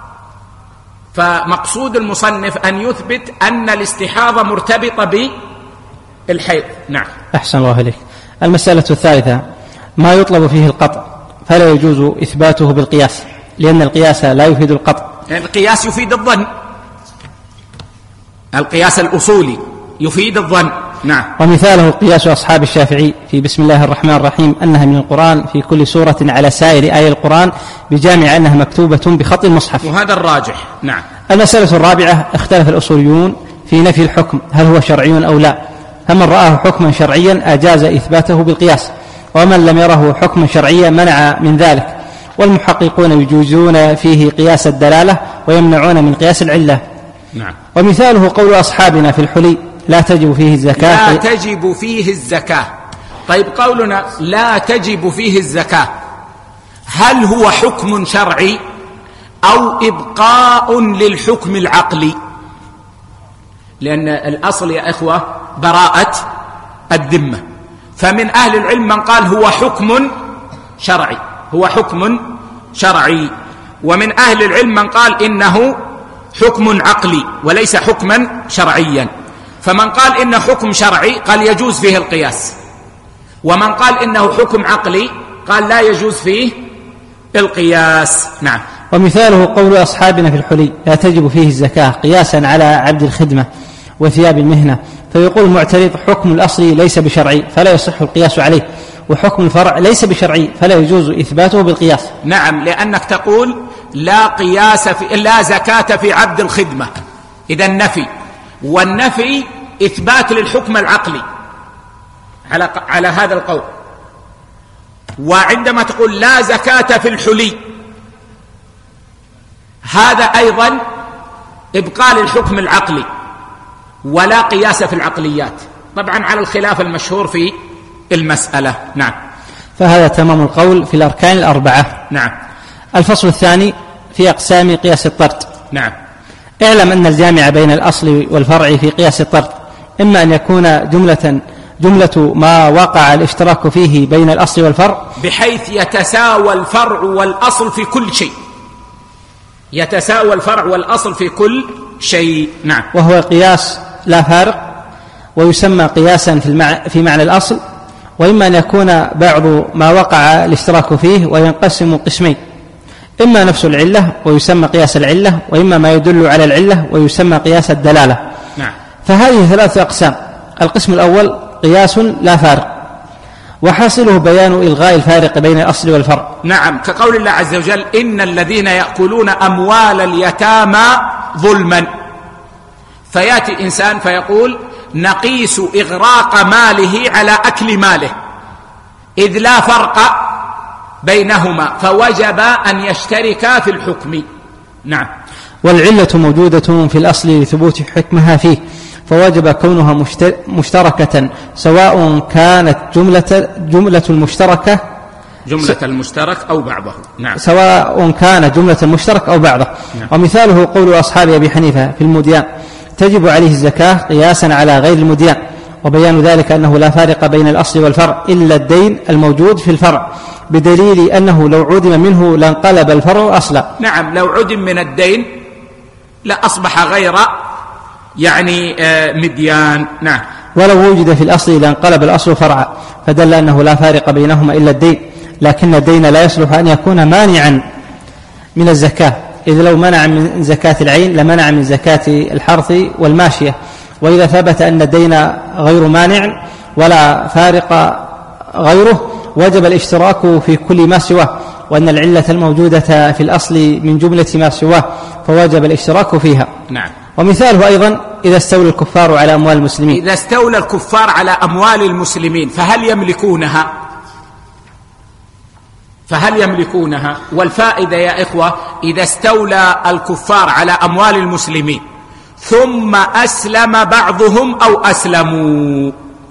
[SPEAKER 1] فمقصود المصنف أن يثبت أن الاستحاضة مرتبطة بالحيض. نعم.
[SPEAKER 2] أحسن الله إليك. المسألة الثالثة: ما يطلب فيه القطع فلا يجوز إثباته بالقياس، لأن القياس لا يفيد القطع.
[SPEAKER 1] القياس يفيد الظن، القياس الأصولي يفيد الظن، نعم.
[SPEAKER 2] ومثاله قياس أصحاب الشافعي في بسم الله الرحمن الرحيم أنها من القرآن في كل سورة على سائر آية القرآن بجامع أنها مكتوبة بخط المصحف،
[SPEAKER 1] وهذا الراجح. نعم.
[SPEAKER 2] المسألة الرابعة اختلف الأصوليون في نفي الحكم هل هو شرعي أو لا، فمن رآه حكما شرعيا أجاز إثباته بالقياس، ومن لم يره حكما شرعيا منع من ذلك، والمحققون يجوزون فيه قياس الدلالة ويمنعون من قياس العلة.
[SPEAKER 1] نعم.
[SPEAKER 2] ومثاله قول أصحابنا في الحلي لا تجب فيه الزكاة
[SPEAKER 1] لا تجب فيه الزكاة. طيب قولنا لا تجب فيه الزكاة هل هو حكم شرعي أو إبقاء للحكم العقلي؟ لأن الأصل يا إخوة براءة الذمة، فمن أهل العلم من قال هو حكم شرعي، هو حكم شرعي، ومن أهل العلم من قال إنه حكم عقلي وليس حكما شرعيا. فمن قال إنه حكم شرعي قال يجوز فيه القياس، ومن قال إنه حكم عقلي قال لا يجوز فيه القياس. نعم.
[SPEAKER 2] ومثاله قول أصحابنا في الحلي لا تجب فيه الزكاة قياسا على عبد الخدمة وثياب المهنة، فيقول المعترض حكم الأصل ليس بشرعي فلا يصح القياس عليه، وحكم الفرع ليس بشرعي فلا يجوز إثباته بالقياس.
[SPEAKER 1] نعم، لأنك تقول لا قياس في لا زكاة في عبد الخدمة، إذا النفي، والنفي إثبات للحكم العقلي على على هذا القول. وعندما تقول لا زكاة في الحلي هذا أيضا إبقاء للحكم العقلي ولا قياس في العقليات، طبعا على الخلاف المشهور في المسألة. نعم.
[SPEAKER 2] فهذا تمام القول في الأركان الأربعة.
[SPEAKER 1] نعم.
[SPEAKER 2] الفصل الثاني في أقسام قياس الطرد.
[SPEAKER 1] نعم.
[SPEAKER 2] اعلم أن الجامع بين الأصل والفرع في قياس الطرد إما أن يكون جملة جملة ما وقع الاشتراك فيه بين الأصل والفرع
[SPEAKER 1] بحيث يتساوى الفرع والأصل في كل شيء، يتساوى الفرع والأصل في كل شيء. نعم.
[SPEAKER 2] وهو قياس لا فارق ويسمى قياسا في, المع... في معنى الأصل. وإما أن يكون بعض ما وقع الاشتراك فيه وينقسم قسمين، إما نفس العلة ويسمى قياس العلة، وإما ما يدل على العلة ويسمى قياس الدلالة.
[SPEAKER 1] نعم.
[SPEAKER 2] فهذه ثلاثة أقسام. القسم الأول قياس لا فارق، وحاصله بيان إلغاء الفارق بين الأصل والفرع.
[SPEAKER 1] نعم، كقول الله عز وجل إن الذين يأكلون أموال اليتامى ظلما، فيأتي إنسان فيقول نقيس إغراق ماله على أكل ماله إذ لا فرق بينهما فوجب أن يشتركا في الحكم. نعم.
[SPEAKER 2] والعلة موجودة في الأصل لثبوت حكمها فيه، فوجب كونها مشتركة سواء كانت جملة, جملة المشتركة
[SPEAKER 1] جملة المشترك أو بعضه. نعم.
[SPEAKER 2] سواء كان جملة المشترك أو بعضه. نعم. ومثاله قول أصحاب أبي حنيفة في المديان تجب عليه الزكاة قياسا على غير المديان، وبيان ذلك أنه لا فارق بين الأصل والفرع إلا الدين الموجود في الفرع، بدليل أنه لو عدم منه لانقلب الفرع أصلا.
[SPEAKER 1] نعم، لو عدم من الدين لأصبح غير يعني مديان. نعم.
[SPEAKER 2] ولو وجد في الأصل لانقلب الأصل فرعا، فدل أنه لا فارق بينهما إلا الدين، لكن الدين لا يصلح أن يكون مانعا من الزكاة، إذ لو منع من زكاة العين لمنع من زكاة الحرث والماشية. وإذا ثبت أن الدين غير مانع ولا فارق غيره وجب الاشتراك في كل ما سواه، وأن العلة الموجودة في الأصل من جملة ما سواه فوجب الاشتراك فيها.
[SPEAKER 1] نعم.
[SPEAKER 2] ومثاله أيضا إذا استولى الكفار على أموال المسلمين.
[SPEAKER 1] إذا استولى الكفار على أموال المسلمين فهل يملكونها؟ فهل يملكونها؟ والفائدة يا إخوة إذا استولى الكفار على أموال المسلمين ثم أسلم بعضهم أو أسلموا،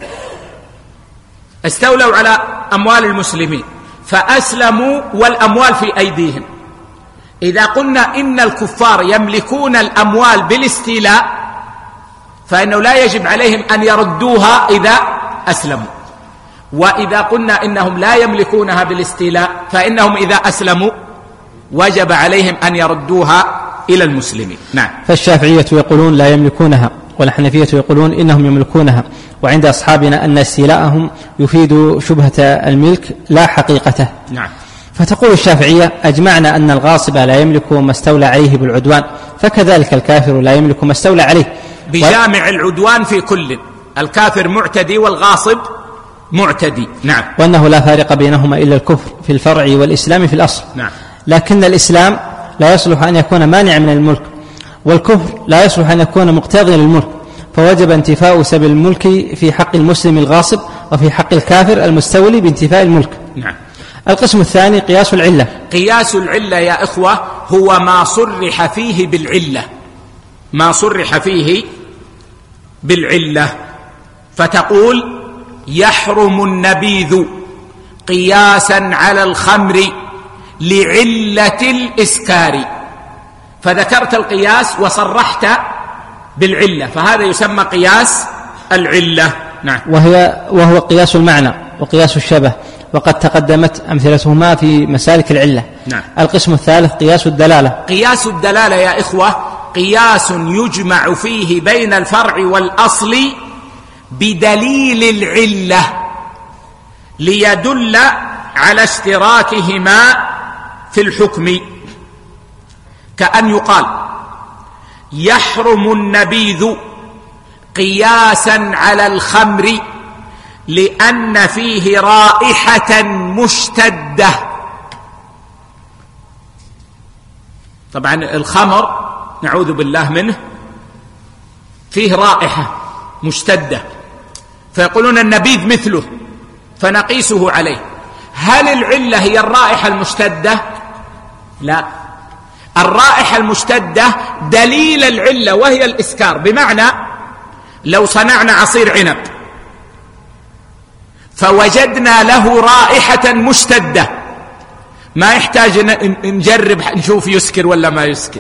[SPEAKER 1] استولوا على أموال المسلمين فأسلموا والأموال في أيديهم، إذا قلنا إن الكفار يملكون الأموال بالاستيلاء فإنه لا يجب عليهم أن يردوها إذا أسلموا، وإذا قلنا إنهم لا يملكونها بالاستيلاء فإنهم إذا أسلموا وجب عليهم أن يردوها إلى المسلمين. نعم.
[SPEAKER 2] فالشافعية يقولون لا يملكونها، والحنفية يقولون إنهم يملكونها، وعند أصحابنا أن استيلاءهم يفيد شبهة الملك لا حقيقته.
[SPEAKER 1] نعم.
[SPEAKER 2] فتقول الشافعية أجمعنا أن الغاصب لا يملك ما استولى عليه بالعدوان، فكذلك الكافر لا يملك ما استولى عليه
[SPEAKER 1] بجامع العدوان في كل. الكافر معتدي والغاصب معتدي. نعم.
[SPEAKER 2] وأنه لا فارق بينهما إلا الكفر في الفرع والإسلام في الأصل.
[SPEAKER 1] نعم.
[SPEAKER 2] لكن الإسلام لا يصلح أن يكون مانعا من الملك، والكفر لا يصلح أن يكون مقتضيا للملك، فوجب انتفاء سبب الملك في حق المسلم الغاصب وفي حق الكافر المستولي بانتفاء الملك.
[SPEAKER 1] نعم.
[SPEAKER 2] القسم الثاني قياس العلة.
[SPEAKER 1] قياس العلة يا إخوة هو ما صرح فيه بالعلة، ما صرح فيه بالعلة. فتقول يحرم النبيذ قياسا على الخمر لعلة الإسكار، فذكرت القياس وصرحت بالعلة، فهذا يسمى قياس العلة. نعم.
[SPEAKER 2] وهي وهو قياس المعنى وقياس الشبه، وقد تقدمت أمثلتهما في مسالك العلة.
[SPEAKER 1] نعم.
[SPEAKER 2] القسم الثالث قياس الدلالة.
[SPEAKER 1] قياس الدلالة يا إخوة قياس يجمع فيه بين الفرع والأصل بدليل العلة ليدل على اشتراكهما في الحكم، كأن يقال يحرم النبيذ قياسا على الخمر لأن فيه رائحة مشتدة. طبعا الخمر نعوذ بالله منه فيه رائحة مشتدة، فيقولون النبيذ مثله فنقيسه عليه. هل العلة هي الرائحة المشتدة؟ لا، الرائحة المشتدة دليل العلة وهي الإسكار. بمعنى لو صنعنا عصير عنب فوجدنا له رائحة مشتدة، ما يحتاج نجرب نشوف يسكر ولا ما يسكر.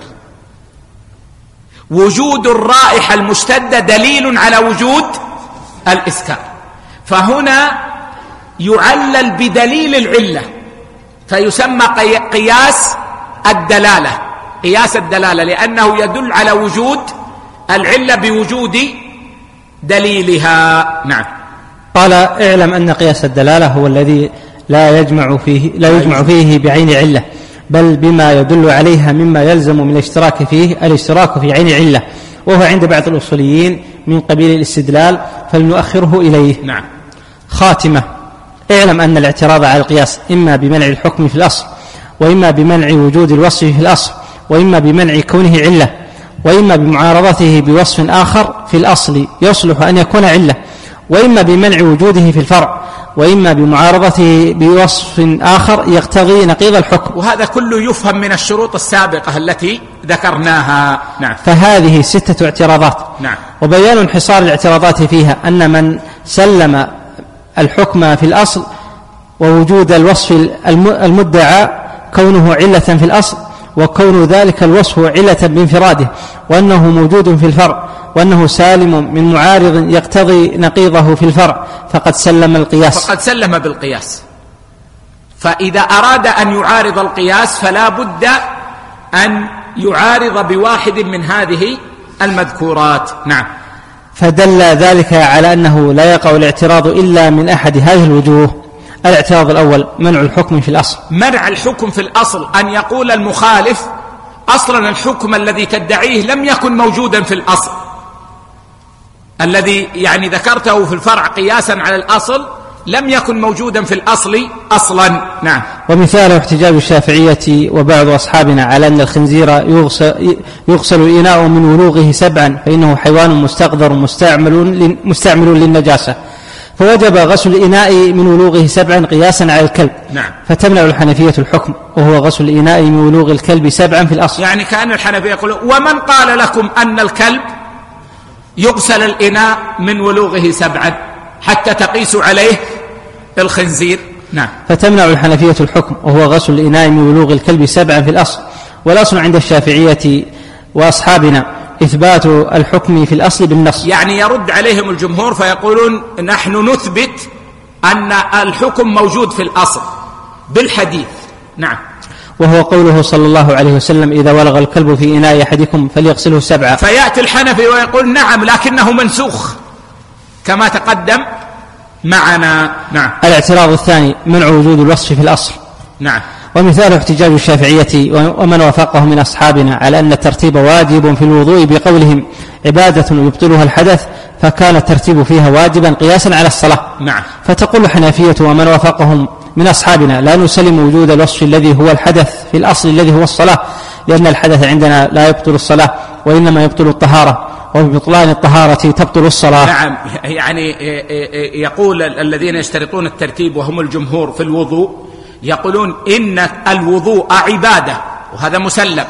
[SPEAKER 1] وجود الرائحة المشتدة دليل على وجود الإسكار، فهنا يعلل بدليل العلة فيسمى قياس الدلالة. قياس الدلالة لأنه يدل على وجود العلة بوجود دليلها. نعم.
[SPEAKER 2] قال اعلم أن قياس الدلالة هو الذي لا يجمع فيه لا يجمع فيه بعين علة، بل بما يدل عليها مما يلزم من الاشتراك فيه الاشتراك في عين علة، وهو عند بعض الأصوليين من قبيل الاستدلال، فلنؤخره إليه.
[SPEAKER 1] نعم.
[SPEAKER 2] خاتمة. اعلم أن الاعتراض على القياس إما بمنع الحكم في الأصل، وإما بمنع وجود الوصف في الأصل، وإما بمنع كونه علة، وإما بمعارضته بوصف آخر في الأصل يصلح أن يكون علة، وإما بمنع وجوده في الفرع، وإما بمعارضته بوصف آخر يقتضي نقيض الحكم.
[SPEAKER 1] وهذا كله يفهم من الشروط السابقة التي ذكرناها. نعم.
[SPEAKER 2] فهذه ستة اعتراضات.
[SPEAKER 1] نعم.
[SPEAKER 2] وبيان انحصار الاعتراضات فيها أن من سلم الحكم في الأصل ووجود الوصف المدعى كونه علة في الأصل، وكون ذلك الوصف علة بانفراده، وأنه موجود في الفرع، وأنه سالم من معارض يقتضي نقيضه في الفرع، فقد سلم القياس.
[SPEAKER 1] فقد سلم بالقياس. فإذا أراد أن يعارض القياس فلا بد أن يعارض بواحد من هذه المذكورات. نعم.
[SPEAKER 2] فدل ذلك على أنه لا يقع الاعتراض إلا من أحد هذه الوجوه. الاعتراض الأول منع الحكم في الأصل.
[SPEAKER 1] منع الحكم في الأصل أن يقول المخالف أصلا الحكم الذي تدعيه لم يكن موجودا في الأصل، الذي يعني ذكرته في الفرع قياسا على الأصل لم يكن موجودا في الأصل أصلا. نعم.
[SPEAKER 2] ومثال احتجاج الشافعية وبعض أصحابنا على أن الخنزير يغسل, يغسل الإناء من ولوغه سبعا فإنه حيوان مستقذر مستعمل, مستعمل للنجاسة، فوجب غسل الإناء من ولوغه سبعا قياسا على الكلب.
[SPEAKER 1] نعم.
[SPEAKER 2] فتمنع الحنفية الحكم وهو غسل الإناء من ولوغ الكلب سبعا في الأصل.
[SPEAKER 1] يعني كأن الحنفية يقول ومن قال لكم أن الكلب يغسل الإناء من ولوغه سبعا حتى تقيسوا عليه الخنزير. نعم.
[SPEAKER 2] فتمنع الحنفية الحكم وهو غسل الإناء من ولوغ الكلب سبعا في الأصل. والأصل عند الشافعية وأصحابنا إثبات الحكم في الأصل بالنص.
[SPEAKER 1] يعني يرد عليهم الجمهور فيقولون نحن نثبت أن الحكم موجود في الأصل بالحديث. نعم.
[SPEAKER 2] وهو قوله صلى الله عليه وسلم إذا ولغ الكلب في إناء أحدكم فليغسله سبعا.
[SPEAKER 1] فيأتي الحنفي ويقول نعم لكنه منسوخ كما تقدم معنا. نعم.
[SPEAKER 2] الاعتراض الثاني منع وجود الوصف في الأصل.
[SPEAKER 1] نعم.
[SPEAKER 2] ومثال احتجاج الشافعية ومن وافقه من أصحابنا على أن الترتيب واجب في الوضوء بقولهم عبادة يبطلها الحدث، فكان الترتيب فيها واجبا قياسا على الصلاة.
[SPEAKER 1] نعم.
[SPEAKER 2] فتقول الحنفية ومن وافقهم من أصحابنا لا نسلم وجود الوصف الذي هو الحدث في الأصل الذي هو الصلاة، لأن الحدث عندنا لا يبطل الصلاة وإنما يبطل الطهارة، وببطلان الطهارة تبطل الصلاة.
[SPEAKER 1] نعم. يعني يقول الذين يشترطون الترتيب وهم الجمهور في الوضوء يقولون إن الوضوء عبادة، وهذا مسلم،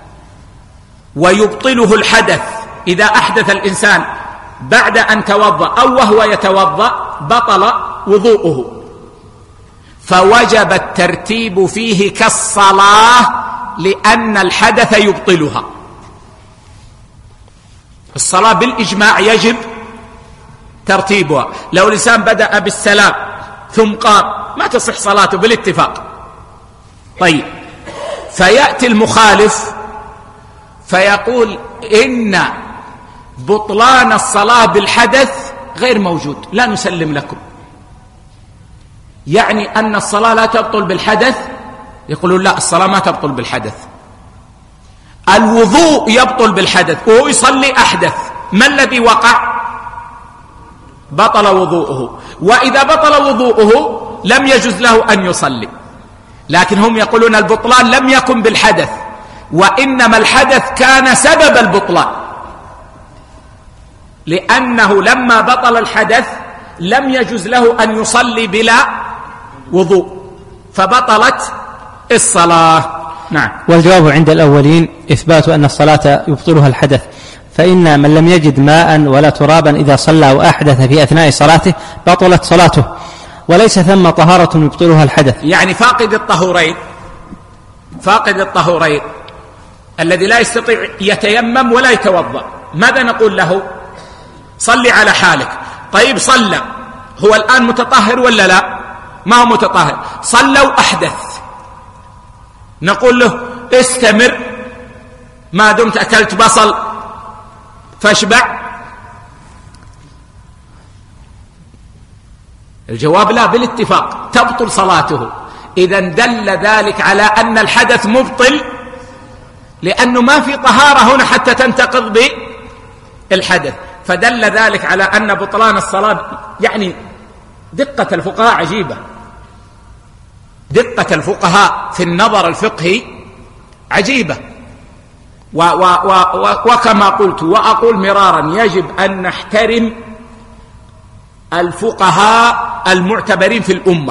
[SPEAKER 1] ويبطله الحدث. إذا أحدث الإنسان بعد أن توضأ أو وهو يتوضأ بطل وضوءه، فوجب الترتيب فيه كالصلاة لأن الحدث يبطلها. الصلاة بالإجماع يجب ترتيبها. لو الإنسان بدأ بالسلام ثم قام ما تصح صلاته بالاتفاق. طيب، فيأتي المخالف فيقول إن بطلان الصلاة بالحدث غير موجود، لا نسلم لكم. يعني أن الصلاة لا تبطل بالحدث؟ يقولون لا، الصلاة ما تبطل بالحدث، الوضوء يبطل بالحدث، وهو يصلي أحدث، ما الذي وقع؟ بطل وضوءه، وإذا بطل وضوءه لم يجوز له أن يصلي. لكن هم يقولون البطلان لم يكن بالحدث، وإنما الحدث كان سبب البطلان، لأنه لما بطل الحدث لم يجوز له أن يصلي بلا وضوء فبطلت الصلاة. نعم.
[SPEAKER 2] والجواب عند الأولين إثبات أن الصلاة يبطلها الحدث، فإن من لم يجد ماء ولا ترابا إذا صلى أو أحدث في أثناء صلاته بطلت صلاته، وليس ثم طهارة يبطلها الحدث.
[SPEAKER 1] يعني فاقد الطهورين، فاقد الطهورين الذي لا يستطيع يتيمم ولا يتوضأ، ماذا نقول له؟ صلي على حالك. طيب صلى، هو الآن متطهر ولا لا؟ ما هو متطهر، صلى وأحدث، نقول له استمر ما دمت أكلت بصل فاشبع؟ الجواب لا، بالاتفاق تبطل صلاته. إذن دل ذلك على أن الحدث مبطل، لأنه ما في طهارة هنا حتى تنتقض بالحدث، فدل ذلك على أن بطلان الصلاة. يعني دقة الفقهاء عجيبة، دقة الفقهاء في النظر الفقهي عجيبة. و و و وكما قلت وأقول مرارا، يجب أن نحترم الفقهاء المعتبرين في الأمة،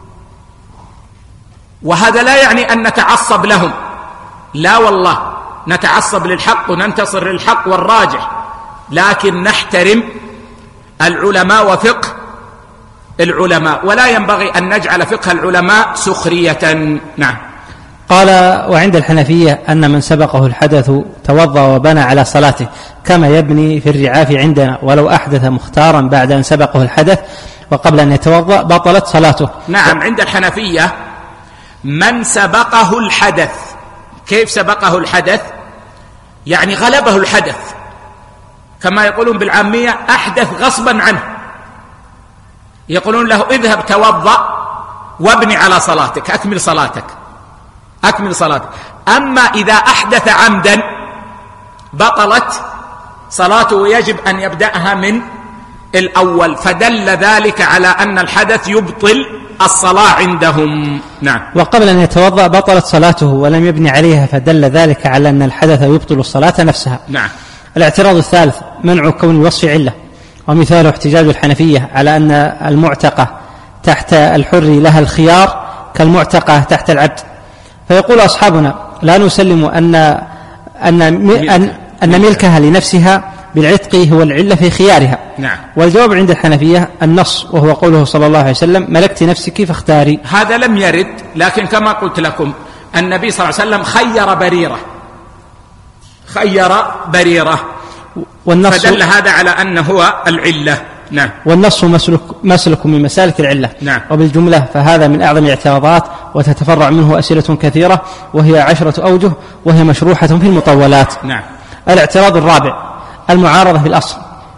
[SPEAKER 1] وهذا لا يعني أن نتعصب لهم، لا والله، نتعصب للحق وننتصر للحق والراجح، لكن نحترم العلماء وفقه العلماء، ولا ينبغي أن نجعل فقه العلماء سخرية. نعم.
[SPEAKER 2] قال وعند الحنفية أن من سبقه الحدث توضأ وبنى على صلاته كما يبني في الرعاف عندنا، ولو أحدث مختارا بعد أن سبقه الحدث وقبل أن يتوضأ بطلت صلاته.
[SPEAKER 1] نعم. عند الحنفية من سبقه الحدث، كيف سبقه الحدث؟ يعني غلبه الحدث، كما يقولون بالعامية أحدث غصبا عنه، يقولون له اذهب توضأ وابني على صلاتك، أكمل صلاتك أكمل صلاتك. أما إذا أحدث عمدا بطلت صلاته ويجب أن يبدأها من الأول، فدل ذلك على أن الحدث يبطل الصلاة عندهم. نعم.
[SPEAKER 2] وقبل أن يتوضأ بطلت صلاته ولم يبني عليها، فدل ذلك على أن الحدث يبطل الصلاة نفسها.
[SPEAKER 1] نعم.
[SPEAKER 2] الاعتراض الثالث منع كون الوصف علة، ومثال احتجاج الحنفية على أن المعتقة تحت الحر لها الخيار كالمعتقة تحت العبد، فيقول أصحابنا لا نسلم أن أن أن, أن ملكها لنفسها بالعتق هو العلة في خيارها.
[SPEAKER 1] نعم.
[SPEAKER 2] والجواب عند الحنفية النص، وهو قوله صلى الله عليه وسلم ملكت نفسك فاختاري.
[SPEAKER 1] هذا لم يرد، لكن كما قلت لكم النبي صلى الله عليه وسلم خير بريرة خير بريرة والنص، فدل هذا على أنه هو العلة. نعم.
[SPEAKER 2] والنص مسلك, مسلك من مسالك العلة.
[SPEAKER 1] نعم.
[SPEAKER 2] وبالجملة فهذا من أعظم الاعتراضات، وتتفرع منه أسئلة كثيرة، وهي عشرة أوجه، وهي مشروحة في المطولات.
[SPEAKER 1] نعم.
[SPEAKER 2] الاعتراض الرابع المعارضة بالأصل،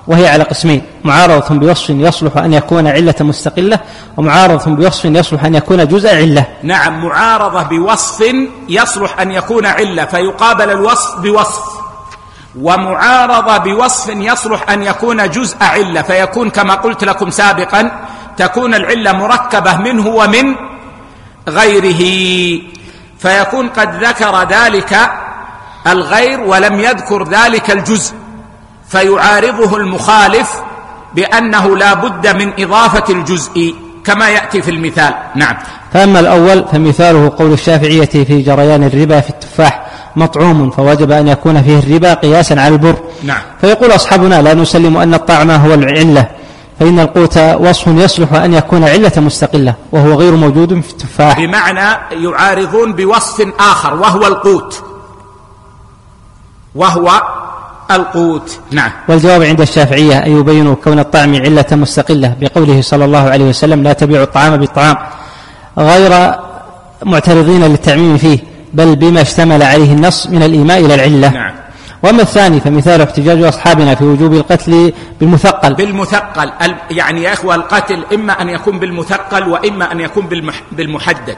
[SPEAKER 2] وهي على قسمين: معارضة بوصف يصلح أن يكون علة مستقلة، ومعارضة بوصف يصلح أن يكون جزء علة.
[SPEAKER 1] نعم، معارضة بوصف يصلح أن يكون علة فيقابل الوصف بوصف، ومعارضة بوصف يصلح أن يكون جزء علة فيكون كما قلت لكم سابقا تكون العلة مركبة منه ومن غيره، فيكون قد ذكر ذلك الغير ولم يذكر ذلك الجزء، فيعارضه المخالف بأنه لا بد من إضافة الجزء كما يأتي في المثال. نعم.
[SPEAKER 2] فأما الأول فمثاله قول الشافعية في جريان الربا في التفاح: مطعوم فوجب أن يكون فيه الربا قياسا على البر.
[SPEAKER 1] نعم.
[SPEAKER 2] فيقول أصحابنا: لا نسلم أن الطعم هو العلة، فإن القوت وصف يصلح أن يكون علة مستقلة وهو غير موجود في التفاح.
[SPEAKER 1] بمعنى يعارضون بوصف آخر وهو القوت، وهو القوت. نعم.
[SPEAKER 2] والجواب عند الشافعية أن يبينوا كون الطعم علة مستقلة بقوله صلى الله عليه وسلم: لا تبيعوا الطعام بالطعام، غير معترضين للتعميم فيه، بل بما اشتمل عليه النص من الإيماء إلى العلة.
[SPEAKER 1] نعم.
[SPEAKER 2] وأما الثاني فمثال احتجاج أصحابنا في وجوب القتل بالمثقل.
[SPEAKER 1] بالمثقل يعني يا إخوة القتل إما أن يكون بالمثقل وإما أن يكون بالمحدد.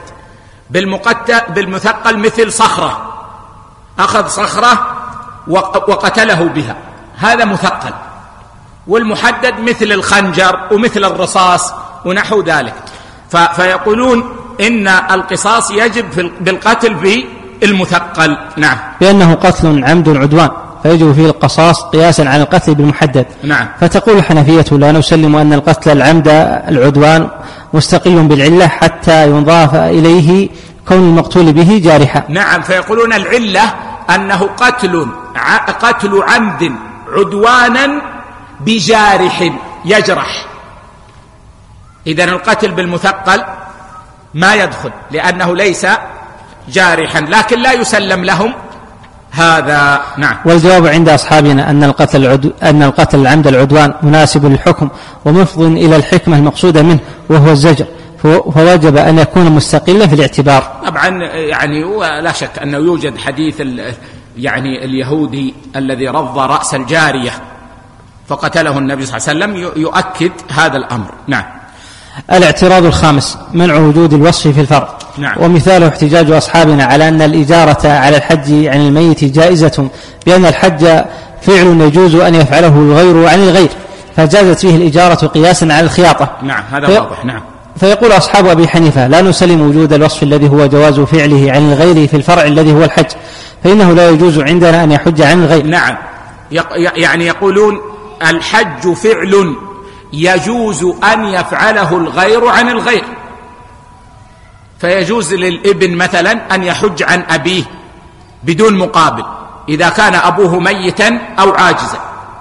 [SPEAKER 1] بالمثقل مثل صخرة، أخذ صخرة وقتله بها، هذا مثقل. والمحدد مثل الخنجر ومثل الرصاص ونحو ذلك. فيقولون إن القصاص يجب بالقتل بالمثقل. نعم.
[SPEAKER 2] بأنه قتل عمد عدوان فيجب فيه القصاص قياسا عن القتل بالمحدد.
[SPEAKER 1] نعم.
[SPEAKER 2] فتقول الحنفية: لا نسلم أن القتل العمد العدوان مستقل بالعلة حتى ينضاف إليه كون المقتول به جارحا.
[SPEAKER 1] نعم. فيقولون العلة أنه قتل قتل عمد عدوانا بجارح يجرح. إذن القتل بالمثقل ما يدخل لأنه ليس جارحا، لكن لا يسلم لهم هذا. نعم.
[SPEAKER 2] والجواب عند أصحابنا أن القتل العدو أن القتل العمد العدوان مناسب للحكم ومفض إلى الحكمة المقصودة منه وهو الزجر، فوجب أن يكون مستقلا في الاعتبار.
[SPEAKER 1] طبعا يعني لا شك أنه يوجد حديث يعني اليهودي الذي رض رأس الجارية فقتله النبي صلى الله عليه وسلم يؤكد هذا الأمر. نعم.
[SPEAKER 2] الاعتراض الخامس: منع وجود الوصف في الفرع.
[SPEAKER 1] نعم.
[SPEAKER 2] ومثاله احتجاج أصحابنا على أن الإجارة على الحج عن الميت جائزة، بأن الحج فعل يجوز أن يفعله الغير عن الغير، فجازت فيه الإجارة قياسا على الخياطة.
[SPEAKER 1] نعم، هذا
[SPEAKER 2] في...
[SPEAKER 1] واضح. نعم.
[SPEAKER 2] فيقول أصحاب أبي حنيفة: لا نسلم وجود الوصف الذي هو جواز فعله عن الغير في الفرع الذي هو الحج، فإنه لا يجوز عندنا أن يحج عن الغير.
[SPEAKER 1] نعم. يعني يقولون الحج فعل يجوز أن يفعله الغير عن الغير، فيجوز للابن مثلا أن يحج عن أبيه بدون مقابل إذا كان أبوه ميتا أو عاجزا،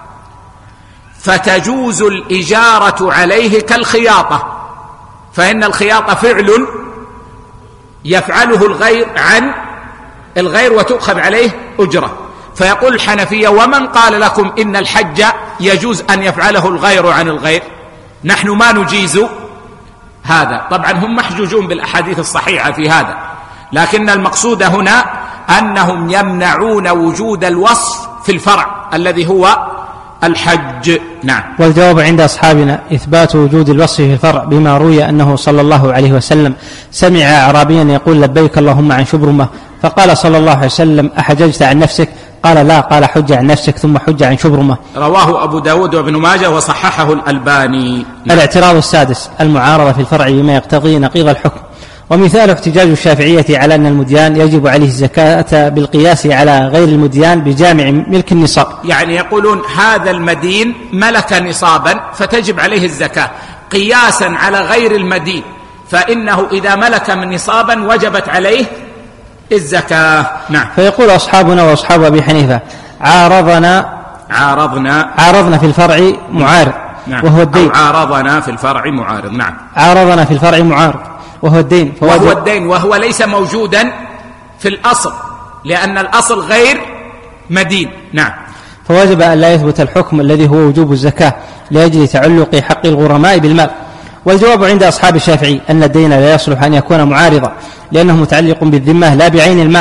[SPEAKER 1] فتجوز الإجارة عليه كالخياطة، فإن الخياطة فعل يفعله الغير عن الغير وتؤخذ عليه أجرة. فيقول الحنفية: ومن قال لكم إن الحج يجوز أن يفعله الغير عن الغير؟ نحن ما نجيز هذا. طبعا هم محجوجون بالأحاديث الصحيحة في هذا، لكن المقصود هنا أنهم يمنعون وجود الوصف في الفرع الذي هو الحج. نعم.
[SPEAKER 2] والجواب عند أصحابنا إثبات وجود الوصف في الفرع بما روي أنه صلى الله عليه وسلم سمع أعرابيا يقول: لبيك اللهم عن شبرمة، فقال صلى الله عليه وسلم: أحججت عن نفسك؟ قال: لا. قال: حج عن نفسك ثم حج عن شبرمة.
[SPEAKER 1] رواه أبو داود وابن ماجه وصححه الألباني.
[SPEAKER 2] نعم. الاعتراض السادس: المعارضة في الفرع بما يقتضي نقيض الحكم. ومثال احتجاج الشافعية على أن المديان يجب عليه الزكاة بالقياس على غير المديان بجامع ملك النصاب.
[SPEAKER 1] يعني يقولون هذا المدين ملك نصابا فتجب عليه الزكاة قياسا على غير المدين، فإنه إذا ملك من نصابا وجبت عليه الزكاة. نعم.
[SPEAKER 2] فيقول أصحابنا وأصحاب أبي حنيفة: عارضنا
[SPEAKER 1] عارضنا
[SPEAKER 2] عارضنا في الفرع معارض.
[SPEAKER 1] نعم.
[SPEAKER 2] وهو الدين.
[SPEAKER 1] أو عارضنا في الفرع معارض. نعم.
[SPEAKER 2] عارضنا في الفرع معارض وهو الدين،
[SPEAKER 1] وهو الدين وهو ليس موجودا في الأصل لأن الأصل غير مدين. نعم.
[SPEAKER 2] فوجب أن لا يثبت الحكم الذي هو وجوب الزكاة لأجل تعلق حق الغرماء بالمال. والجواب عند أصحاب الشافعي أن الدين لا يصلح أن يكون معارضا لأنه متعلق بالذمة لا بعين المال،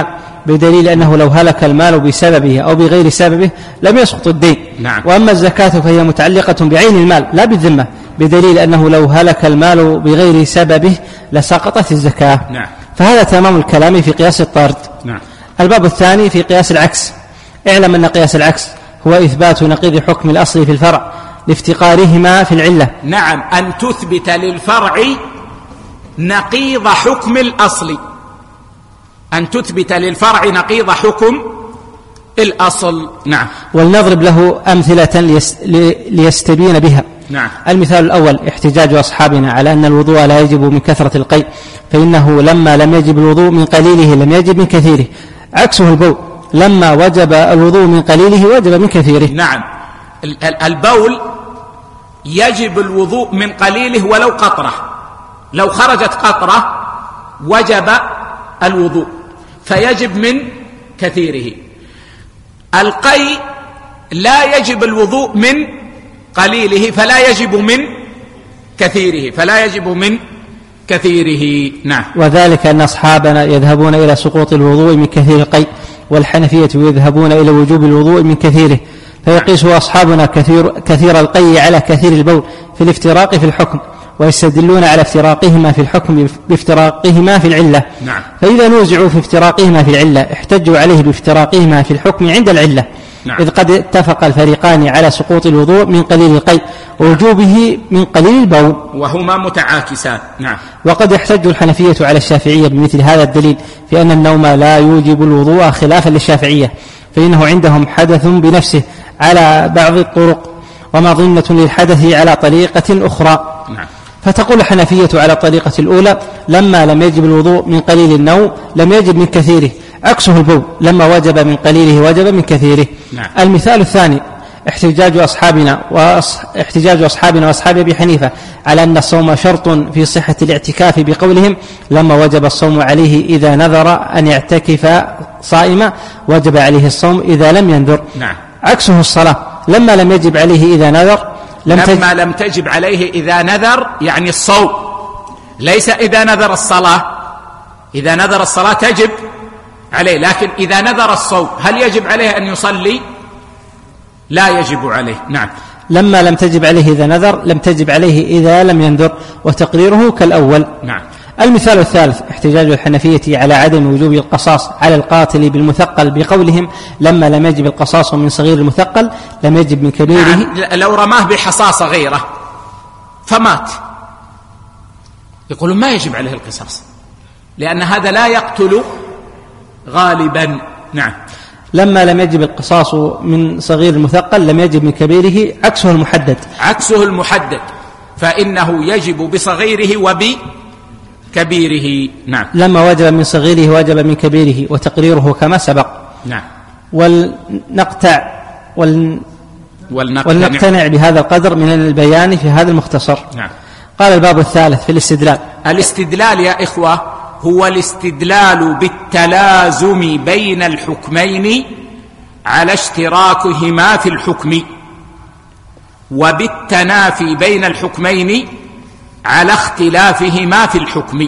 [SPEAKER 2] بدليل أنه لو هلك المال بسببه أو بغير سببه لم يسقط الدين.
[SPEAKER 1] نعم.
[SPEAKER 2] وأما الزكاة فهي متعلقة بعين المال لا بالذمة، بدليل أنه لو هلك المال بغير سببه لسقطت الزكاة.
[SPEAKER 1] نعم.
[SPEAKER 2] فهذا تمام الكلام في قياس الطرد.
[SPEAKER 1] نعم.
[SPEAKER 2] الباب الثاني في قياس العكس. اعلم أن قياس العكس هو إثبات نقيض حكم الأصل في الفرع لافتقارهما في العلة.
[SPEAKER 1] نعم، أن تثبت للفرع نقيض حكم الأصل، أن تثبت للفرع نقيض حكم الأصل. نعم.
[SPEAKER 2] ولنضرب له أمثلة ليس... ليستبين بها.
[SPEAKER 1] نعم.
[SPEAKER 2] المثال الأول احتجاج أصحابنا على أن الوضوء لا يجب من كثرة القيء، فإنه لما لم يجب الوضوء من قليله لم يجب من كثيره، عكسه البول لما وجب الوضوء من قليله وجب من كثيره.
[SPEAKER 1] نعم، البول يجب الوضوء من قليله ولو قطرة، لو خرجت قطرة وجب الوضوء فيجب من كثيره. القيء لا يجب الوضوء من قليله فلا يجب من كثيره، فلا يجب من كثيره. نعم.
[SPEAKER 2] وذلك أن أصحابنا يذهبون إلى سقوط الوضوء من كثير القيء، والحنفية يذهبون إلى وجوب الوضوء من كثيره، فيقيس أصحابنا كثير, كثير القيء على كثير البول في الافتراق في الحكم، ويستدلون على افتراقهما في الحكم بافتراقهما في العلة.
[SPEAKER 1] نعم.
[SPEAKER 2] فإذا نوزعوا في افتراقهما في العلة احتجوا عليه بافتراقهما في الحكم عند العلة.
[SPEAKER 1] نعم.
[SPEAKER 2] إذ قد اتفق الفريقان على سقوط الوضوء من قليل القيء ووجوبه من قليل البول،
[SPEAKER 1] وهما متعاكسان. نعم.
[SPEAKER 2] وقد يحتج الحنفية على الشافعية بمثل هذا الدليل في أن النوم لا يوجب الوضوء خلافا للشافعية، فإنه عندهم حدث بنفسه على بعض الطرق ومظنة للحدث على طريقة أخرى.
[SPEAKER 1] نعم.
[SPEAKER 2] فتقول الحنفية على الطريقة الأولى لما لم يجب الوضوء من قليل النوم لم يجب من كثيره، عكسه البول لما وجب من قليله وجب من كثيره.
[SPEAKER 1] نعم.
[SPEAKER 2] المثال الثاني احتجاج أصحابنا وأص... احتجاج أصحابنا وأصحاب أبي حنيفة على أن الصوم شرط في صحة الاعتكاف بقولهم لما وجب الصوم عليه إذا نذر أن يعتكف صائما وجب عليه الصوم إذا لم ينذر.
[SPEAKER 1] نعم.
[SPEAKER 2] عكسه الصلاة لما لم يجب عليه إذا نذر
[SPEAKER 1] لم لما تجب لم تجب عليه إذا نذر، يعني الصوم، ليس إذا نذر الصلاة. إذا نذر الصلاة تجب عليه، لكن إذا نذر الصوم هل يجب عليه أن يصلي؟ لا يجب عليه. نعم.
[SPEAKER 2] لما لم تجب عليه إذا نذر لم تجب عليه إذا لم ينذر، وتقريره كالأول.
[SPEAKER 1] نعم.
[SPEAKER 2] المثال الثالث احتجاج الحنفية على عدم وجوب القصاص على القاتل بالمثقل بقولهم لما لم يجب القصاص من صغير المثقل لم يجب من كبيره.
[SPEAKER 1] نعم. لو رماه بحصاصة غيره فمات يقولون ما يجب عليه القصاص لأن هذا لا يقتل غالبا. نعم.
[SPEAKER 2] لما لم يجب القصاص من صغير المثقل لم يجب من كبيره، عكسه المحدد.
[SPEAKER 1] عكسه المحدد فإنه يجب بصغيره وبكبيره. نعم.
[SPEAKER 2] لما وجب من صغيره وجب من كبيره، وتقريره كما سبق.
[SPEAKER 1] نعم.
[SPEAKER 2] والنقطع وال...
[SPEAKER 1] والنقتنع.
[SPEAKER 2] والنقتنع بهذا القدر من البيان في هذا المختصر.
[SPEAKER 1] نعم.
[SPEAKER 2] قال الباب الثالث في الاستدلال.
[SPEAKER 1] الاستدلال يا إخوة هو الاستدلال بالتلازم بين الحكمين على اشتراكهما في الحكم، وبالتنافي بين الحكمين على اختلافهما في الحكم.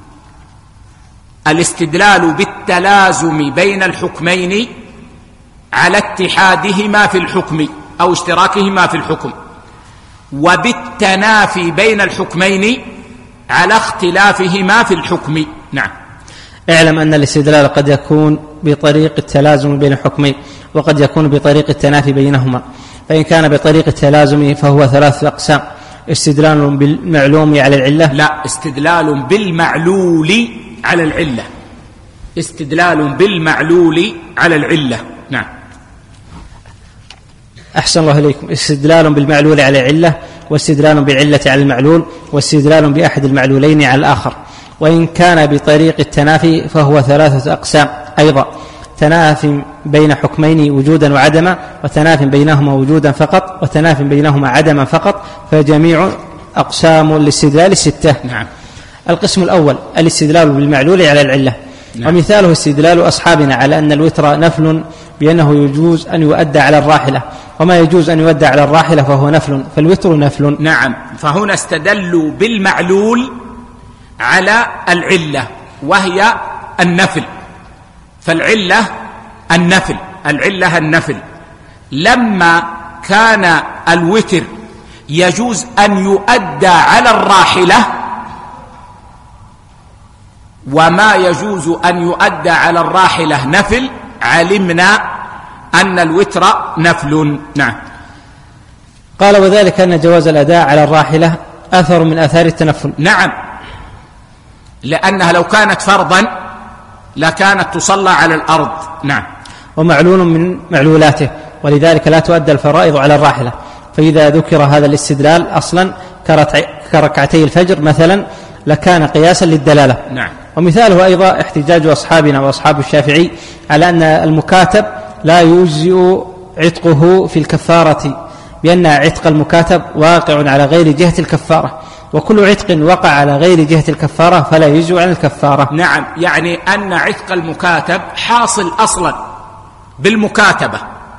[SPEAKER 1] الاستدلال بالتلازم بين الحكمين على اتحادهما في الحكم أو اشتراكهما في الحكم، وبالتنافي بين الحكمين على اختلافهما في الحكم. نعم.
[SPEAKER 2] اعلم أن الاستدلال قد يكون بطريق التلازم بين الحكمين وقد يكون بطريق التنافي بينهما. فإن كان بطريق التلازم فهو ثلاثة أقسام: استدلال بالمعلوم على العلة.
[SPEAKER 1] لا، استدلال بالمعلول على العلة. استدلال بالمعلول على العلة. نعم.
[SPEAKER 2] أحسن الله إليكم. استدلال بالمعلول على العلة، واستدلال بالعلة على المعلول، واستدلال بأحد المعلولين على الآخر. وإن كان بطريق التنافي فهو ثلاثة أقسام أيضا: تناف بين حكمين وجودا وعدما، وتناف بينهما وجودا فقط، وتناف بينهما عدما فقط، فجميع أقسام الاستدلال ستة.
[SPEAKER 1] نعم.
[SPEAKER 2] القسم الأول الاستدلال بالمعلول على العلة. نعم. ومثاله استدلال أصحابنا على أن الوتر نفل بأنه يجوز أن يؤدى على الراحلة، وما يجوز أن يؤدى على الراحلة فهو نفل، فالوتر نفل.
[SPEAKER 1] نعم. فهنا استدلوا بالمعلول على العلة وهي النفل، فالعلة النفل، العلة النفل. لما كان الوتر يجوز أن يؤدى على الراحلة وما يجوز أن يؤدى على الراحلة نفل، علمنا أن الوتر نفل. نعم.
[SPEAKER 2] قال وذلك أن جواز الأداء على الراحلة أثر من آثار التنفل.
[SPEAKER 1] نعم، لأنها لو كانت فرضا لكانت تصلى على الأرض. نعم.
[SPEAKER 2] ومعلول من معلولاته، ولذلك لا تؤدى الفرائض على الراحلة. فإذا ذكر هذا الاستدلال أصلا كركعتي الفجر مثلا لكان قياسا للدلالة.
[SPEAKER 1] نعم.
[SPEAKER 2] ومثاله أيضا احتجاج أصحابنا وأصحاب الشافعي على أن المكاتب لا يجزئ عتقه في الكفارة، بأن عتق المكاتب واقع على غير جهة الكفارة، وكل عتق وقع على غير جهة الكفارة فلا يجزئ عن الكفارة.
[SPEAKER 1] نعم، يعني أن عتق المكاتب حاصل أصلا بالمكاتبة،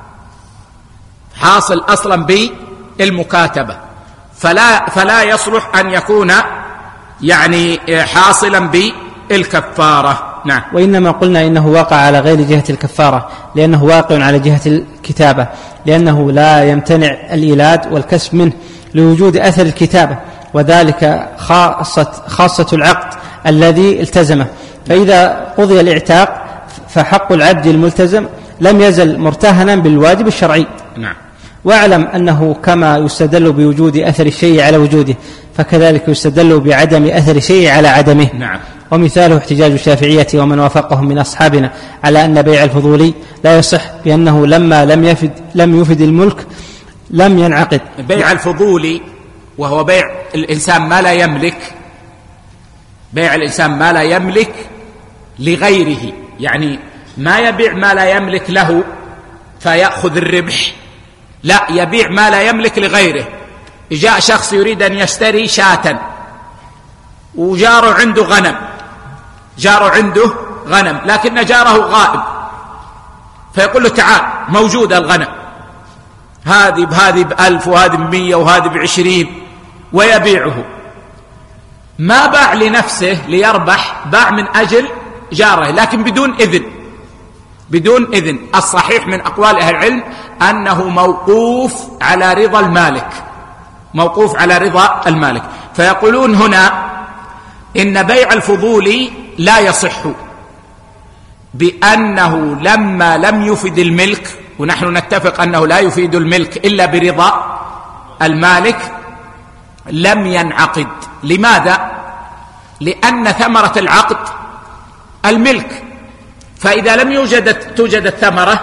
[SPEAKER 1] حاصل أصلا بالمكاتبة، فلا, فلا يصلح أن يكون يعني حاصلا بالكفارة. نعم.
[SPEAKER 2] وإنما قلنا إنه واقع على غير جهة الكفارة لأنه واقع على جهة الكتابة، لأنه لا يمتنع الإيلاد والكسب منه لوجود أثر الكتابة، وذلك خاصة, خاصة العقد الذي التزمه. فإذا قضي الاعتاق فحق العبد الملتزم لم يزل مرتهنا بالواجب الشرعي.
[SPEAKER 1] نعم.
[SPEAKER 2] واعلم أنه كما يستدل بوجود أثر الشيء على وجوده فكذلك يستدل بعدم أثر الشيء على عدمه.
[SPEAKER 1] نعم.
[SPEAKER 2] ومثاله احتجاج الشافعية ومن وافقهم من أصحابنا على أن بيع الفضولي لا يصح، بأنه لما لم يفد, لم يفد الملك لم ينعقد.
[SPEAKER 1] بيع الفضولي وهو بيع الإنسان ما لا يملك، بيع الإنسان ما لا يملك لغيره، يعني ما يبيع ما لا يملك له فيأخذ الربح، لا، يبيع ما لا يملك لغيره. جاء شخص يريد أن يشتري شاة وجاره عنده غنم، جاره عنده غنم لكن جاره غائب، فيقول له تعال موجود الغنم، هذه بهذه بألف وهذه بمية وهذه بعشرين، ويبيعه. ما باع لنفسه ليربح، باع من أجل جاره لكن بدون إذن، بدون إذن. الصحيح من أقوال أهل العلم أنه موقوف على رضا المالك، موقوف على رضا المالك. فيقولون هنا إن بيع الفضول لا يصح بأنه لما لم يفد الملك، ونحن نتفق أنه لا يفيد الملك إلا برضا المالك، لم ينعقد. لماذا؟ لأن ثمرة العقد الملك، فإذا لم يوجد توجد الثمرة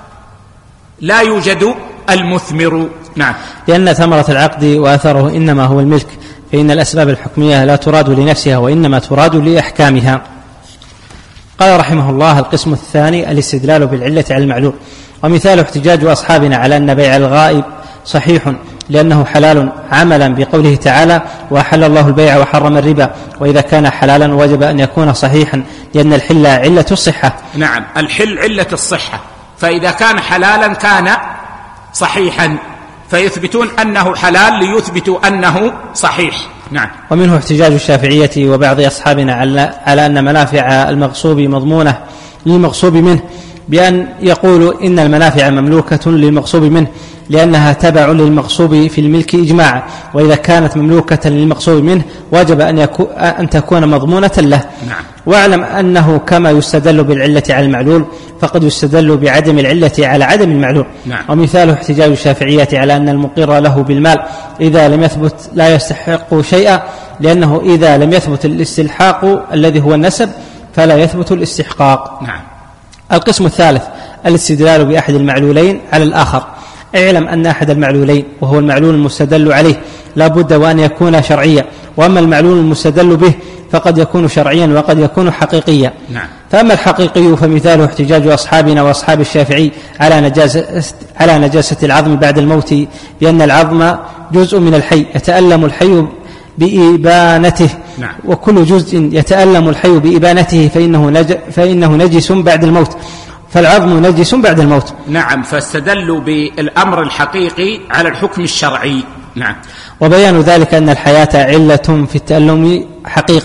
[SPEAKER 1] لا يوجد المثمر. نعم.
[SPEAKER 2] لأن ثمرة العقد وأثره إنما هو الملك، فإن الأسباب الحكمية لا تراد لنفسها وإنما تراد لأحكامها. قال رحمه الله: القسم الثاني الاستدلال بالعلة على المعلول. ومثال احتجاج أصحابنا على أن بيع الغائب صحيح لأنه حلال عملا بقوله تعالى: وأحل الله البيع وحرم الربا. وإذا كان حلالا وجب أن يكون صحيحا لأن الحل علة الصحة.
[SPEAKER 1] نعم، الحل علة الصحة، فإذا كان حلالا كان صحيحا، فيثبتون أنه حلال ليثبتوا أنه صحيح. نعم.
[SPEAKER 2] ومنه احتجاج الشافعية وبعض أصحابنا على أن منافع المغصوب مضمونة للمغصوب منه، بأن يقولوا إن المنافع مملوكة للمغصوب منه لأنها تبع للمغصوب في الملك إجماعا، وإذا كانت مملوكة للمغصوب منه وجب أن, يكون أن تكون مضمونة له.
[SPEAKER 1] نعم.
[SPEAKER 2] واعلم أنه كما يستدل بالعلة على المعلول فقد يستدل بعدم العلة على عدم المعلول.
[SPEAKER 1] نعم.
[SPEAKER 2] ومثاله احتجاج الشافعية على أن المقر له بالمال إذا لم يثبت لا يستحق شيئا، لأنه إذا لم يثبت الاستلحاق الذي هو النسب فلا يثبت الاستحقاق.
[SPEAKER 1] نعم.
[SPEAKER 2] القسم الثالث الاستدلال بأحد المعلولين على الآخر. اعلم أن أحد المعلولين وهو المعلول المستدل عليه لا بد وأن يكون شرعيا، وأما المعلول المستدل به فقد يكون شرعيا وقد يكون حقيقيا.
[SPEAKER 1] نعم.
[SPEAKER 2] فأما الحقيقي فمثاله احتجاج أصحابنا وأصحاب الشافعي على نجاسة, على نجاسة العظم بعد الموت، بأن العظم جزء من الحي يتألم الحي بإبانته.
[SPEAKER 1] نعم.
[SPEAKER 2] وكل جزء يتألم الحي بإبانته فإنه, نج... فإنه نجس بعد الموت، فالعظم نجس بعد الموت.
[SPEAKER 1] نعم، فاستدلوا بالأمر الحقيقي على الحكم الشرعي. نعم.
[SPEAKER 2] وبيان ذلك أن الحياة علة في التألم حقيقة،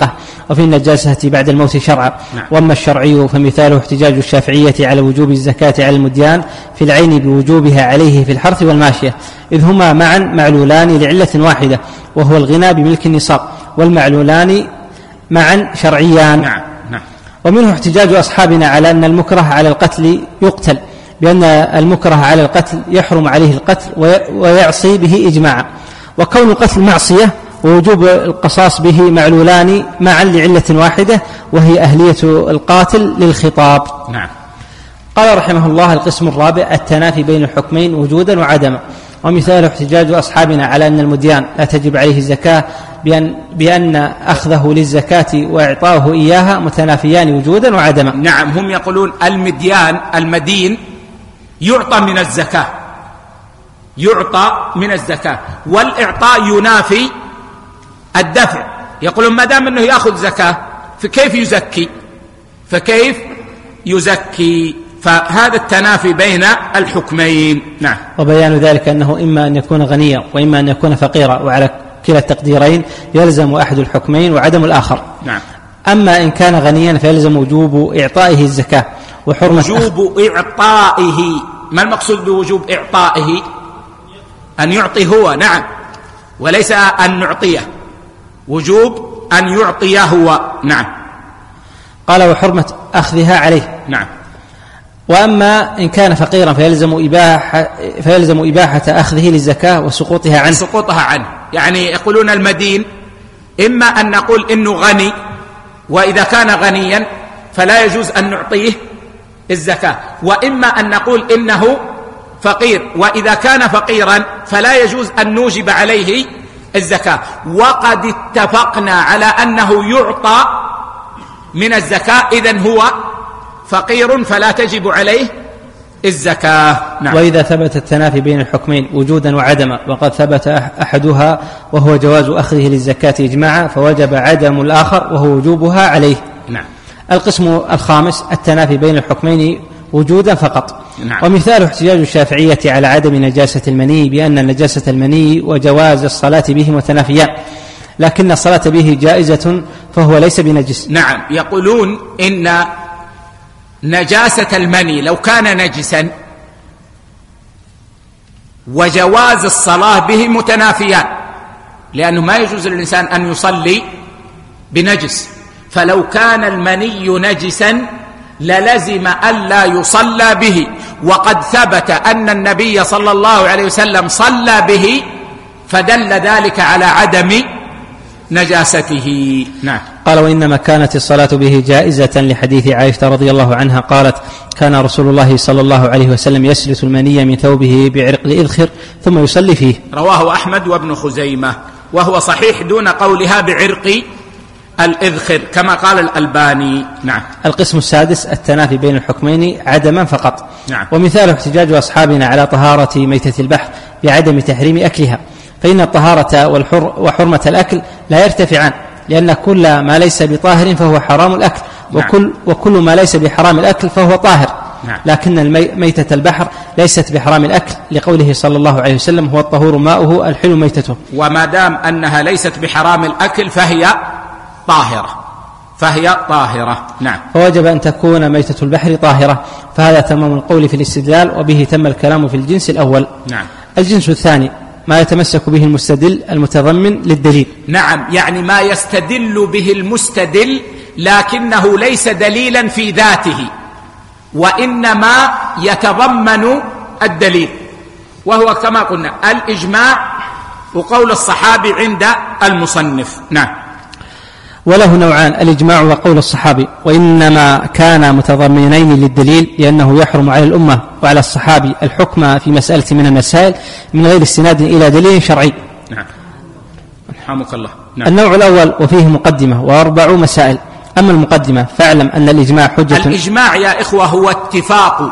[SPEAKER 2] وفي النجاسة بعد الموت شرعا.
[SPEAKER 1] نعم.
[SPEAKER 2] وأما الشرعي فمثاله احتجاج الشافعية على وجوب الزكاة على المديان في العين بوجوبها عليه في الحرث والماشية، إذ هما معا معلولان لعلة واحدة، وهو الغنى بملك النصاب، والمعلولان معا شرعيان.
[SPEAKER 1] نعم. نعم.
[SPEAKER 2] ومنه احتجاج أصحابنا على أن المكره على القتل يقتل، بأن المكره على القتل يحرم عليه القتل ويعصي به إجماعا، وكون القتل معصية ووجوب القصاص به معلولان معا لعلة واحدة، وهي أهلية القاتل للخطاب.
[SPEAKER 1] نعم.
[SPEAKER 2] قال رحمه الله: القسم الرابع التنافي بين الحكمين وجودا وعدما. ومثال احتجاج أصحابنا على أن المديان لا تجب عليه الزكاة بأن, بأن أخذه للزكاة وإعطاؤه إياها متنافيان وجودا وعدما.
[SPEAKER 1] نعم، هم يقولون المديان المدين يعطى من الزكاة، يعطى من الزكاة، والإعطاء ينافي الدفع. يقولون ما دام أنه يأخذ زكاة فكيف يزكي فكيف يزكي فهذا التنافي بين الحكمين. نعم.
[SPEAKER 2] وبيان ذلك أنه إما أن يكون غنيا وإما أن يكون فقيرا، وعلى كلا التقديرين يلزم أحد الحكمين وعدم الآخر.
[SPEAKER 1] نعم.
[SPEAKER 2] أما إن كان غنيا فيلزم وجوب إعطائه الزكاة وحرمة
[SPEAKER 1] وجوب إعطائه. ما المقصود بوجوب إعطائه؟ أن يعطي هو. نعم، وليس أن نعطيه، وجوب أن يعطيه هو. نعم.
[SPEAKER 2] قال: وحرمة أخذها عليه.
[SPEAKER 1] نعم.
[SPEAKER 2] وأما إن كان فقيرا فيلزم إباحة, فيلزم إباحة أخذه للزكاة وسقوطها عنه.
[SPEAKER 1] سقوطها عنه يعني يقولون المدين إما أن نقول إنه غني، وإذا كان غنيا فلا يجوز أن نعطيه الزكاة، وإما أن نقول إنه فقير، وإذا كان فقيرا فلا يجوز أن نوجب عليه الزكاة. وقد اتفقنا على أنه يعطى من الزكاة، إذن هو فقير فلا تجب عليه الزكاة. نعم.
[SPEAKER 2] وإذا ثبت التنافي بين الحكمين وجودا وعدما، وقد ثبت أحدها وهو جواز أخذه للزكاة إجماعا، فوجب عدم الآخر وهو وجوبها عليه.
[SPEAKER 1] نعم.
[SPEAKER 2] القسم الخامس التنافي بين الحكمين وجودا فقط.
[SPEAKER 1] نعم.
[SPEAKER 2] ومثال احتجاج الشافعية على عدم نجاسة المني بأن نجاسة المني وجواز الصلاة به متنافيان، لكن الصلاة به جائزة فهو ليس بنجس.
[SPEAKER 1] نعم. يقولون إن نجاسة المني لو كان نجسا وجواز الصلاة به متنافيان، لأنه ما يجوز للإنسان أن يصلي بنجس، فلو كان المني نجسا للزم ألا يصلى به، وقد ثبت أن النبي صلى الله عليه وسلم صلى به، فدل ذلك على عدم نجاسته. نعم.
[SPEAKER 2] قال: وإنما كانت الصلاة به جائزة لحديث عائشة رضي الله عنها قالت: كان رسول الله صلى الله عليه وسلم يسلس المني من ثوبه بعرق الإذخر ثم يصلي فيه.
[SPEAKER 1] رواه أحمد وابن خزيمة، وهو صحيح دون قولها بعرق الإذخر كما قال الألباني. نعم.
[SPEAKER 2] القسم السادس التنافي بين الحكمين عدما فقط.
[SPEAKER 1] نعم.
[SPEAKER 2] ومثال احتجاج أصحابنا على طهارة ميتة البحر بعدم تحريم أكلها، فإن الطهارة والحر وحرمة الأكل لا يرتفعان، لأن كل ما ليس بطاهر فهو حرام الأكل، وكل,
[SPEAKER 1] نعم.
[SPEAKER 2] وكل ما ليس بحرام الأكل فهو طاهر.
[SPEAKER 1] نعم.
[SPEAKER 2] لكن ميتة البحر ليست بحرام الأكل، لقوله صلى الله عليه وسلم: هو الطهور ماؤه الحل ميتته.
[SPEAKER 1] وما دام أنها ليست بحرام الأكل فهي طاهرة فهي طاهرة. نعم.
[SPEAKER 2] فوجب أن تكون ميتة البحر طاهرة، فهذا تمام القول في الاستدلال، وبه تم الكلام في الجنس الأول.
[SPEAKER 1] نعم.
[SPEAKER 2] الجنس الثاني ما يتمسك به المستدل المتضمن للدليل.
[SPEAKER 1] نعم، يعني ما يستدل به المستدل لكنه ليس دليلا في ذاته، وإنما يتضمن الدليل، وهو كما قلنا الإجماع وقول الصحابي عند المصنف. نعم.
[SPEAKER 2] وله نوعان: الإجماع وقول الصحابي، وإنما كان متضمنين للدليل لأنه يحرم على الأمة وعلى الصحابي الحكم في مسألة من المسائل من غير استناد إلى دليل شرعي.
[SPEAKER 1] نعم. رحمك الله. نعم.
[SPEAKER 2] النوع الأول وفيه مقدمة وأربع مسائل. أما المقدمة فاعلم أن الإجماع حجة.
[SPEAKER 1] الإجماع يا إخوة هو اتفاق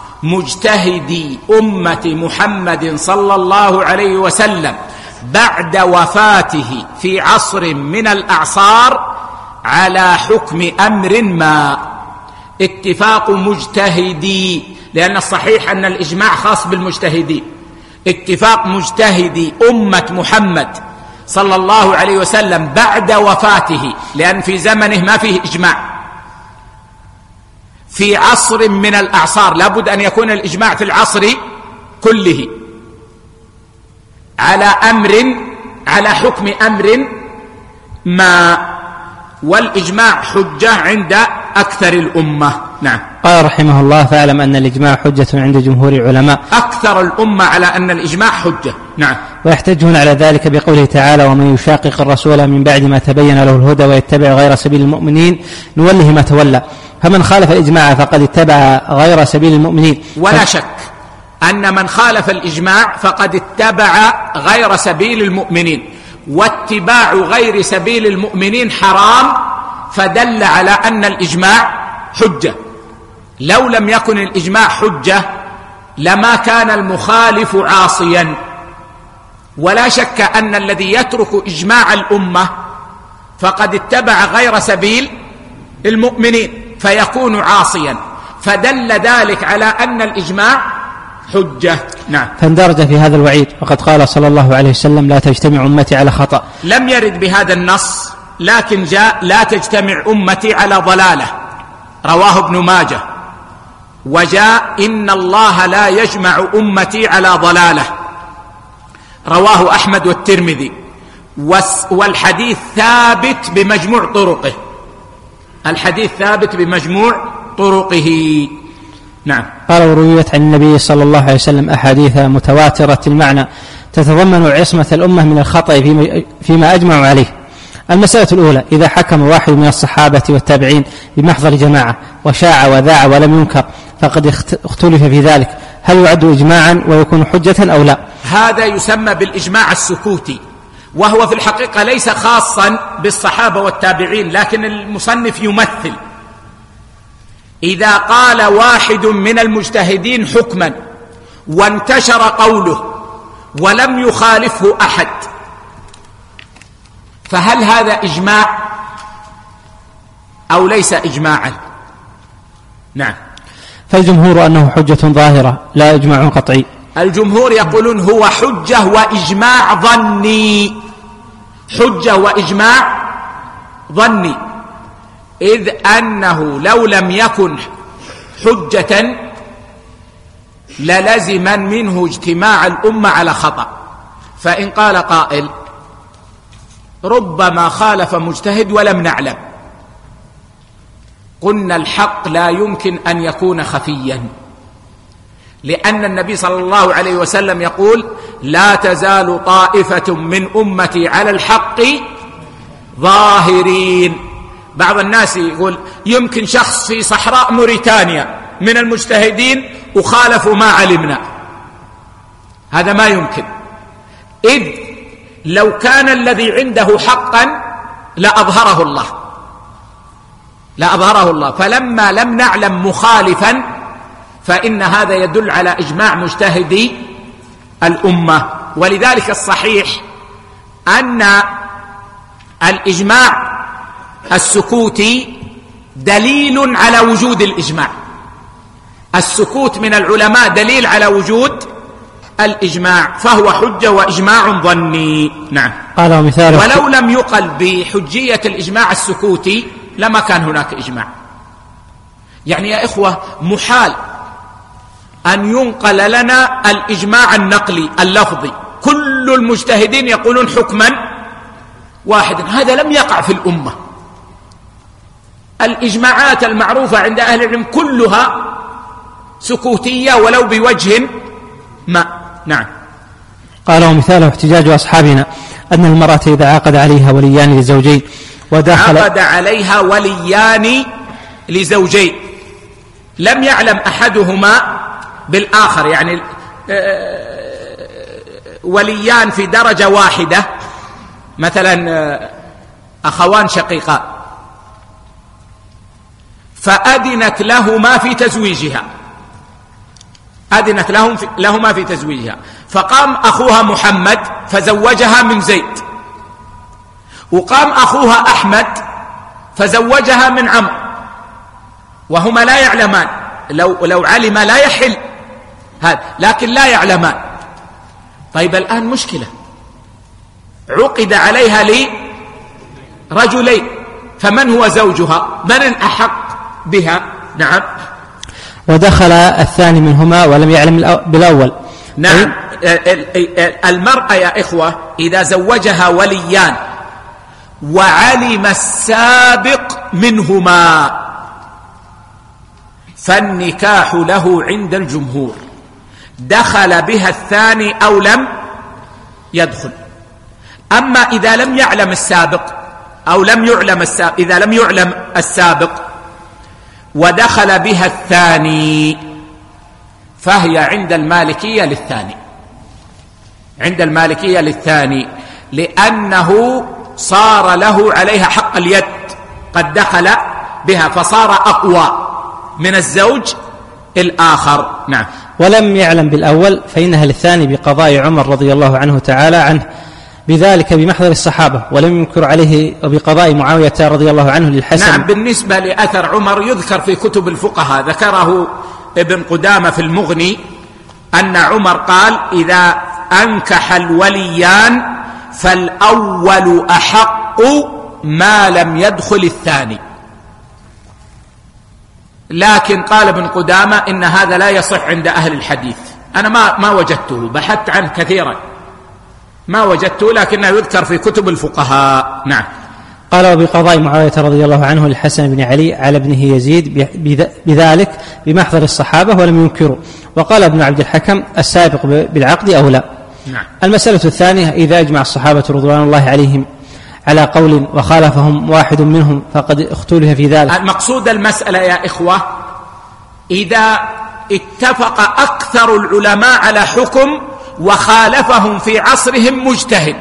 [SPEAKER 1] مجتهدي أمة محمد صلى الله عليه وسلم بعد وفاته في عصر من الأعصار على حكم أمر ما. اتفاق مجتهدي، لأن الصحيح أن الإجماع خاص بالمجتهدين. اتفاق مجتهدي أمة محمد صلى الله عليه وسلم بعد وفاته، لأن في زمنه ما فيه إجماع، في عصر من الأعصار لابد أن يكون الإجماع في العصر كله على أمر، على حكم أمر ما، والإجماع حجة عند أكثر الأمة. نعم.
[SPEAKER 2] قال رحمه الله: فاعلم أن الإجماع حجة عند جمهور العلماء.
[SPEAKER 1] أكثر الأمة على أن الإجماع حجة. نعم.
[SPEAKER 2] ويحتجون على ذلك بقوله تعالى: ومن يشاقق الرسول من بعد ما تبين له الهدى ويتبع غير سبيل المؤمنين نوله ما تولى. فمن خالف الإجماع فقد اتبع غير سبيل المؤمنين.
[SPEAKER 1] ولا شك أن من خالف الإجماع فقد اتبع غير سبيل المؤمنين، واتباع غير سبيل المؤمنين حرام، فدل على أن الإجماع حجة. لو لم يكن الإجماع حجة لما كان المخالف عاصيا. ولا شك أن الذي يترك إجماع الأمة فقد اتبع غير سبيل المؤمنين فيكون عاصيا، فدل ذلك على أن الإجماع حجة. نعم.
[SPEAKER 2] فاندرج في هذا الوعيد، وقد قال صلى الله عليه وسلم: لا تجتمع أمتي على خطأ.
[SPEAKER 1] لم يرد بهذا النص، لكن جاء: لا تجتمع أمتي على ضلالة، رواه ابن ماجه. وجاء: إن الله لا يجمع أمتي على ضلالة، رواه أحمد والترمذي. والحديث ثابت بمجموع طرقه، الحديث ثابت بمجموع طرقه. نعم.
[SPEAKER 2] قال: ورويت عن النبي صلى الله عليه وسلم أحاديث متواترة المعنى تتضمن عصمة الأمة من الخطأ فيما أجمعوا عليه. المسألة الأولى: إذا حكم واحد من الصحابة والتابعين بمحضر جماعة وشاع وذاع ولم ينكر فقد اختلف في ذلك، هل يعد إجماعا ويكون حجة أو لا؟
[SPEAKER 1] هذا يسمى بالإجماع السكوتي، وهو في الحقيقة ليس خاصا بالصحابة والتابعين، لكن المصنف يمثل. إذا قال واحد من المجتهدين حكما وانتشر قوله ولم يخالفه أحد، فهل هذا إجماع أو ليس إجماعا؟ نعم.
[SPEAKER 2] فالجمهور أنه حجة ظاهرة لا إجماع قطعي.
[SPEAKER 1] الجمهور يقولون هو حجة وإجماع ظني، حجة وإجماع ظني، إذ أنه لو لم يكن حجة للزم منه اجتماع الأمة على خطأ. فإن قال قائل: ربما خالف مجتهد ولم نعلم، قلنا الحق لا يمكن أن يكون خفيا، لأن النبي صلى الله عليه وسلم يقول: لا تزال طائفة من أمتي على الحق ظاهرين. بعض الناس يقول يمكن شخص في صحراء موريتانيا من المجتهدين وخالفوا ما علمنا، هذا ما يمكن، إذ لو كان الذي عنده حقا لأظهره الله لأظهره الله فلما لم نعلم مخالفا فإن هذا يدل على إجماع مجتهدي الأمة. ولذلك الصحيح أن الإجماع السكوتي دليل على وجود الإجماع، السكوت من العلماء دليل على وجود الإجماع، فهو حجة وإجماع ظني. نعم.
[SPEAKER 2] قال ومثاله:
[SPEAKER 1] ولو لم يقل بحجية الإجماع السكوتي لما كان هناك إجماع. يعني يا إخوة محال أن ينقل لنا الإجماع النقلي اللفظي، كل المجتهدين يقولون حكما واحدا، هذا لم يقع في الأمة. الإجماعات المعروفة عند أهل العلم كلها سكوتية ولو بوجه ما. نعم.
[SPEAKER 2] قال ومثاله احتجاج أصحابنا أن المرأة إذا عقد عليها وليان لزوجين ودخل
[SPEAKER 1] عقد عليها وليان لزوجين لم يعلم أحدهما بالآخر، يعني وليان في درجة واحدة، مثلا أخوان شقيقان، فأذنت لهما في تزويجها أذنت لهم في لهما في تزويجها فقام أخوها محمد فزوجها من زيد، وقام أخوها أحمد فزوجها من عمرو، وهما لا يعلمان، لو, لو علم لا يحل هذا، لكن لا يعلمان. طيب الآن مشكلة، عقد عليها لرجلين، فمن هو زوجها؟ من الأحق بها؟ نعم.
[SPEAKER 2] ودخل الثاني منهما ولم يعلم بالأول.
[SPEAKER 1] نعم. المرأة يا إخوة إذا زوجها وليان وعلم السابق منهما فالنكاح له عند الجمهور، دخل بها الثاني أو لم يدخل. أما إذا لم يعلم السابق أو لم يعلم السابق، إذا لم يعلم السابق ودخل بها الثاني فهي عند المالكية للثاني، عند المالكية للثاني، لأنه صار له عليها حق اليد، قد دخل بها فصار أقوى من الزوج الآخر. نعم.
[SPEAKER 2] ولم يعلم بالأول فإنها للثاني بقضاء عمر رضي الله عنه تعالى عنه بذلك بمحضر الصحابة، ولم ينكر عليه بقضاء معاوية رضي الله عنه للحسن.
[SPEAKER 1] نعم. بالنسبة لأثر عمر يذكر في كتب الفقهاء، ذكره ابن قدامة في المغني أن عمر قال إذا أنكح الوليان فالأول أحق ما لم يدخل الثاني. لكن قال ابن قدامة إن هذا لا يصح عند أهل الحديث، أنا ما ما وجدته، بحثت عنه كثيرا ما وجدته، لكنه يذكر في كتب الفقهاء. نعم.
[SPEAKER 2] قال وبقضاء معاوية رضي الله عنه للحسن بن علي على ابنه يزيد بذلك بمحضر الصحابة ولم ينكروا. وقال ابن عبد الحكم السابق بالعقد أولى.
[SPEAKER 1] نعم.
[SPEAKER 2] المسألة الثانية إذا أجمع الصحابة رضوان الله عليهم على قول وخالفهم واحد منهم فقد اختلف في ذلك.
[SPEAKER 1] المقصود المسألة يا إخوة إذا اتفق أكثر العلماء على حكم وخالفهم في عصرهم مجتهد،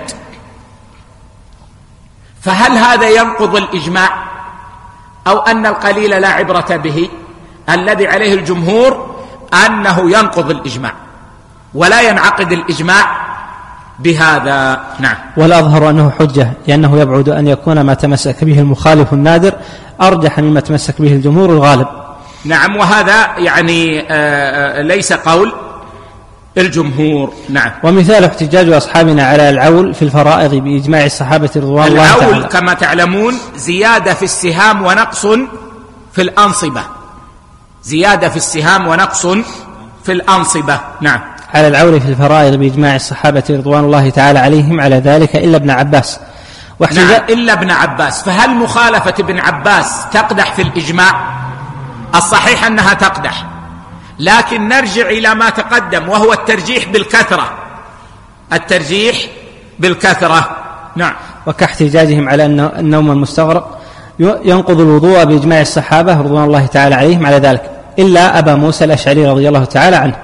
[SPEAKER 1] فهل هذا ينقض الإجماع أو أن القليل لا عبرة به؟ الذي عليه الجمهور أنه ينقض الإجماع ولا ينعقد الإجماع بهذا. نعم.
[SPEAKER 2] والأظهر أنه حجة، لأنه يبعد أن يكون ما تمسك به المخالف النادر أرجح مما تمسك به الجمهور الغالب.
[SPEAKER 1] نعم. وهذا يعني آآ آآ ليس قول الجمهور. نعم.
[SPEAKER 2] ومثال احتجاج أصحابنا على العول في الفرائض بإجماع الصحابة رضوان الله تعالى.
[SPEAKER 1] العول كما تعلمون زيادة في السهام ونقص في الأنصبة، زيادة في السهام ونقص في الأنصبة. نعم.
[SPEAKER 2] على العول في الفرائض بإجماع الصحابة رضوان الله تعالى عليهم على ذلك إلا ابن عباس.
[SPEAKER 1] نعم. إلا ابن عباس. فهل مخالفة ابن عباس تقدح في الإجماع؟ الصحيح أنها تقدح، لكن نرجع إلى ما تقدم وهو الترجيح بالكثرة، الترجيح بالكثرة. نعم.
[SPEAKER 2] وكاحتجاجهم على أن النوم المستغرق ينقض الوضوء بإجماع الصحابة رضوان الله تعالى عليهم على ذلك إلا أبا موسى الأشعري رضي الله تعالى عنه.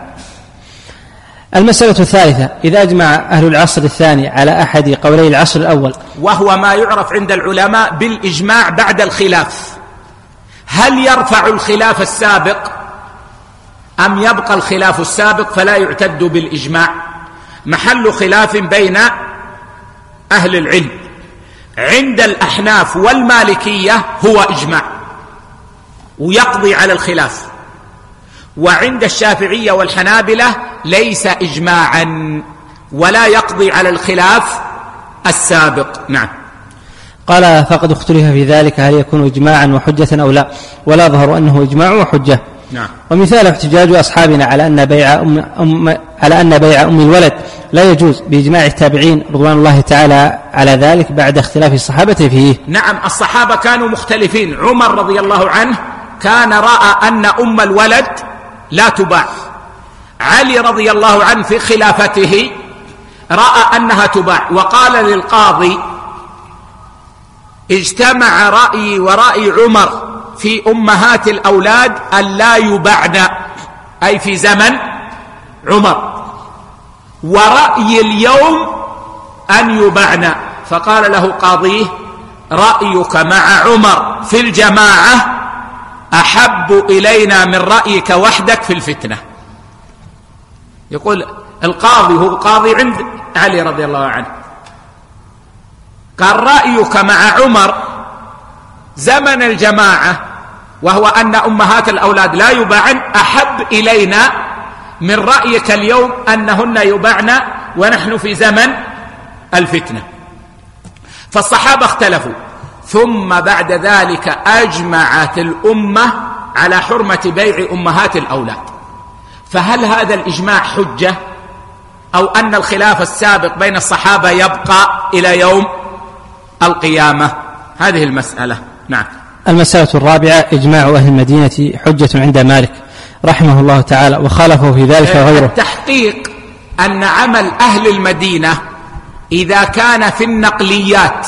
[SPEAKER 2] المسألة الثالثة إذا أجمع أهل العصر الثاني على أحد قولي العصر الأول،
[SPEAKER 1] وهو ما يعرف عند العلماء بالإجماع بعد الخلاف، هل يرفع الخلاف السابق أم يبقى الخلاف السابق فلا يعتد بالإجماع؟ محل خلاف بين أهل العلم. عند الأحناف والمالكية هو إجماع ويقضي على الخلاف، وعند الشافعية والحنابلة ليس إجماعا ولا يقضي على الخلاف السابق. نعم.
[SPEAKER 2] قال فقد اختلف في ذلك هل يكون إجماعا وحجة أو لا، ولا ظهر أنه إجماع وحجة.
[SPEAKER 1] نعم.
[SPEAKER 2] ومثال احتجاج أصحابنا على أن بيع أم, أم على أن بيع أم الولد لا يجوز بإجماع التابعين رضوان الله تعالى على ذلك بعد اختلاف الصحابة فيه.
[SPEAKER 1] نعم. الصحابة كانوا مختلفين. عمر رضي الله عنه كان رأى أن أم الولد لا تباع، علي رضي الله عنه في خلافته رأى أنها تباع، وقال للقاضي اجتمع رأيي ورأي عمر في أمهات الأولاد أن لا يباعن، أي في زمن عمر، ورأي اليوم أن يباعن. فقال له قاضيه رأيك مع عمر في الجماعة أحب إلينا من رأيك وحدك في الفتنة. يقول القاضي هو قاضي عند علي رضي الله عنه، قال رأيك مع عمر زمن الجماعة وهو أن أمهات الأولاد لا يباعن أحب إلينا من رأيك اليوم أنهن يباعن ونحن في زمن الفتنة. فالصحابة اختلفوا، ثم بعد ذلك أجمعت الأمة على حرمة بيع أمهات الأولاد. فهل هذا الإجماع حجة، أو أن الخلاف السابق بين الصحابة يبقى إلى يوم القيامة؟ هذه المسألة. نعم.
[SPEAKER 2] المسألة الرابعة: إجماع أهل المدينة حجة عند مالك رحمه الله تعالى، وخالفه في ذلك غيره.
[SPEAKER 1] التحقيق أن عمل أهل المدينة إذا كان في النقليات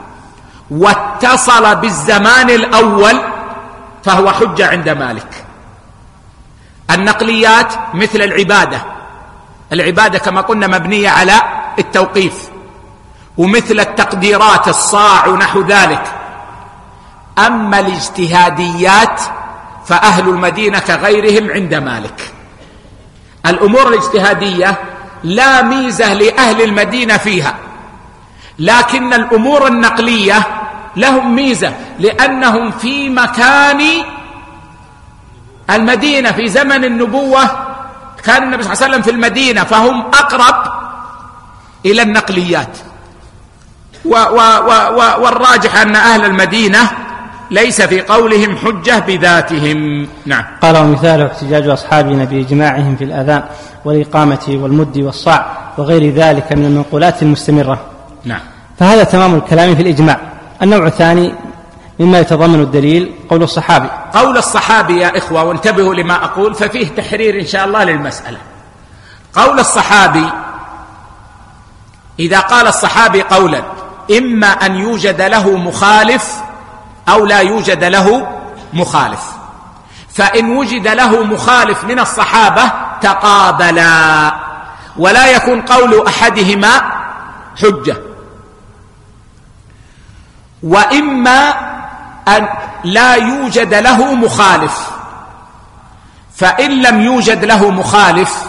[SPEAKER 1] واتصل بالزمان الأول فهو حجة عند مالك. النقليات مثل العبادة، العبادة كما قلنا مبنية على التوقيف، ومثل التقديرات الصاع ونحو ذلك. أما الاجتهاديات فأهل المدينة كغيرهم عند مالك. الأمور الاجتهادية لا ميزة لأهل المدينة فيها، لكن الأمور النقلية لهم ميزة، لأنهم في مكان المدينة في زمن النبوة، كان النبي صلى الله عليه وسلم في المدينة، فهم أقرب إلى النقليات. و و و والراجح أن أهل المدينة ليس في قولهم حجة بذاتهم. نعم.
[SPEAKER 2] قال: ومثاله احتجاج أصحابنا بإجماعهم في الأذان والإقامة والمد والصاع وغير ذلك من المنقولات المستمرة.
[SPEAKER 1] نعم.
[SPEAKER 2] فهذا تمام الكلام في الإجماع. النوع الثاني مما يتضمن الدليل قول الصحابي.
[SPEAKER 1] قول الصحابي يا إخوة، وانتبهوا لما أقول ففيه تحرير إن شاء الله للمسألة. قول الصحابي، إذا قال الصحابي قولا إما أن يوجد له مخالف أو لا يوجد له مخالف، فإن وجد له مخالف من الصحابة تقابلا، ولا يكون قول أحدهما حجة. وإما أن لا يوجد له مخالف، فإن لم يوجد له مخالف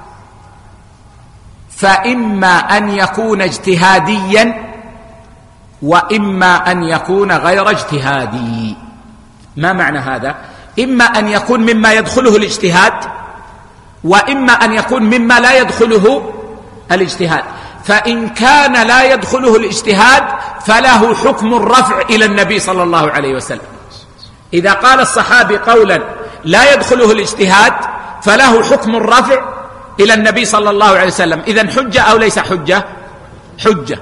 [SPEAKER 1] فإما أن يكون اجتهاديا وإما أن يكون غير اجتهادي. ما معنى هذا؟ إما أن يكون مما يدخله الاجتهاد، وإما أن يكون مما لا يدخله الاجتهاد. فإن كان لا يدخله الاجتهاد فله حكم الرفع إلى النبي صلى الله عليه وسلم. إذا قال الصحابي قولا لا يدخله الاجتهاد فله حكم الرفع إلى النبي صلى الله عليه وسلم. إذن حجة أو ليس حجة؟ حجة.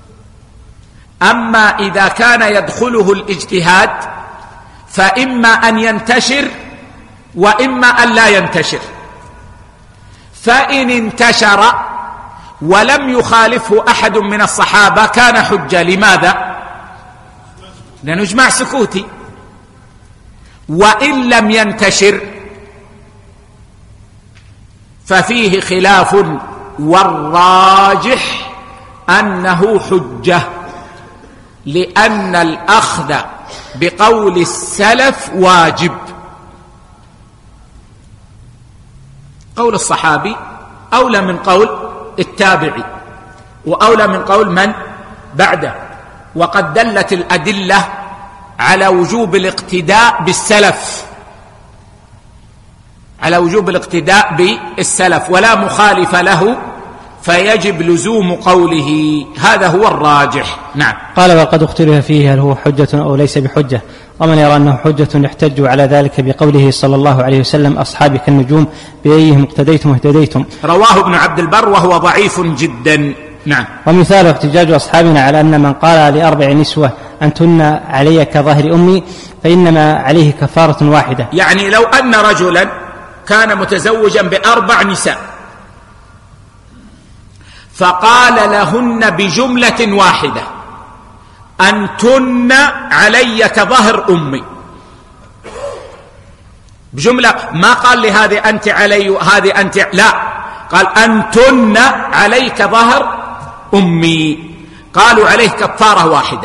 [SPEAKER 1] أما إذا كان يدخله الاجتهاد فإما أن ينتشر وإما أن لا ينتشر. فإن انتشر ولم يخالفه أحد من الصحابة كان حجة. لماذا؟ لأنه إجماع سكوتي. وإن لم ينتشر ففيه خلاف، والراجح أنه حجة، لأن الأخذ بقول السلف واجب. قول الصحابي أولى من قول التابعي، وأولى من قول من بعده. وقد دلت الأدلة على وجوب الاقتداء بالسلف، على وجوب الاقتداء بالسلف، ولا مخالف له، فيجب لزوم قوله. هذا هو الراجح. نعم.
[SPEAKER 2] قال: وقد اختلف فيه هل هو حجة أو ليس بحجة، ومن يرى أنه حجة يحتج على ذلك بقوله صلى الله عليه وسلم: أصحابي كالنجوم بأيهم اقتديتم اهتديتم.
[SPEAKER 1] رواه ابن عبد البر وهو ضعيف جدا. نعم.
[SPEAKER 2] ومثاله احتجاج أصحابنا على أن من قال لأربع نسوة أنتن علي كظهر أمي فإنما عليه كفارة واحدة.
[SPEAKER 1] يعني لو أن رجلا كان متزوجا بأربع نساء فقال لهن بجملة واحدة: أنتن علي كظهر أمي، بجملة، ما قال لهذه أنت علي وهذه أنت، لا، قال أنتن علي كظهر أمي. قالوا عليه كفارة واحدة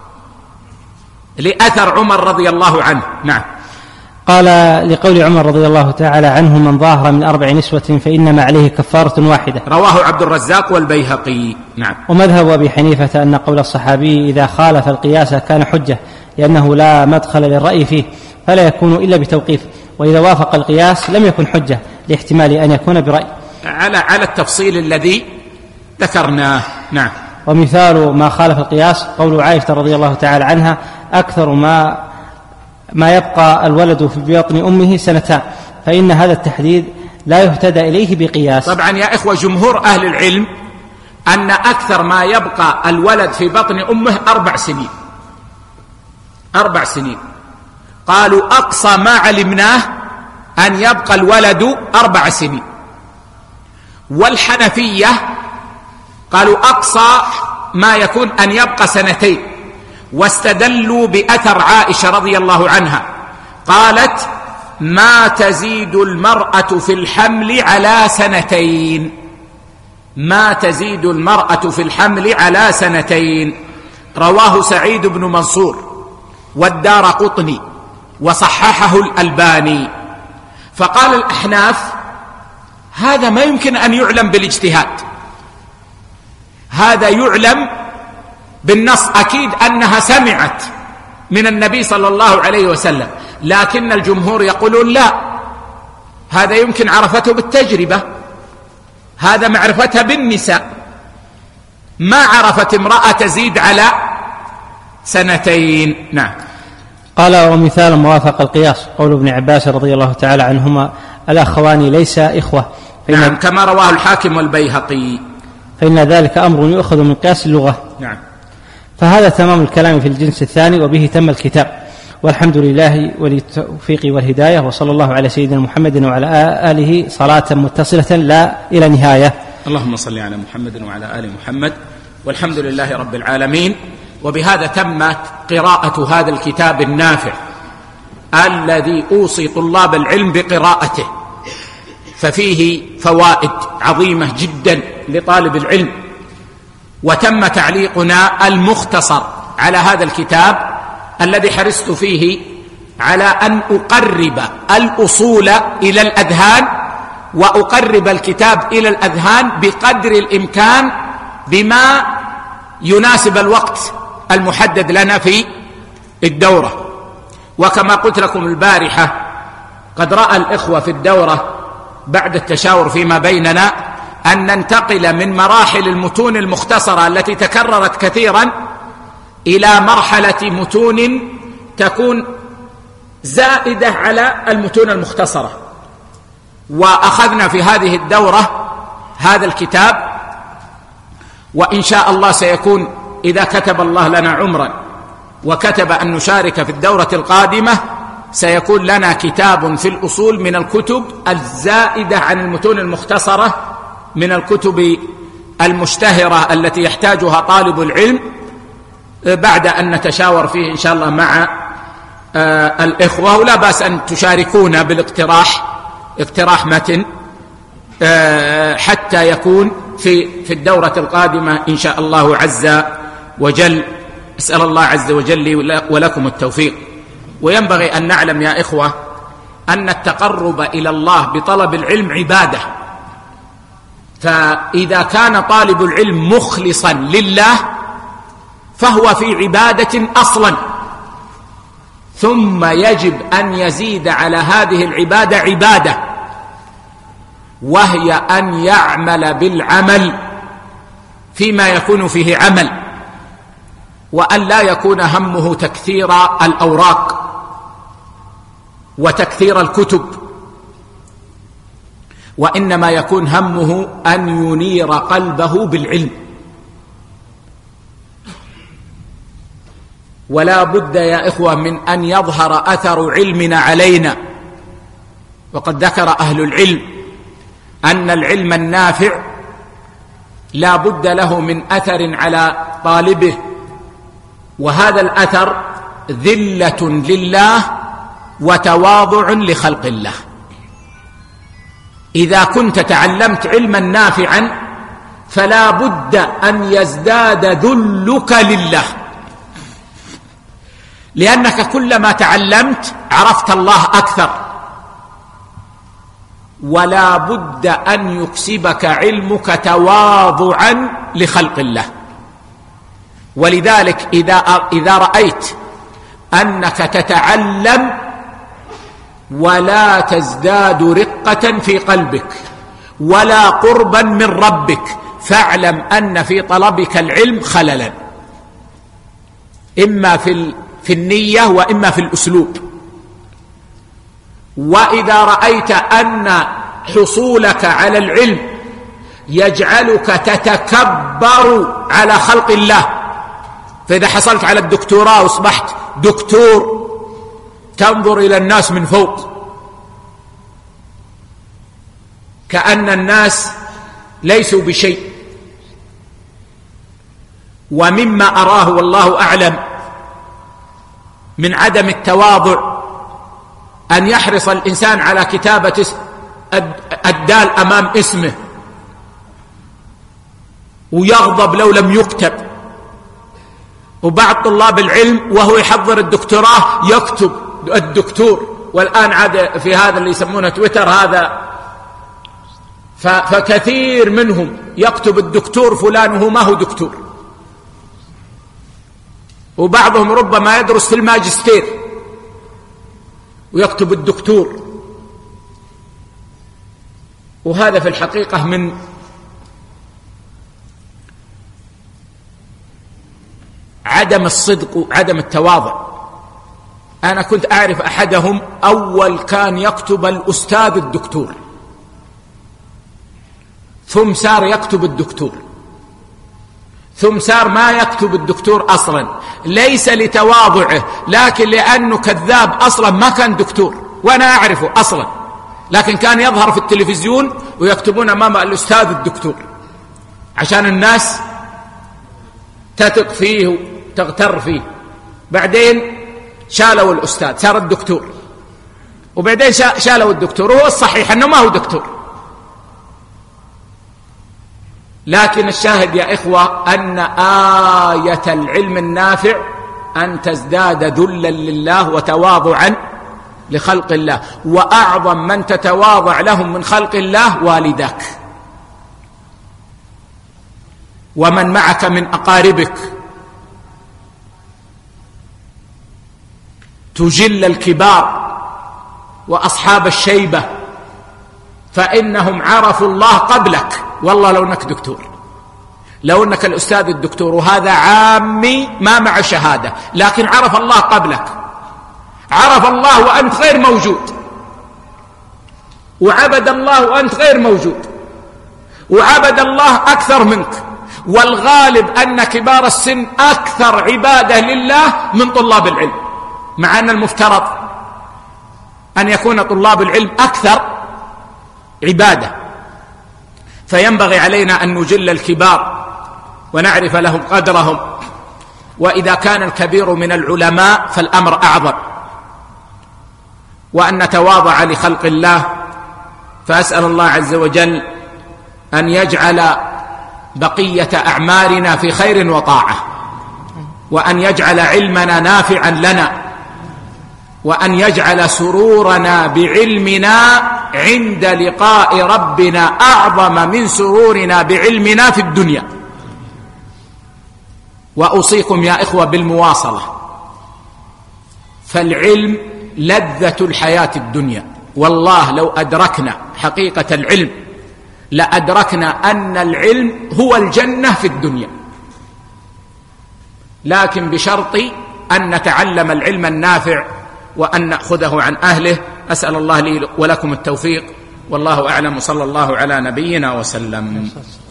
[SPEAKER 1] لأثر عمر رضي الله عنه. نعم.
[SPEAKER 2] قال: لقول عمر رضي الله تعالى عنه: من ظاهر من أربع نسوة فإنما عليه كفارة واحدة.
[SPEAKER 1] رواه عبد الرزاق والبيهقي. نعم.
[SPEAKER 2] ومذهب أبي حنيفة أن قول الصحابي إذا خالف القياس كان حجة، لأنه لا مدخل للرأي فيه فلا يكون إلا بتوقيف، وإذا وافق القياس لم يكن حجة لاحتمال أن يكون برأي،
[SPEAKER 1] على على التفصيل الذي ذكرناه. نعم.
[SPEAKER 2] ومثال ما خالف القياس قول عائشة رضي الله تعالى عنها: أكثر ما ما يبقى الولد في بطن أمه سنتان، فإن هذا التحديد لا يهتدى إليه بقياس.
[SPEAKER 1] طبعا يا إخوة، جمهور أهل العلم أن أكثر ما يبقى الولد في بطن أمه أربع سنين أربع سنين قالوا أقصى ما علمناه أن يبقى الولد أربع سنين. والحنفية قالوا أقصى ما يكون أن يبقى سنتين، واستدلوا بأثر عائشة رضي الله عنها قالت: ما تزيد المرأة في الحمل على سنتين ما تزيد المرأة في الحمل على سنتين رواه سعيد بن منصور والدارقطني وصححه الألباني. فقال الأحناف: هذا ما يمكن أن يعلم بالاجتهاد، هذا يعلم بالنص، أكيد أنها سمعت من النبي صلى الله عليه وسلم. لكن الجمهور يقولون لا، هذا يمكن عرفته بالتجربة، هذا معرفتها بالنساء، ما عرفت امرأة تزيد على سنتين. نعم.
[SPEAKER 2] قال: ومثال موافق القياس قول ابن عباس رضي الله تعالى عنهما: الأخوان ليس إخوة.
[SPEAKER 1] نعم، كما رواه الحاكم والبيهقي،
[SPEAKER 2] فإن ذلك أمر يؤخذ من قياس اللغة.
[SPEAKER 1] نعم.
[SPEAKER 2] فهذا تمام الكلام في الجنس الثاني، وبه تم الكتاب، والحمد لله وللتوفيق والهداية، وصلى الله على سيدنا محمد وعلى آله صلاة متصلة لا إلى نهاية.
[SPEAKER 1] اللهم صل على محمد وعلى آل محمد، والحمد لله رب العالمين. وبهذا تمت قراءة هذا الكتاب النافع الذي أوصي طلاب العلم بقراءته، ففيه فوائد عظيمة جدا لطالب العلم. وتم تعليقنا المختصر على هذا الكتاب الذي حرصت فيه على أن أقرب الأصول إلى الأذهان، وأقرب الكتاب إلى الأذهان بقدر الإمكان بما يناسب الوقت المحدد لنا في الدورة. وكما قلت لكم البارحة، قد رأى الإخوة في الدورة بعد التشاور فيما بيننا أن ننتقل من مراحل المتون المختصرة التي تكررت كثيرا إلى مرحلة متون تكون زائدة على المتون المختصرة. وأخذنا في هذه الدورة هذا الكتاب، وإن شاء الله سيكون إذا كتب الله لنا عمرا وكتب أن نشارك في الدورة القادمة سيكون لنا كتاب في الأصول من الكتب الزائدة عن المتون المختصرة، من الكتب المشتهرة التي يحتاجها طالب العلم، بعد أن نتشاور فيه إن شاء الله مع آه الإخوة. ولا بأس أن تشاركونا بالاقتراح، اقتراح متن آه حتى يكون في في الدورة القادمة إن شاء الله عز وجل. أسأل الله عز وجل لي ولكم التوفيق. وينبغي أن نعلم يا إخوة أن التقرب إلى الله بطلب العلم عبادة، فإذا كان طالب العلم مخلصا لله فهو في عبادة أصلا، ثم يجب أن يزيد على هذه العبادة عبادة، وهي أن يعمل بالعمل فيما يكون فيه عمل، وأن لا يكون همه تكثير الأوراق وتكثير الكتب، وإنما يكون همه أن ينير قلبه بالعلم. ولا بد يا إخوة من أن يظهر أثر علمنا علينا. وقد ذكر أهل العلم أن العلم النافع لا بد له من أثر على طالبه، وهذا الأثر ذلة لله وتواضع لخلق الله. إذا كنت تعلمت علما نافعا فلا بد أن يزداد ذلك لله، لأنك كلما تعلمت عرفت الله أكثر، ولا بد أن يكسبك علمك تواضعا لخلق الله. ولذلك إذا إذا رأيت أنك تتعلم ولا تزداد رقة في قلبك ولا قربا من ربك، فاعلم أن في طلبك العلم خللا، إما في في النية وإما في الأسلوب. وإذا رأيت أن حصولك على العلم يجعلك تتكبر على خلق الله، فإذا حصلت على الدكتوراه وأصبحت دكتور تنظر إلى الناس من فوق كأن الناس ليسوا بشيء. ومما أراه والله أعلم من عدم التواضع أن يحرص الإنسان على كتابة الدال أمام اسمه ويغضب لو لم يكتب. وبعض طلاب العلم وهو يحضر الدكتوراه يكتب الدكتور، والآن عاد في هذا اللي يسمونه تويتر هذا، فكثير منهم يكتب الدكتور فلان وهو ما هو دكتور، وبعضهم ربما يدرس في الماجستير ويكتب الدكتور. وهذا في الحقيقة من عدم الصدق وعدم التواضع. أنا كنت أعرف أحدهم أول كان يكتب الأستاذ الدكتور، ثم صار يكتب الدكتور، ثم صار ما يكتب الدكتور أصلا، ليس لتواضعه لكن لأنه كذاب أصلا، ما كان دكتور وأنا أعرفه أصلا، لكن كان يظهر في التلفزيون ويكتبون أمام الأستاذ الدكتور عشان الناس تثق فيه وتغتر فيه. بعدين شالوا الأستاذ صار الدكتور، وبعدين شالوا الدكتور، وهو الصحيح أنه ما هو دكتور. لكن الشاهد يا إخوة أن آية العلم النافع أن تزداد ذلا لله وتواضعا لخلق الله، وأعظم من تتواضع لهم من خلق الله والداك ومن معك من أقاربك. تجل الكبار وأصحاب الشيبة فإنهم عرفوا الله قبلك. والله لو أنك دكتور، لو أنك الأستاذ الدكتور وهذا عامي ما مع شهادة، لكن عرف الله قبلك، عرف الله وأنت غير موجود، وعبد الله وأنت غير موجود، وعبد الله أكثر منك. والغالب أن كبار السن أكثر عبادة لله من طلاب العلم، مع أن المفترض أن يكون طلاب العلم أكثر عبادة. فينبغي علينا أن نجل الكبار ونعرف لهم قدرهم، وإذا كان الكبير من العلماء فالأمر أعظم، وأن نتواضع لخلق الله. فأسأل الله عز وجل أن يجعل بقية أعمارنا في خير وطاعة، وأن يجعل علمنا نافعا لنا، وأن يجعل سرورنا بعلمنا عند لقاء ربنا أعظم من سرورنا بعلمنا في الدنيا. وأوصيكم يا إخوة بالمواصلة، فالعلم لذة الحياة الدنيا. والله لو أدركنا حقيقة العلم لأدركنا أن العلم هو الجنة في الدنيا، لكن بشرط أن نتعلم العلم النافع وأن نأخذه عن أهله. أسأل الله لي ولكم التوفيق، والله أعلم، صلى الله على نبينا وسلم.